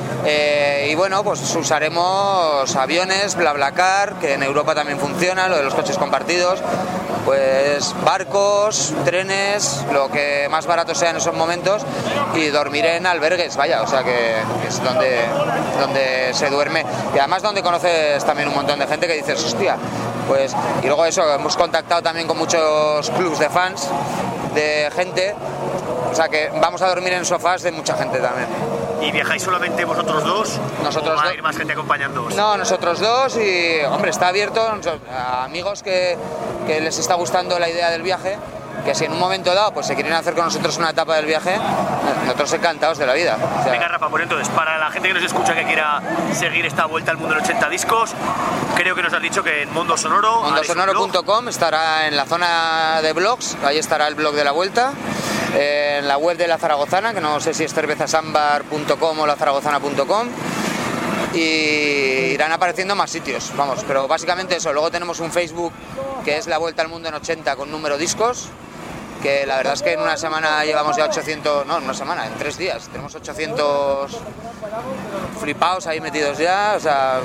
G: Y bueno, pues usaremos aviones, BlaBlaCar, que en Europa también funciona, lo de los coches compartidos, pues barcos, trenes, lo que más barato sea en esos momentos, y dormiré en albergues, vaya, o sea que es donde se duerme, y además donde conoces también un montón de gente que dices, hostia, pues, y luego eso, hemos contactado también con muchos clubs de fans, de gente, o sea que vamos a dormir en sofás de mucha gente también.
J: ¿Y viajáis solamente vosotros dos?
G: Nosotros
J: ¿O va a ir más gente acompañándoos?
G: No, nosotros dos, y hombre, está abierto a amigos que les está gustando la idea del viaje, que si en un momento dado pues se quieren hacer con nosotros una etapa del viaje, nosotros encantados de la vida. O sea,
J: venga, Rafa, pues entonces, para la gente que nos escucha que quiera seguir esta vuelta al mundo de 80 discos, creo que nos has dicho que en Mundo Sonoro...
G: Mondosonoro.com estará en la zona de blogs, ahí estará el blog de la vuelta, en la web de La Zaragozana, que no sé si es cervezasambar.com o lazaragozana.com, y irán apareciendo más sitios, vamos, pero básicamente eso. Luego tenemos un Facebook que es La Vuelta al Mundo en 80 con número discos, que la verdad es que en una semana llevamos ya 800, no, en una semana, en 3 días, tenemos 800 flipados ahí metidos ya, o sea,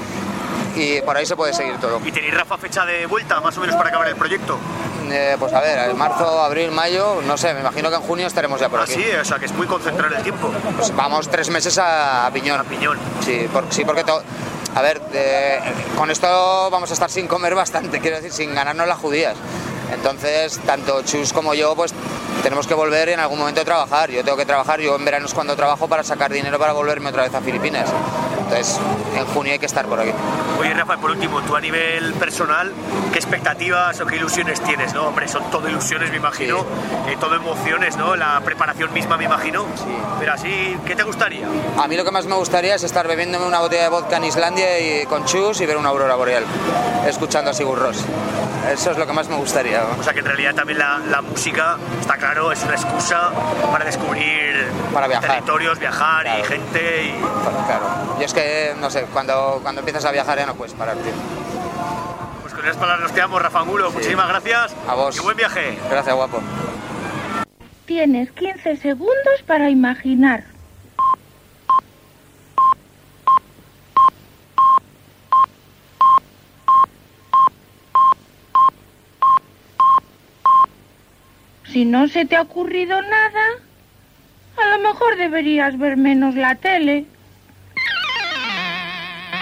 G: y por ahí se puede seguir todo.
J: ¿Y tenéis, Rafa, fecha de vuelta más o menos para acabar el proyecto?
G: Pues a ver, en marzo, abril, mayo, no sé, me imagino que en junio estaremos ya por aquí.
J: Sí, o sea que es muy concentrado el tiempo.
G: Pues vamos 3 meses a Piñón.
J: A Piñón.
G: Sí, porque todo... A ver, con esto vamos a estar sin comer bastante, quiero decir, sin ganarnos las judías. Entonces, tanto Chus como yo, pues tenemos que volver en algún momento a trabajar. Yo tengo que trabajar, yo en verano es cuando trabajo para sacar dinero para volverme otra vez a Filipinas. Entonces, en junio hay que estar por aquí.
J: Oye, Rafa, por último, tú a nivel personal, ¿qué expectativas o qué ilusiones tienes, no? Hombre, son todo ilusiones, me imagino, sí. Todo emociones, ¿no? La preparación misma, me imagino. Sí. Pero así, ¿qué te gustaría?
G: A mí lo que más me gustaría es estar bebiéndome una botella de vodka en Islandia y con Chus y ver una aurora boreal, escuchando a Sigur Rós. Eso es lo que más me gustaría, ¿no?
J: O sea que en realidad también la música, está claro, es una excusa para descubrir,
G: para viajar,
J: territorios, viajar, claro. Y gente y...
G: Claro. Y es que, no sé, cuando empiezas a viajar ya no puedes parar, tío.
J: Pues con esas palabras nos quedamos, Rafa Angulo. Sí. Muchísimas gracias.
G: A vos.
J: Y buen viaje.
G: Gracias, guapo.
I: Tienes 15 segundos para imaginar. Si no se te ha ocurrido nada, a lo mejor deberías ver menos la tele.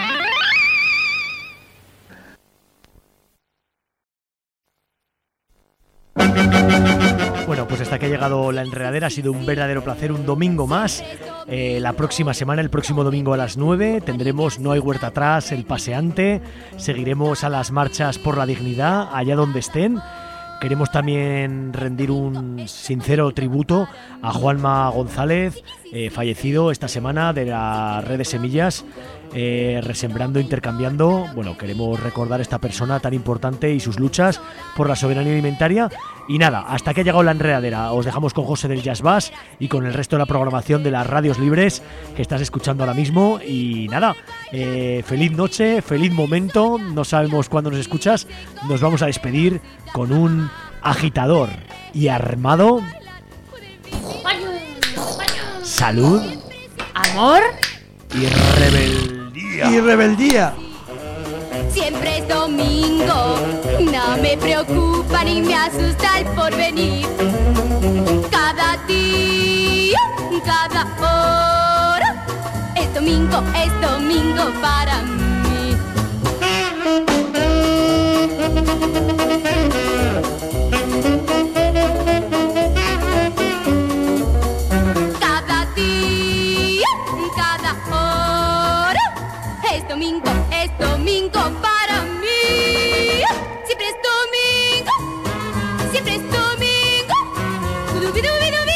A: pues hasta que ha llegado La Enredadera. Ha sido un verdadero placer, un domingo más. La próxima semana, el próximo domingo a las 9, tendremos No hay huerta atrás, El Paseante. Seguiremos a las marchas por la dignidad, allá donde estén. Queremos también rendir un sincero tributo a Juanma González, fallecido esta semana, de la Red de Semillas, Resembrando, Intercambiando. Bueno, queremos recordar a esta persona tan importante y sus luchas por la soberanía alimentaria. Y nada, hasta que ha llegado La Enredadera. Os dejamos con José del Jazz Bass y con el resto de la programación de las radios libres que estás escuchando ahora mismo. Y nada, feliz noche, feliz momento. No sabemos cuándo nos escuchas. Nos vamos a despedir con un agitador y armado. Salud,
B: amor
A: y rebeldía.
R: Y rebeldía.
E: Siempre es domingo, no me preocupa ni me asusta el porvenir. Cada día, cada hora, es domingo para mí. Cada día, cada hora, es domingo para mí. Siempre es domingo, siempre es domingo.